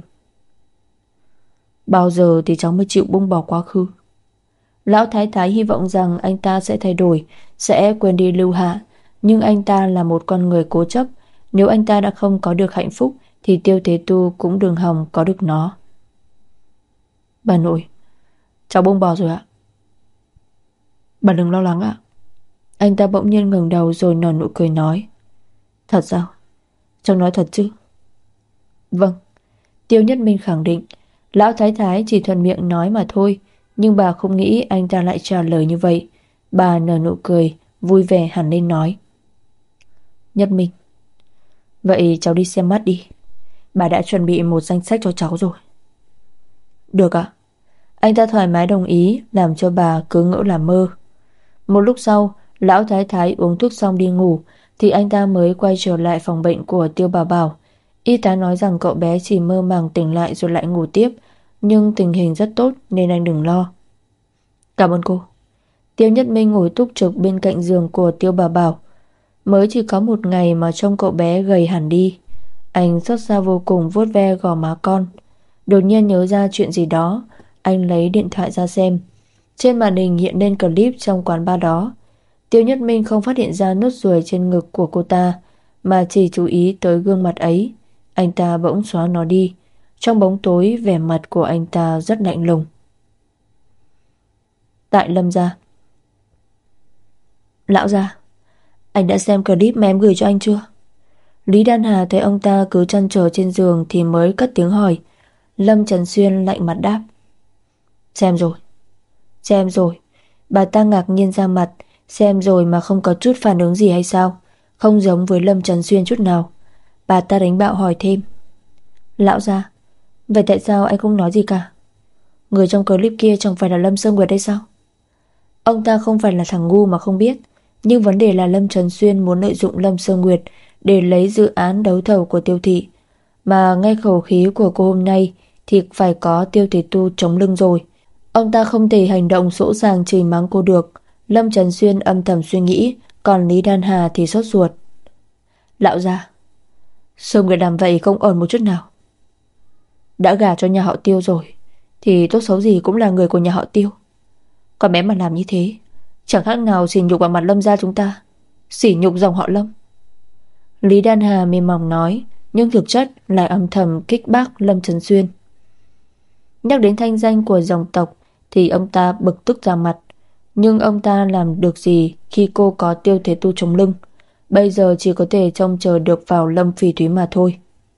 bao giờ thì cháu mới chịu buông bỏ quá khứ? Lão thái thái hy vọng rằng anh ta sẽ thay đổi, sẽ quên đi Lưu Hạ. Nhưng anh ta là một con người cố chấp. Nếu anh ta đã không có được hạnh phúc thì Tiêu Thế Tu cũng đừng hòng có được nó. Bà nội, cháu buông bỏ rồi ạ. Bà đừng lo lắng ạ. Anh ta bỗng nhiên ngẩng đầu rồi nở nụ cười nói: Thật sao? Cháu nói thật chứ? Vâng. Tiêu Nhất Minh khẳng định. Lão Thái Thái chỉ thuận miệng nói mà thôi, nhưng bà không nghĩ anh ta lại trả lời như vậy. Bà nở nụ cười vui vẻ hẳn lên nói: Nhất Minh, vậy cháu đi xem mắt đi. Bà đã chuẩn bị một danh sách cho cháu rồi. Được ạ. Anh ta thoải mái đồng ý, làm cho bà cứ ngỡ là mơ. Một lúc sau, Lão Thái Thái uống thuốc xong đi ngủ, thì anh ta mới quay trở lại phòng bệnh của Tiêu Bảo Bảo. Y tá nói rằng cậu bé chỉ mơ màng tỉnh lại rồi lại ngủ tiếp, nhưng tình hình rất tốt nên anh đừng lo. Cảm ơn cô. Tiêu Nhất Minh ngồi túc trực bên cạnh giường của Tiêu Bảo Bảo. Mới chỉ có một ngày mà trông cậu bé gầy hẳn đi. Anh xót xa vô cùng vuốt ve gò má con. Đột nhiên nhớ ra chuyện gì đó, anh lấy điện thoại ra xem. Trên màn hình hiện lên clip trong quán bar đó. Tiêu Nhất Minh không phát hiện ra nốt ruồi trên ngực của cô ta, mà chỉ chú ý tới gương mặt ấy. Anh ta bỗng xóa nó đi. Trong bóng tối, vẻ mặt của anh ta rất lạnh lùng. Tại Lâm gia. Lão gia, anh đã xem clip mà em gửi cho anh chưa? Lý Đan Hà thấy ông ta cứ chăn trở trên giường thì mới cất tiếng hỏi. Lâm Trần Xuyên lạnh mặt đáp: Xem rồi. Xem rồi. Bà ta ngạc nhiên ra mặt. Xem rồi mà không có chút phản ứng gì hay sao? Không giống với Lâm Trần Xuyên chút nào. Bà ta đánh bạo hỏi thêm: Lão gia, vậy tại sao anh không nói gì cả? Người trong clip kia chẳng phải là Lâm Sơn Nguyệt hay sao? Ông ta không phải là thằng ngu mà không biết. Nhưng vấn đề là Lâm Trần Xuyên muốn lợi dụng Lâm Sơn Nguyệt để lấy dự án đấu thầu của Tiêu thị. Mà nghe khẩu khí của cô hôm nay thì phải có Tiêu Thị Tu chống lưng rồi. Ông ta không thể hành động sỗ sàng chửi mắng cô được. Lâm Trần Xuyên âm thầm suy nghĩ, còn Lý Đan Hà thì sốt ruột. Lão gia, Sơn Nguyệt làm vậy không ổn một chút nào. Đã gả cho nhà họ Tiêu rồi thì tốt xấu gì cũng là người của nhà họ Tiêu. Con bé mà làm như thế chẳng khác nào sỉ nhục vào mặt Lâm gia chúng ta, sỉ nhục dòng họ Lâm. Lý Đan Hà mềm mỏng nói, nhưng thực chất lại âm thầm kích bác Lâm Trần Xuyên. Nhắc đến thanh danh của dòng tộc thì ông ta bực tức ra mặt. Nhưng ông ta làm được gì khi cô có Tiêu Thế Tu chống lưng? Bây giờ chỉ có thể trông chờ được vào Lâm Phỉ Thúy mà thôi.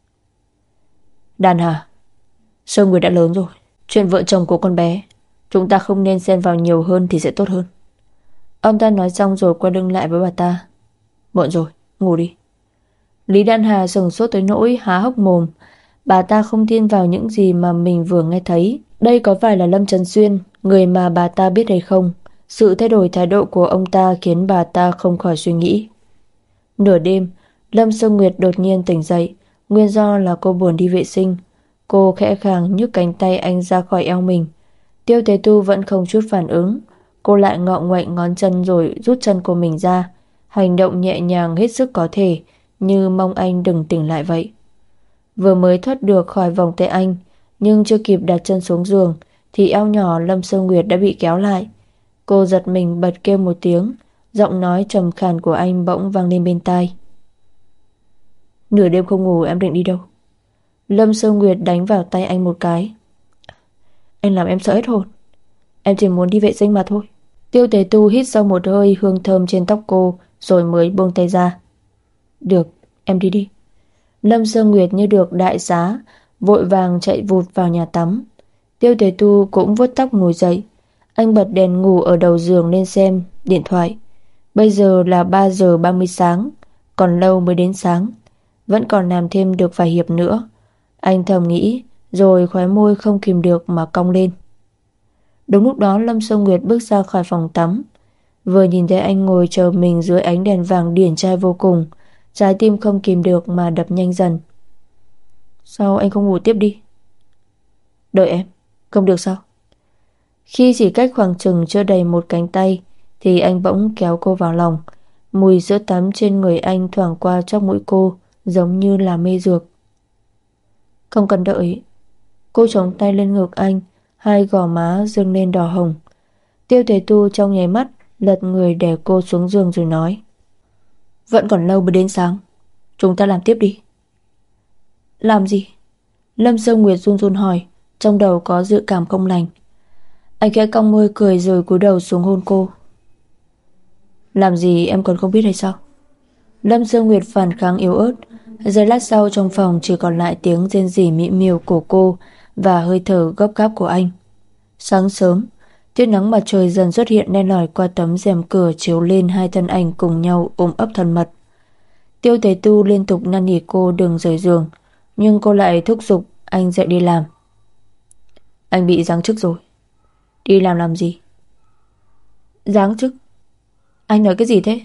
Đan Hà, Sơn Nguyệt đã lớn rồi. Chuyện vợ chồng của con bé chúng ta không nên xen vào nhiều hơn thì sẽ tốt hơn. Ông ta nói xong rồi quay lưng lại với bà ta. Muộn rồi, ngủ đi. Lý Đan Hà sừng sốt tới nỗi há hốc mồm. Bà ta không tin vào những gì mà mình vừa nghe thấy. Đây có phải là Lâm Trần Xuyên, người mà bà ta biết hay không? Sự thay đổi thái độ của ông ta khiến bà ta không khỏi suy nghĩ. Nửa đêm, Lâm Sương Nguyệt đột nhiên tỉnh dậy. Nguyên do là cô buồn đi vệ sinh. Cô khẽ khàng nhấc cánh tay anh ra khỏi eo mình. Tiêu Thế Tu vẫn không chút phản ứng. Cô lại ngọ nguậy ngón chân rồi rút chân của mình ra, hành động nhẹ nhàng hết sức có thể, như mong anh đừng tỉnh lại vậy. Vừa mới thoát được khỏi vòng tay anh, nhưng chưa kịp đặt chân xuống giường thì eo nhỏ Lâm Sương Nguyệt đã bị kéo lại. Cô giật mình bật kêu một tiếng, giọng nói trầm khàn của anh bỗng vang lên bên tai. Nửa đêm không ngủ em định đi đâu? Lâm Sương Nguyệt đánh vào tay anh một cái. Anh làm em sợ hết hồn. Em chỉ muốn đi vệ sinh mà thôi. Tiêu Tế Tu hít sâu một hơi hương thơm trên tóc cô rồi mới buông tay ra. Được, em đi đi. Lâm Sương Nguyệt như được đại xá, vội vàng chạy vụt vào nhà tắm. Tiêu Tế Tu cũng vuốt tóc ngồi dậy. Anh bật đèn ngủ ở đầu giường lên xem điện thoại. Bây giờ là 3 giờ 30 sáng, còn lâu mới đến sáng. Vẫn còn làm thêm được vài hiệp nữa. Anh thầm nghĩ, rồi khóe môi không kìm được mà cong lên. Đúng lúc đó Lâm Sương Nguyệt bước ra khỏi phòng tắm. Vừa nhìn thấy anh ngồi chờ mình dưới ánh đèn vàng điển trai vô cùng, trái tim không kìm được mà đập nhanh dần. Sao anh không ngủ tiếp đi? Đợi em, không được sao? Khi chỉ cách khoảng chừng chưa đầy một cánh tay thì anh bỗng kéo cô vào lòng. Mùi sữa tắm trên người anh thoảng qua trong mũi cô, giống như là mê dược. Không cần đợi. Cô chống tay lên ngực anh, hai gò má dâng lên đỏ hồng. Tiêu Thế Tu trong nháy mắt lật người đè cô xuống giường rồi nói. Vẫn còn lâu mới đến sáng, chúng ta làm tiếp đi. Làm gì? Lâm Sương Nguyệt run run hỏi, trong đầu có dự cảm không lành. Anh khẽ cong môi cười rồi cúi đầu xuống hôn cô. Làm gì em còn không biết hay sao? Lâm Dương Nguyệt phản kháng yếu ớt. Giây lát sau trong phòng chỉ còn lại tiếng rên rỉ mỹ miều của cô và hơi thở gấp gáp của anh. Sáng sớm, tia nắng mặt trời dần xuất hiện len lỏi qua tấm rèm cửa chiếu lên hai thân ảnh cùng nhau ôm ấp thân mật. Tiêu Tế Tu liên tục năn nỉ cô đừng rời giường, nhưng cô lại thúc giục anh dậy đi làm. Anh bị giáng chức rồi. Đi làm gì? Giáng chức? Anh nói cái gì thế?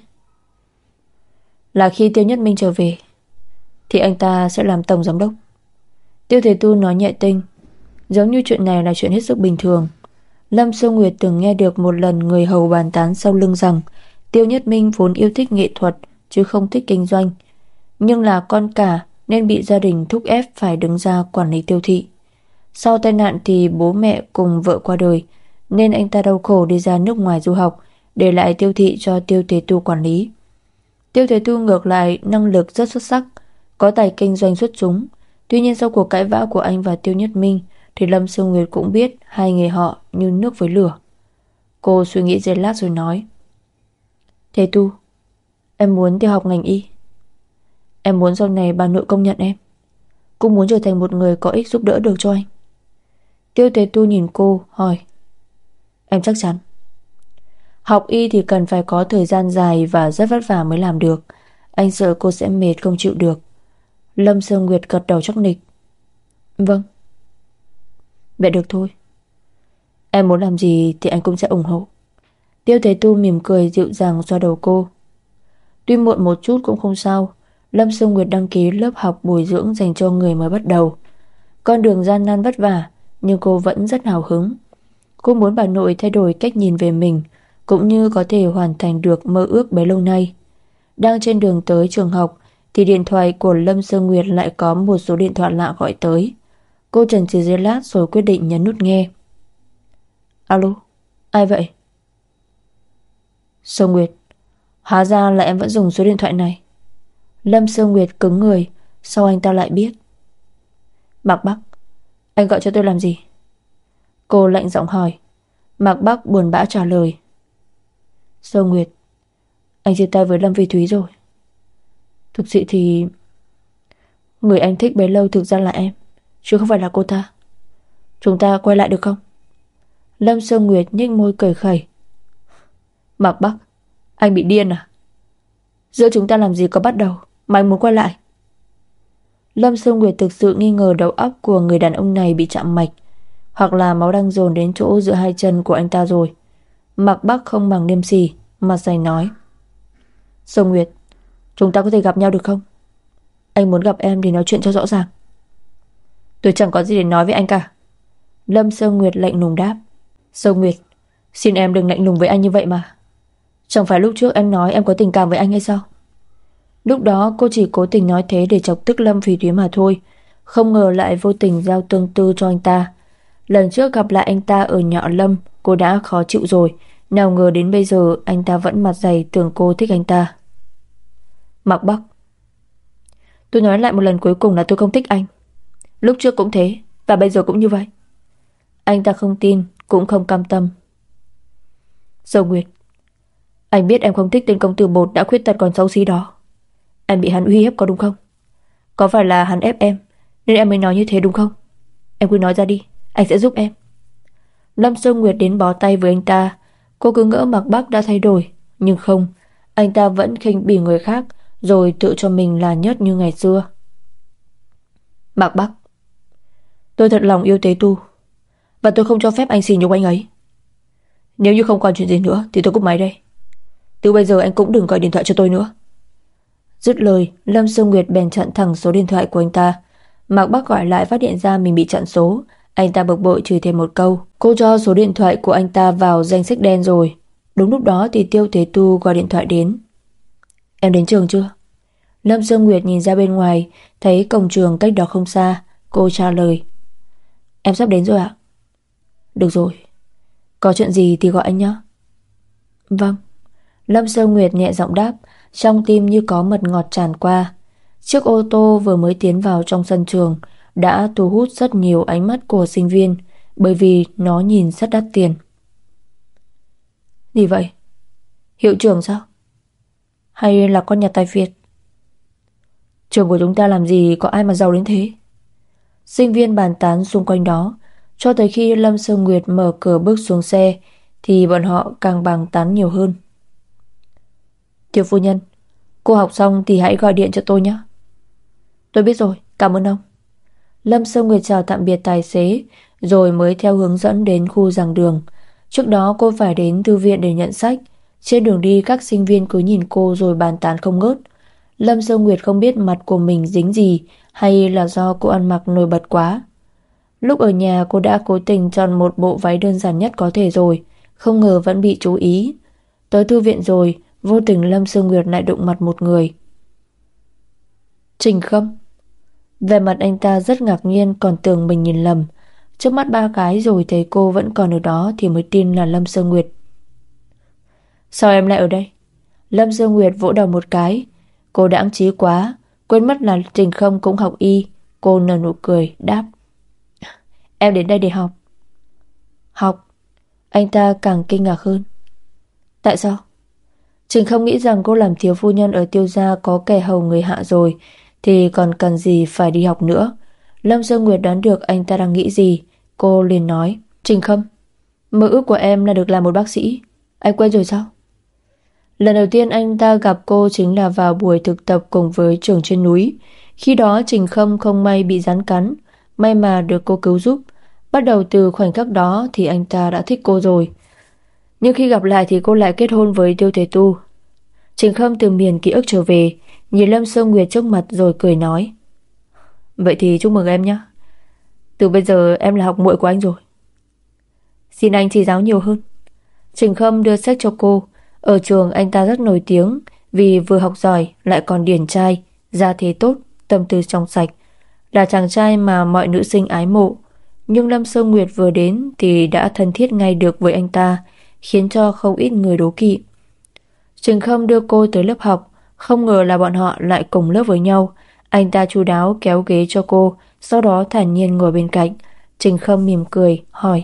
Là khi Tiêu Nhất Minh trở về thì anh ta sẽ làm tổng giám đốc. Tiêu Thế Tu nói nhẹ tênh, giống như chuyện này là chuyện hết sức bình thường. Lâm Sơ Nguyệt từng nghe được một lần người hầu bàn tán sau lưng rằng Tiêu Nhất Minh vốn yêu thích nghệ thuật chứ không thích kinh doanh, nhưng là con cả nên bị gia đình thúc ép phải đứng ra quản lý tiêu thị. Sau tai nạn thì bố mẹ cùng vợ qua đời, nên anh ta đau khổ đi ra nước ngoài du học, để lại tiêu thị cho Tiêu Thế Tu quản lý. Tiêu Thế Tu ngược lại năng lực rất xuất sắc, có tài kinh doanh xuất chúng. Tuy nhiên sau cuộc cãi vã của anh và Tiêu Nhất Minh thì Lâm Sương Nguyệt cũng biết hai người họ như nước với lửa. Cô suy nghĩ giây lát rồi nói: Thế Tu, em muốn theo học ngành y. Em muốn sau này bà nội công nhận em, cũng muốn trở thành một người có ích giúp đỡ được cho anh. Tiêu Thế Tu nhìn cô hỏi: Em chắc chắn? Học y thì cần phải có thời gian dài và rất vất vả mới làm được. Anh sợ cô sẽ mệt không chịu được. Lâm Sương Nguyệt gật đầu chắc nịch. Vâng. Vậy được thôi. Em muốn làm gì thì anh cũng sẽ ủng hộ. Tiêu Thế Tu mỉm cười dịu dàng xoa đầu cô. Tuy muộn một chút cũng không sao. Lâm Sương Nguyệt đăng ký lớp học bồi dưỡng dành cho người mới bắt đầu. Con đường gian nan vất vả, nhưng cô vẫn rất hào hứng. Cô muốn bà nội thay đổi cách nhìn về mình, cũng như có thể hoàn thành được mơ ước bấy lâu nay. Đang trên đường tới trường học thì điện thoại của Lâm Sương Nguyệt lại có một số điện thoại lạ gọi tới. Cô chần chừ giây lát rồi quyết định nhấn nút nghe. Alo, ai vậy? Sương Nguyệt, hóa ra là em vẫn dùng số điện thoại này. Lâm Sương Nguyệt cứng người, sau anh ta lại biết. Mạc Bắc, anh gọi cho tôi làm gì? Cô lạnh giọng hỏi. Mạc Bắc buồn bã trả lời. Sương Nguyệt, anh chia tay với Lâm Vi Thúy rồi. Thực sự thì người anh thích bấy lâu thực ra là em, chứ không phải là cô ta. Chúng ta quay lại được không? Lâm Sương Nguyệt nhếch môi cười khẩy. Mạc Bắc, anh bị điên à? Giữa chúng ta làm gì có bắt đầu mà anh muốn quay lại? Lâm Sương Nguyệt thực sự nghi ngờ đầu óc của người đàn ông này bị chạm mạch, hoặc là máu đang dồn đến chỗ giữa hai chân của anh ta rồi. Mạc Bắc không bằng liêm sỉ, mặt dày nói. Sương Nguyệt, chúng ta có thể gặp nhau được không? Anh muốn gặp em để nói chuyện cho rõ ràng. Tôi chẳng có gì để nói với anh cả. Lâm Sương Nguyệt lạnh lùng đáp. Sương Nguyệt, xin em đừng lạnh lùng với anh như vậy mà. Chẳng phải lúc trước em nói em có tình cảm với anh hay sao? Lúc đó cô chỉ cố tình nói thế để chọc tức Lâm Phỉ Thúy mà thôi, không ngờ lại vô tình giao tương tư cho anh ta. Lần trước gặp lại anh ta ở Nhọ Lâm, cô đã khó chịu rồi, nào ngờ đến bây giờ anh ta vẫn mặt dày tưởng cô thích anh ta. Mạc Bắc, tôi nói lại một lần cuối cùng là tôi không thích anh. Lúc trước cũng thế, và bây giờ cũng như vậy. Anh ta không tin, cũng không cam tâm. Sâu Nguyệt, anh biết em không thích tên công tử bột đã khuyết tật còn xấu xí đó. Em bị hắn uy hiếp có đúng không? Có phải là hắn ép em nên em mới nói như thế đúng không? Em cứ nói ra đi, anh sẽ giúp em. Lâm Sương Nguyệt đến bó tay với anh ta. Cô cứ ngỡ Mạc Bắc đã thay đổi, nhưng không, anh ta vẫn khinh bỉ người khác, rồi tự cho mình là nhất như ngày xưa. Mạc Bắc, tôi thật lòng yêu Tế Tu, và tôi không cho phép anh xỉ nhục anh ấy. Nếu như không còn chuyện gì nữa thì tôi cúp máy đây. Từ bây giờ anh cũng đừng gọi điện thoại cho tôi nữa. Dứt lời, Lâm Sương Nguyệt bèn chặn thẳng số điện thoại của anh ta. Mạc Bắc gọi lại phát hiện ra mình bị chặn số. Anh ta bực bội chửi thêm một câu. Cô cho số điện thoại của anh ta vào danh sách đen rồi. Đúng lúc đó thì Tiêu Thế Tu gọi điện thoại đến. Em đến trường chưa? Lâm Sương Nguyệt nhìn ra bên ngoài, thấy cổng trường cách đó không xa. Cô trả lời. Em sắp đến rồi ạ. Được rồi, có chuyện gì thì gọi anh nhé. Vâng. Lâm Sương Nguyệt nhẹ giọng đáp, trong tim như có mật ngọt tràn qua. Chiếc ô tô vừa mới tiến vào trong sân trường đã thu hút rất nhiều ánh mắt của sinh viên, bởi vì nó nhìn rất đắt tiền. Gì vậy? Hiệu trưởng sao? hay là con nhà tài phiệt? Trường của chúng ta làm gì có ai mà giàu đến thế? Sinh viên bàn tán xung quanh đó, cho tới khi Lâm Sương Nguyệt mở cửa bước xuống xe thì bọn họ càng bàn tán nhiều hơn. Thiếu phu nhân, cô học xong thì hãy gọi điện cho tôi nhé. Tôi biết rồi, cảm ơn ông. Lâm Sương Nguyệt chào tạm biệt tài xế, rồi mới theo hướng dẫn đến khu giảng đường. Trước đó cô phải đến thư viện để nhận sách. Trên đường đi các sinh viên cứ nhìn cô rồi bàn tán không ngớt. Lâm Sương Nguyệt không biết mặt của mình dính gì hay là do cô ăn mặc nổi bật quá. Lúc ở nhà cô đã cố tình chọn một bộ váy đơn giản nhất có thể rồi, không ngờ vẫn bị chú ý. Tới thư viện rồi, vô tình Lâm Sương Nguyệt lại đụng mặt một người. Trình Khâm. Về mặt anh ta rất ngạc nhiên, còn tưởng mình nhìn lầm. Trước mắt ba cái rồi thấy cô vẫn còn ở đó thì mới tin là Lâm Sương Nguyệt. Sao em lại ở đây? Lâm Sương Nguyệt vỗ đầu một cái. Cô đãng trí quá, quên mất là Trình Khâm cũng học y. Cô nở nụ cười, đáp. Em đến đây để học. Học? Anh ta càng kinh ngạc hơn. Tại sao? Trình Khâm nghĩ rằng cô làm thiếu phu nhân ở Tiêu gia có kẻ hầu người hạ rồi thì còn cần gì phải đi học nữa. Lâm Sương Nguyệt đoán được anh ta đang nghĩ gì. Cô liền nói. Trình Khâm, mơ ước của em là được làm một bác sĩ. Anh quên rồi sao? Lần đầu tiên anh ta gặp cô chính là vào buổi thực tập cùng với trường trên núi. Khi đó Trình Khâm không may bị rắn cắn, may mà được cô cứu giúp. Bắt đầu từ khoảnh khắc đó thì anh ta đã thích cô rồi. Nhưng khi gặp lại thì cô lại kết hôn với Tiêu Thế Tu. Trình Khâm từ miền ký ức trở về, nhìn Lâm Sương Nguyệt trước mặt rồi cười nói. Vậy thì chúc mừng em nhé. Từ bây giờ em là học muội của anh rồi. Xin anh chỉ giáo nhiều hơn. Trình Khâm đưa sách cho cô. Ở trường anh ta rất nổi tiếng vì vừa học giỏi lại còn điển trai, gia thế tốt, tâm tư trong sạch, là chàng trai mà mọi nữ sinh ái mộ. Nhưng Lâm Sương Nguyệt vừa đến thì đã thân thiết ngay được với anh ta, khiến cho không ít người đố kỵ. Trình Khâm đưa cô tới lớp học, không ngờ là bọn họ lại cùng lớp với nhau. Anh ta chu đáo kéo ghế cho cô, sau đó thản nhiên ngồi bên cạnh. Trình Khâm mỉm cười, hỏi.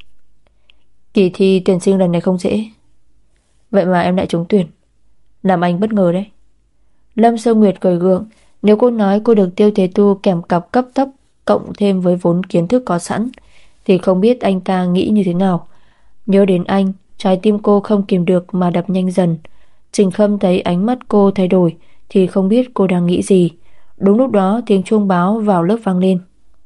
Kỳ thi tuyển sinh lần này không dễ. Vậy mà em lại trúng tuyển, làm anh bất ngờ đấy. Lâm Sương Nguyệt cười gượng. Nếu cô nói cô được Tiêu Thế Tu kèm cặp cấp tốc cộng thêm với vốn kiến thức có sẵn thì không biết anh ta nghĩ như thế nào. Nhớ đến anh, trái tim cô không kìm được mà đập nhanh dần. Trình Khâm thấy ánh mắt cô thay đổi thì không biết cô đang nghĩ gì. Đúng lúc đó tiếng chuông báo vào lớp vang lên.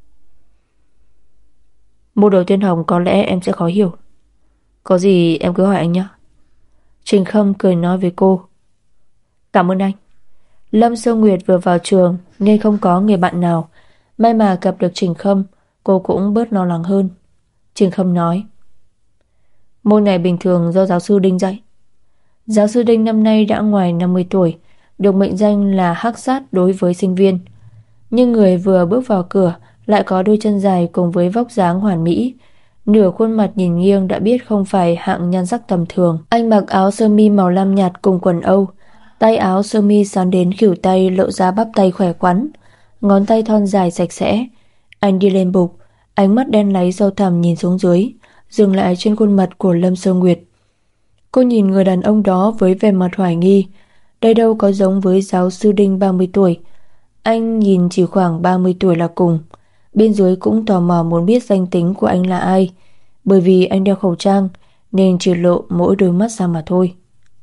Môn đầu tiên học có lẽ em sẽ khó hiểu. Có gì em cứ hỏi anh nhé. Trình Khâm cười nói với cô. Cảm ơn anh. Lâm Sương Nguyệt vừa vào trường nên không có người bạn nào. May mà gặp được Trình Khâm, cô cũng bớt lo lắng hơn. Trình Khâm nói. Môn này bình thường do giáo sư Đinh dạy. Giáo sư Đinh năm nay đã ngoài 50 tuổi, được mệnh danh là hắc sát đối với sinh viên. Nhưng người vừa bước vào cửa lại có đôi chân dài cùng với vóc dáng hoàn mỹ. Nửa khuôn mặt nhìn nghiêng đã biết không phải hạng nhan sắc tầm thường. Anh mặc áo sơ mi màu lam nhạt cùng quần Âu. Tay áo sơ mi sắn đến khuỷu tay lộ ra bắp tay khỏe khoắn, ngón tay thon dài sạch sẽ. Anh đi lên bục, ánh mắt đen láy sâu thẳm nhìn xuống dưới, dừng lại trên khuôn mặt của Lâm Sương Nguyệt. Cô nhìn người đàn ông đó với vẻ mặt hoài nghi. Đây đâu có giống với giáo sư Đinh 30 tuổi. Anh nhìn chỉ khoảng 30 tuổi là cùng. Bên dưới cũng tò mò muốn biết danh tính của anh là ai. Bởi vì anh đeo khẩu trang nên chỉ lộ mỗi đôi mắt ra mà thôi.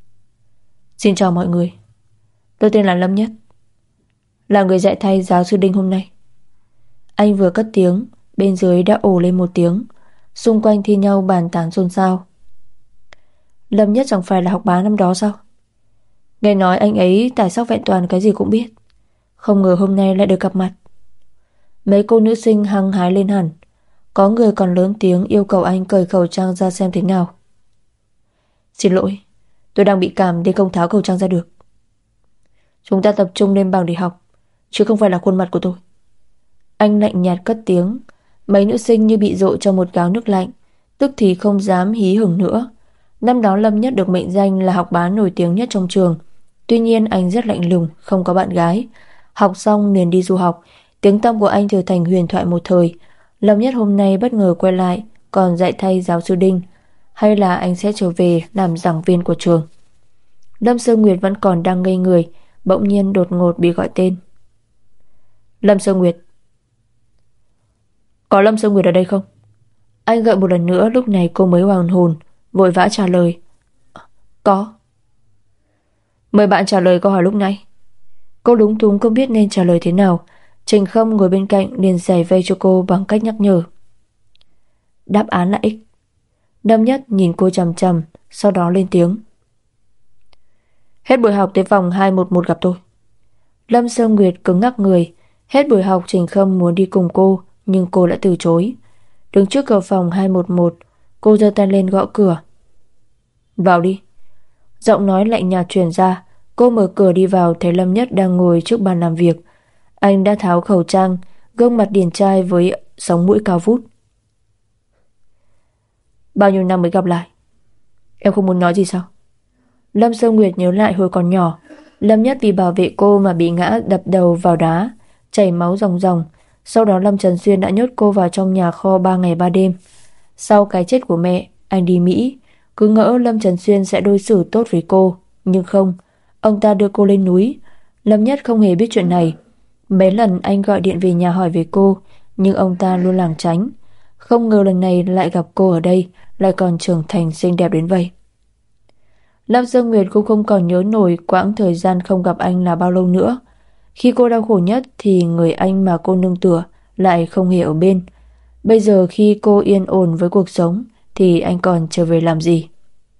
Xin chào mọi người. Tôi tên là Lâm Nhất, là người dạy thay giáo sư Đinh hôm nay. Anh vừa cất tiếng, bên dưới đã ồ lên một tiếng. Xung quanh thi nhau bàn tán xôn xao. Lâm Nhất chẳng phải là học bá năm đó sao? Nghe nói anh ấy tài sắc vẹn toàn, cái gì cũng biết. Không ngờ hôm nay lại được gặp mặt. Mấy cô nữ sinh hăng hái lên hẳn. Có người còn lớn tiếng yêu cầu anh cởi khẩu trang ra xem thế nào. Xin lỗi, tôi đang bị cảm nên không tháo khẩu trang ra được. Chúng ta tập trung lên bảng để học, chứ không phải là khuôn mặt của tôi. Anh lạnh nhạt cất tiếng. Mấy nữ sinh như bị dội trong một gáo nước lạnh, tức thì không dám hí hửng nữa. Năm đó Lâm Nhất được mệnh danh là học bá nổi tiếng nhất trong trường. Tuy nhiên anh rất lạnh lùng, không có bạn gái. Học xong liền đi du học. Tiếng tăm của anh trở thành huyền thoại một thời. Lâm Nhất hôm nay bất ngờ quay lại, còn dạy thay giáo sư Đinh. Hay là anh sẽ trở về làm giảng viên của trường? Lâm Sơ Nguyệt vẫn còn đang ngây người, bỗng nhiên đột ngột bị gọi tên. Lâm Sơ Nguyệt. Có Lâm Sơ Nguyệt ở đây không? Anh gọi một lần nữa, lúc này cô mới hoàn hồn, vội vã trả lời. Có. Mời bạn trả lời câu hỏi lúc nãy. Cô lúng túng không biết nên trả lời thế nào. Trình Khâm ngồi bên cạnh liền giải vây cho cô bằng cách nhắc nhở. Đáp án là X. Lâm Nhất nhìn cô chằm chằm, sau đó lên tiếng. Hết buổi học tới phòng 211 gặp tôi. Lâm Sơ Nguyệt cứng ngắc người. Hết buổi học Trình Khâm muốn đi cùng cô, nhưng cô đã từ chối. Đứng trước cửa phòng 211, cô giơ tay lên gõ cửa. Vào đi. Giọng nói lạnh nhạt truyền ra. Cô mở cửa đi vào thấy Lâm Nhất đang ngồi trước bàn làm việc. Anh đã tháo khẩu trang, gương mặt điển trai với sống mũi cao vút. Bao nhiêu năm mới gặp lại? Em không muốn nói gì sao? Lâm Sơ Nguyệt nhớ lại hồi còn nhỏ, Lâm Nhất vì bảo vệ cô mà bị ngã đập đầu vào đá, chảy máu ròng ròng. Sau đó Lâm Trần Xuyên đã nhốt cô vào trong nhà kho 3 ngày 3 đêm. Sau cái chết của mẹ, anh đi Mỹ, cứ ngỡ Lâm Trần Xuyên sẽ đối xử tốt với cô, nhưng không, ông ta đưa cô lên núi. Lâm Nhất không hề biết chuyện này. Mấy lần anh gọi điện về nhà hỏi về cô, nhưng ông ta luôn lảng tránh. Không ngờ lần này lại gặp cô ở đây, lại còn trưởng thành xinh đẹp đến vậy. Lâm Dương Nguyệt cũng không còn nhớ nổi quãng thời gian không gặp anh là bao lâu nữa. Khi cô đau khổ nhất thì người anh mà cô nương tựa lại không hề ở bên. Bây giờ khi cô yên ổn với cuộc sống thì anh còn trở về làm gì?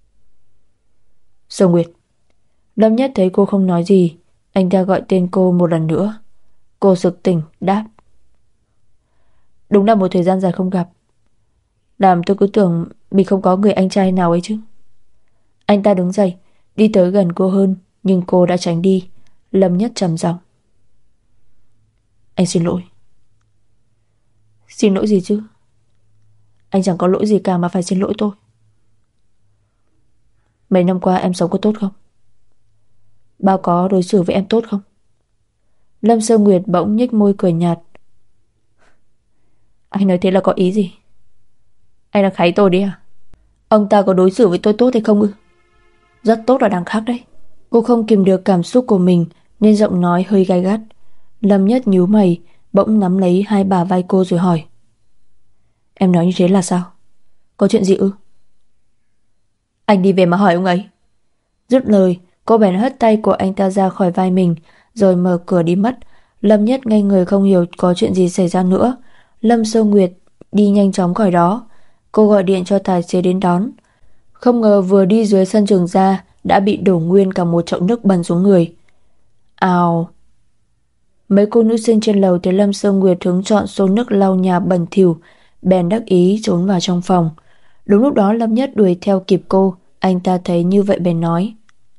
Sơ Nguyệt. Lâm Nhất thấy cô không nói gì, anh ta gọi tên cô một lần nữa. Cô sực tỉnh đáp. Đúng là một thời gian dài không gặp, làm tôi cứ tưởng mình không có người anh trai nào ấy chứ. Anh ta đứng dậy, đi tới gần cô hơn, nhưng cô đã tránh đi. Lâm Nhất trầm giọng. Anh xin lỗi. Xin lỗi gì chứ? Anh chẳng có lỗi gì cả mà phải xin lỗi tôi. Mấy năm qua em sống có tốt không? Bao có đối xử với em tốt không? Lâm Sơ Nguyệt bỗng nhếch môi cười nhạt. Anh nói thế là có ý gì? Anh đang kháy tôi đấy à? Ông ta có đối xử với tôi tốt hay không ư? Rất tốt là đằng khác đấy. Cô không kìm được cảm xúc của mình nên giọng nói hơi gay gắt. Lâm Nhất nhíu mày, bỗng nắm lấy hai bả vai cô rồi hỏi. Em nói như thế là sao? Có chuyện gì ư? Anh đi về mà hỏi ông ấy. Dứt lời, cô bèn hất tay của anh ta ra khỏi vai mình, rồi mở cửa đi mất. Lâm Nhất ngây người không hiểu có chuyện gì xảy ra nữa. Lâm Sơ Nguyệt đi nhanh chóng khỏi đó. Cô gọi điện cho tài xế đến đón. Không ngờ vừa đi dưới sân trường ra đã bị đổ nguyên cả một chậu nước bẩn xuống người. Ào! Mấy cô nữ sinh trên lầu thấy Lâm Sơ Nguyệt hứng chọn xô nước lau nhà bẩn thỉu, bèn đắc ý trốn vào trong phòng. Đúng lúc đó Lâm Nhất đuổi theo kịp cô. Anh ta thấy như vậy bèn nói.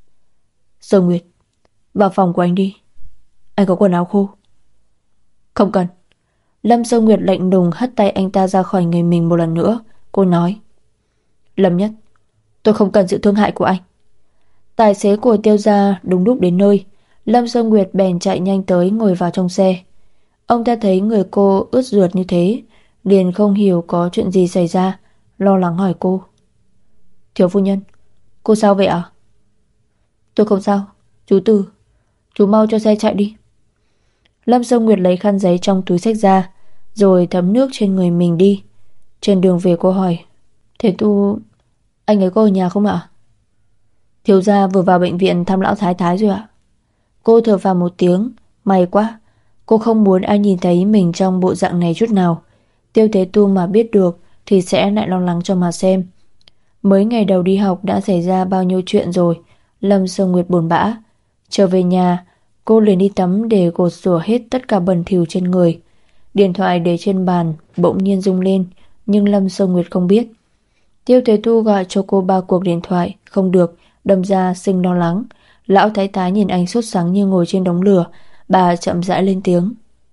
Sơ Nguyệt, vào phòng của anh đi. Anh có quần áo khô. Không cần. Lâm Sơ Nguyệt lạnh lùng hất tay anh ta ra khỏi người mình một lần nữa. Cô nói. Lâm Nhất, tôi không cần sự thương hại của anh. Tài xế của Tiêu gia đúng lúc đến nơi. Lâm Sơ Nguyệt bèn chạy nhanh tới ngồi vào trong xe. Ông ta thấy người cô ướt rượt như thế, liền không hiểu có chuyện gì xảy ra, lo lắng hỏi cô. Thiếu phu nhân, cô sao vậy ạ? Tôi không sao, chú Từ, chú mau cho xe chạy đi. Lâm Sơ Nguyệt lấy khăn giấy trong túi xách ra, rồi thấm nước trên người mình đi. Trên đường về cô hỏi. Thế Tu, anh ấy có ở nhà không ạ? Thiếu gia vừa vào bệnh viện thăm lão thái thái rồi ạ. Cô thở phào một tiếng. May quá. Cô không muốn ai nhìn thấy mình trong bộ dạng này chút nào. Tiêu Thế Tu mà biết được thì sẽ lại lo lắng cho mà xem. Mới ngày đầu đi học đã xảy ra bao nhiêu chuyện rồi. Lâm Sơ Nguyệt buồn bã. Trở về nhà, cô liền đi tắm để gột rửa hết tất cả bẩn thỉu trên người. Điện thoại để trên bàn bỗng nhiên rung lên, nhưng Lâm Sơ Nguyệt không biết. Tiêu Thế Tu gọi cho cô 3 cuộc điện thoại, không được, đâm ra sinh lo lắng. Lão thái thái nhìn anh sốt sắng như ngồi trên đống lửa. Bà chậm rãi lên tiếng.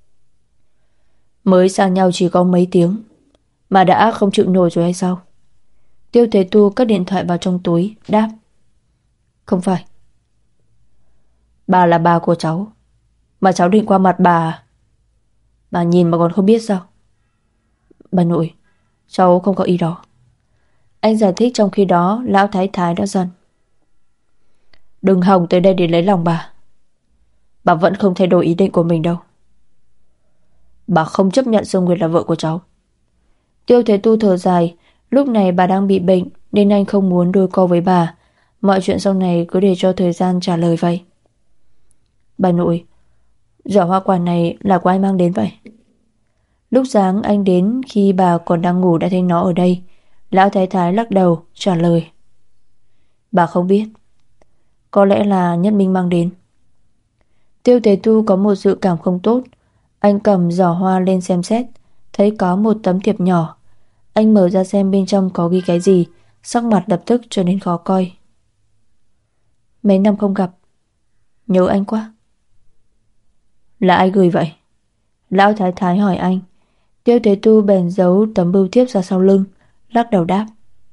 Mới sang nhau chỉ có mấy tiếng mà đã không chịu nổi rồi hay sao? Tiêu Thế Tu cất điện thoại vào trong túi, đáp. Không phải. Bà là bà của cháu, mà cháu định qua mặt bà à? Bà nhìn mà còn không biết sao? Bà nội, cháu không có ý đó. Anh giải thích, trong khi đó lão thái thái đã giận. Đừng hòng tới đây để lấy lòng bà. Bà vẫn không thay đổi ý định của mình đâu. Bà không chấp nhận Dương Nguyệt là vợ của cháu. Tiêu Thế Tu thở dài. Lúc này bà đang bị bệnh nên anh không muốn đôi co với bà. Mọi chuyện sau này cứ để cho thời gian trả lời vậy. Bà nội, giỏ hoa quả này là của ai mang đến vậy? Lúc sáng anh đến khi bà còn đang ngủ đã thấy nó ở đây. Lão Thái Thái lắc đầu trả lời. Bà không biết. Có lẽ là Nhất Minh mang đến. Tiêu Thế Tu có một dự cảm không tốt. Anh cầm giỏ hoa lên xem xét, thấy có một tấm thiệp nhỏ. Anh mở ra xem bên trong có ghi cái gì, sắc mặt lập tức trở nên khó coi. Mấy năm không gặp, nhớ anh quá. Là ai gửi vậy? Lão Thái Thái hỏi anh. Tiêu Thế Tu bèn giấu tấm bưu thiếp ra sau lưng, lắc đầu đáp.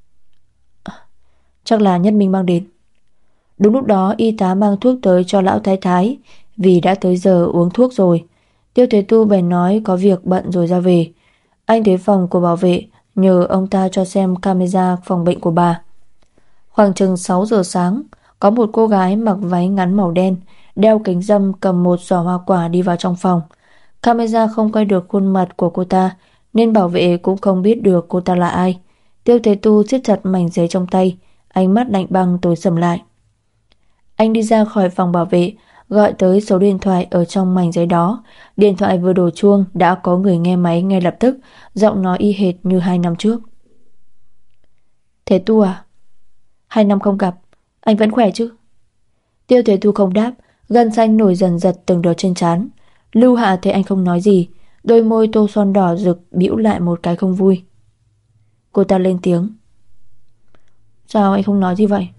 Chắc là Nhất Minh mang đến. Đúng lúc đó y tá mang thuốc tới cho lão Thái Thái, vì đã tới giờ uống thuốc rồi. Tiêu Thế Tu bèn nói có việc bận rồi ra về. Anh tới phòng của bảo vệ, nhờ ông ta cho xem camera phòng bệnh của bà. Khoảng chừng 6 giờ sáng, có một cô gái mặc váy ngắn màu đen, đeo kính râm cầm một giỏ hoa quả đi vào trong phòng. Camera không quay được khuôn mặt của cô ta, nên bảo vệ cũng không biết được cô ta là ai. Tiêu Thế Tu siết chặt mảnh giấy trong tay, ánh mắt lạnh băng tối sầm lại. Anh đi ra khỏi phòng bảo vệ, gọi tới số điện thoại ở trong mảnh giấy đó. Điện thoại vừa đổ chuông đã có người nghe máy ngay lập tức, giọng nói y hệt như 2 năm trước. Thế Tu à? 2 năm không gặp, anh vẫn khỏe chứ? Tiêu Thế Tu không đáp, gân xanh nổi dần giật từng đợt trên trán. Lưu Hạ thấy anh không nói gì, đôi môi tô son đỏ rực bĩu lại một cái không vui. Cô ta lên tiếng. Sao anh không nói gì vậy?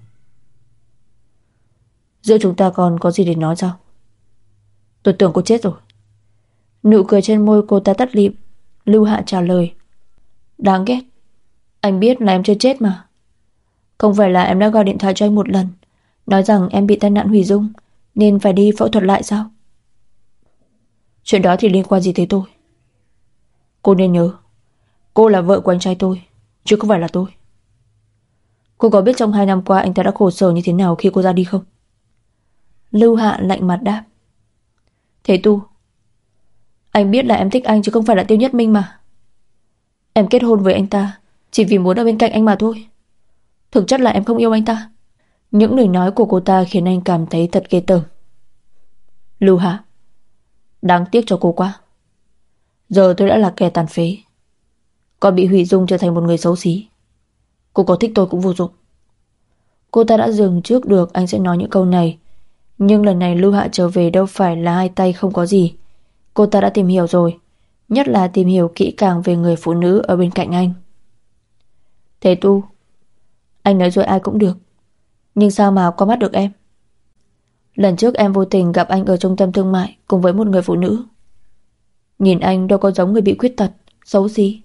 Giữa chúng ta còn có gì để nói sao? Tôi tưởng cô chết rồi. Nụ cười trên môi cô ta tắt lịm. Lưu Hạ trả lời. Đáng ghét. Anh biết là em chưa chết mà. Không phải là em đã gọi điện thoại cho anh một lần, nói rằng em bị tai nạn hủy dung nên phải đi phẫu thuật lại sao? Chuyện đó thì liên quan gì tới tôi? Cô nên nhớ, cô là vợ của anh trai tôi, chứ không phải là tôi. Cô có biết trong 2 năm qua anh ta đã khổ sở như thế nào khi cô ra đi không? Lưu Hạ lạnh mặt đáp. Thế Tu, anh biết là em thích anh chứ không phải là Tiêu Nhất Minh mà. Em kết hôn với anh ta chỉ vì muốn ở bên cạnh anh mà thôi. Thực chất là em không yêu anh ta. Những lời nói của cô ta khiến anh cảm thấy thật ghê tởm. Lưu Hạ, đáng tiếc cho cô quá. Giờ tôi đã là kẻ tàn phế, còn bị hủy dung trở thành một người xấu xí. Cô có thích tôi cũng vô dụng. Cô ta đã dừng trước được anh sẽ nói những câu này, nhưng lần này Lưu Hạ trở về đâu phải là hai tay không có gì. Cô ta đã tìm hiểu rồi, nhất là tìm hiểu kỹ càng về người phụ nữ ở bên cạnh anh. Thế Tu, anh nói rồi ai cũng được, nhưng sao mà qua mắt được em? Lần trước em vô tình gặp anh ở trung tâm thương mại cùng với một người phụ nữ. Nhìn anh đâu có giống người bị khuyết tật, xấu xí.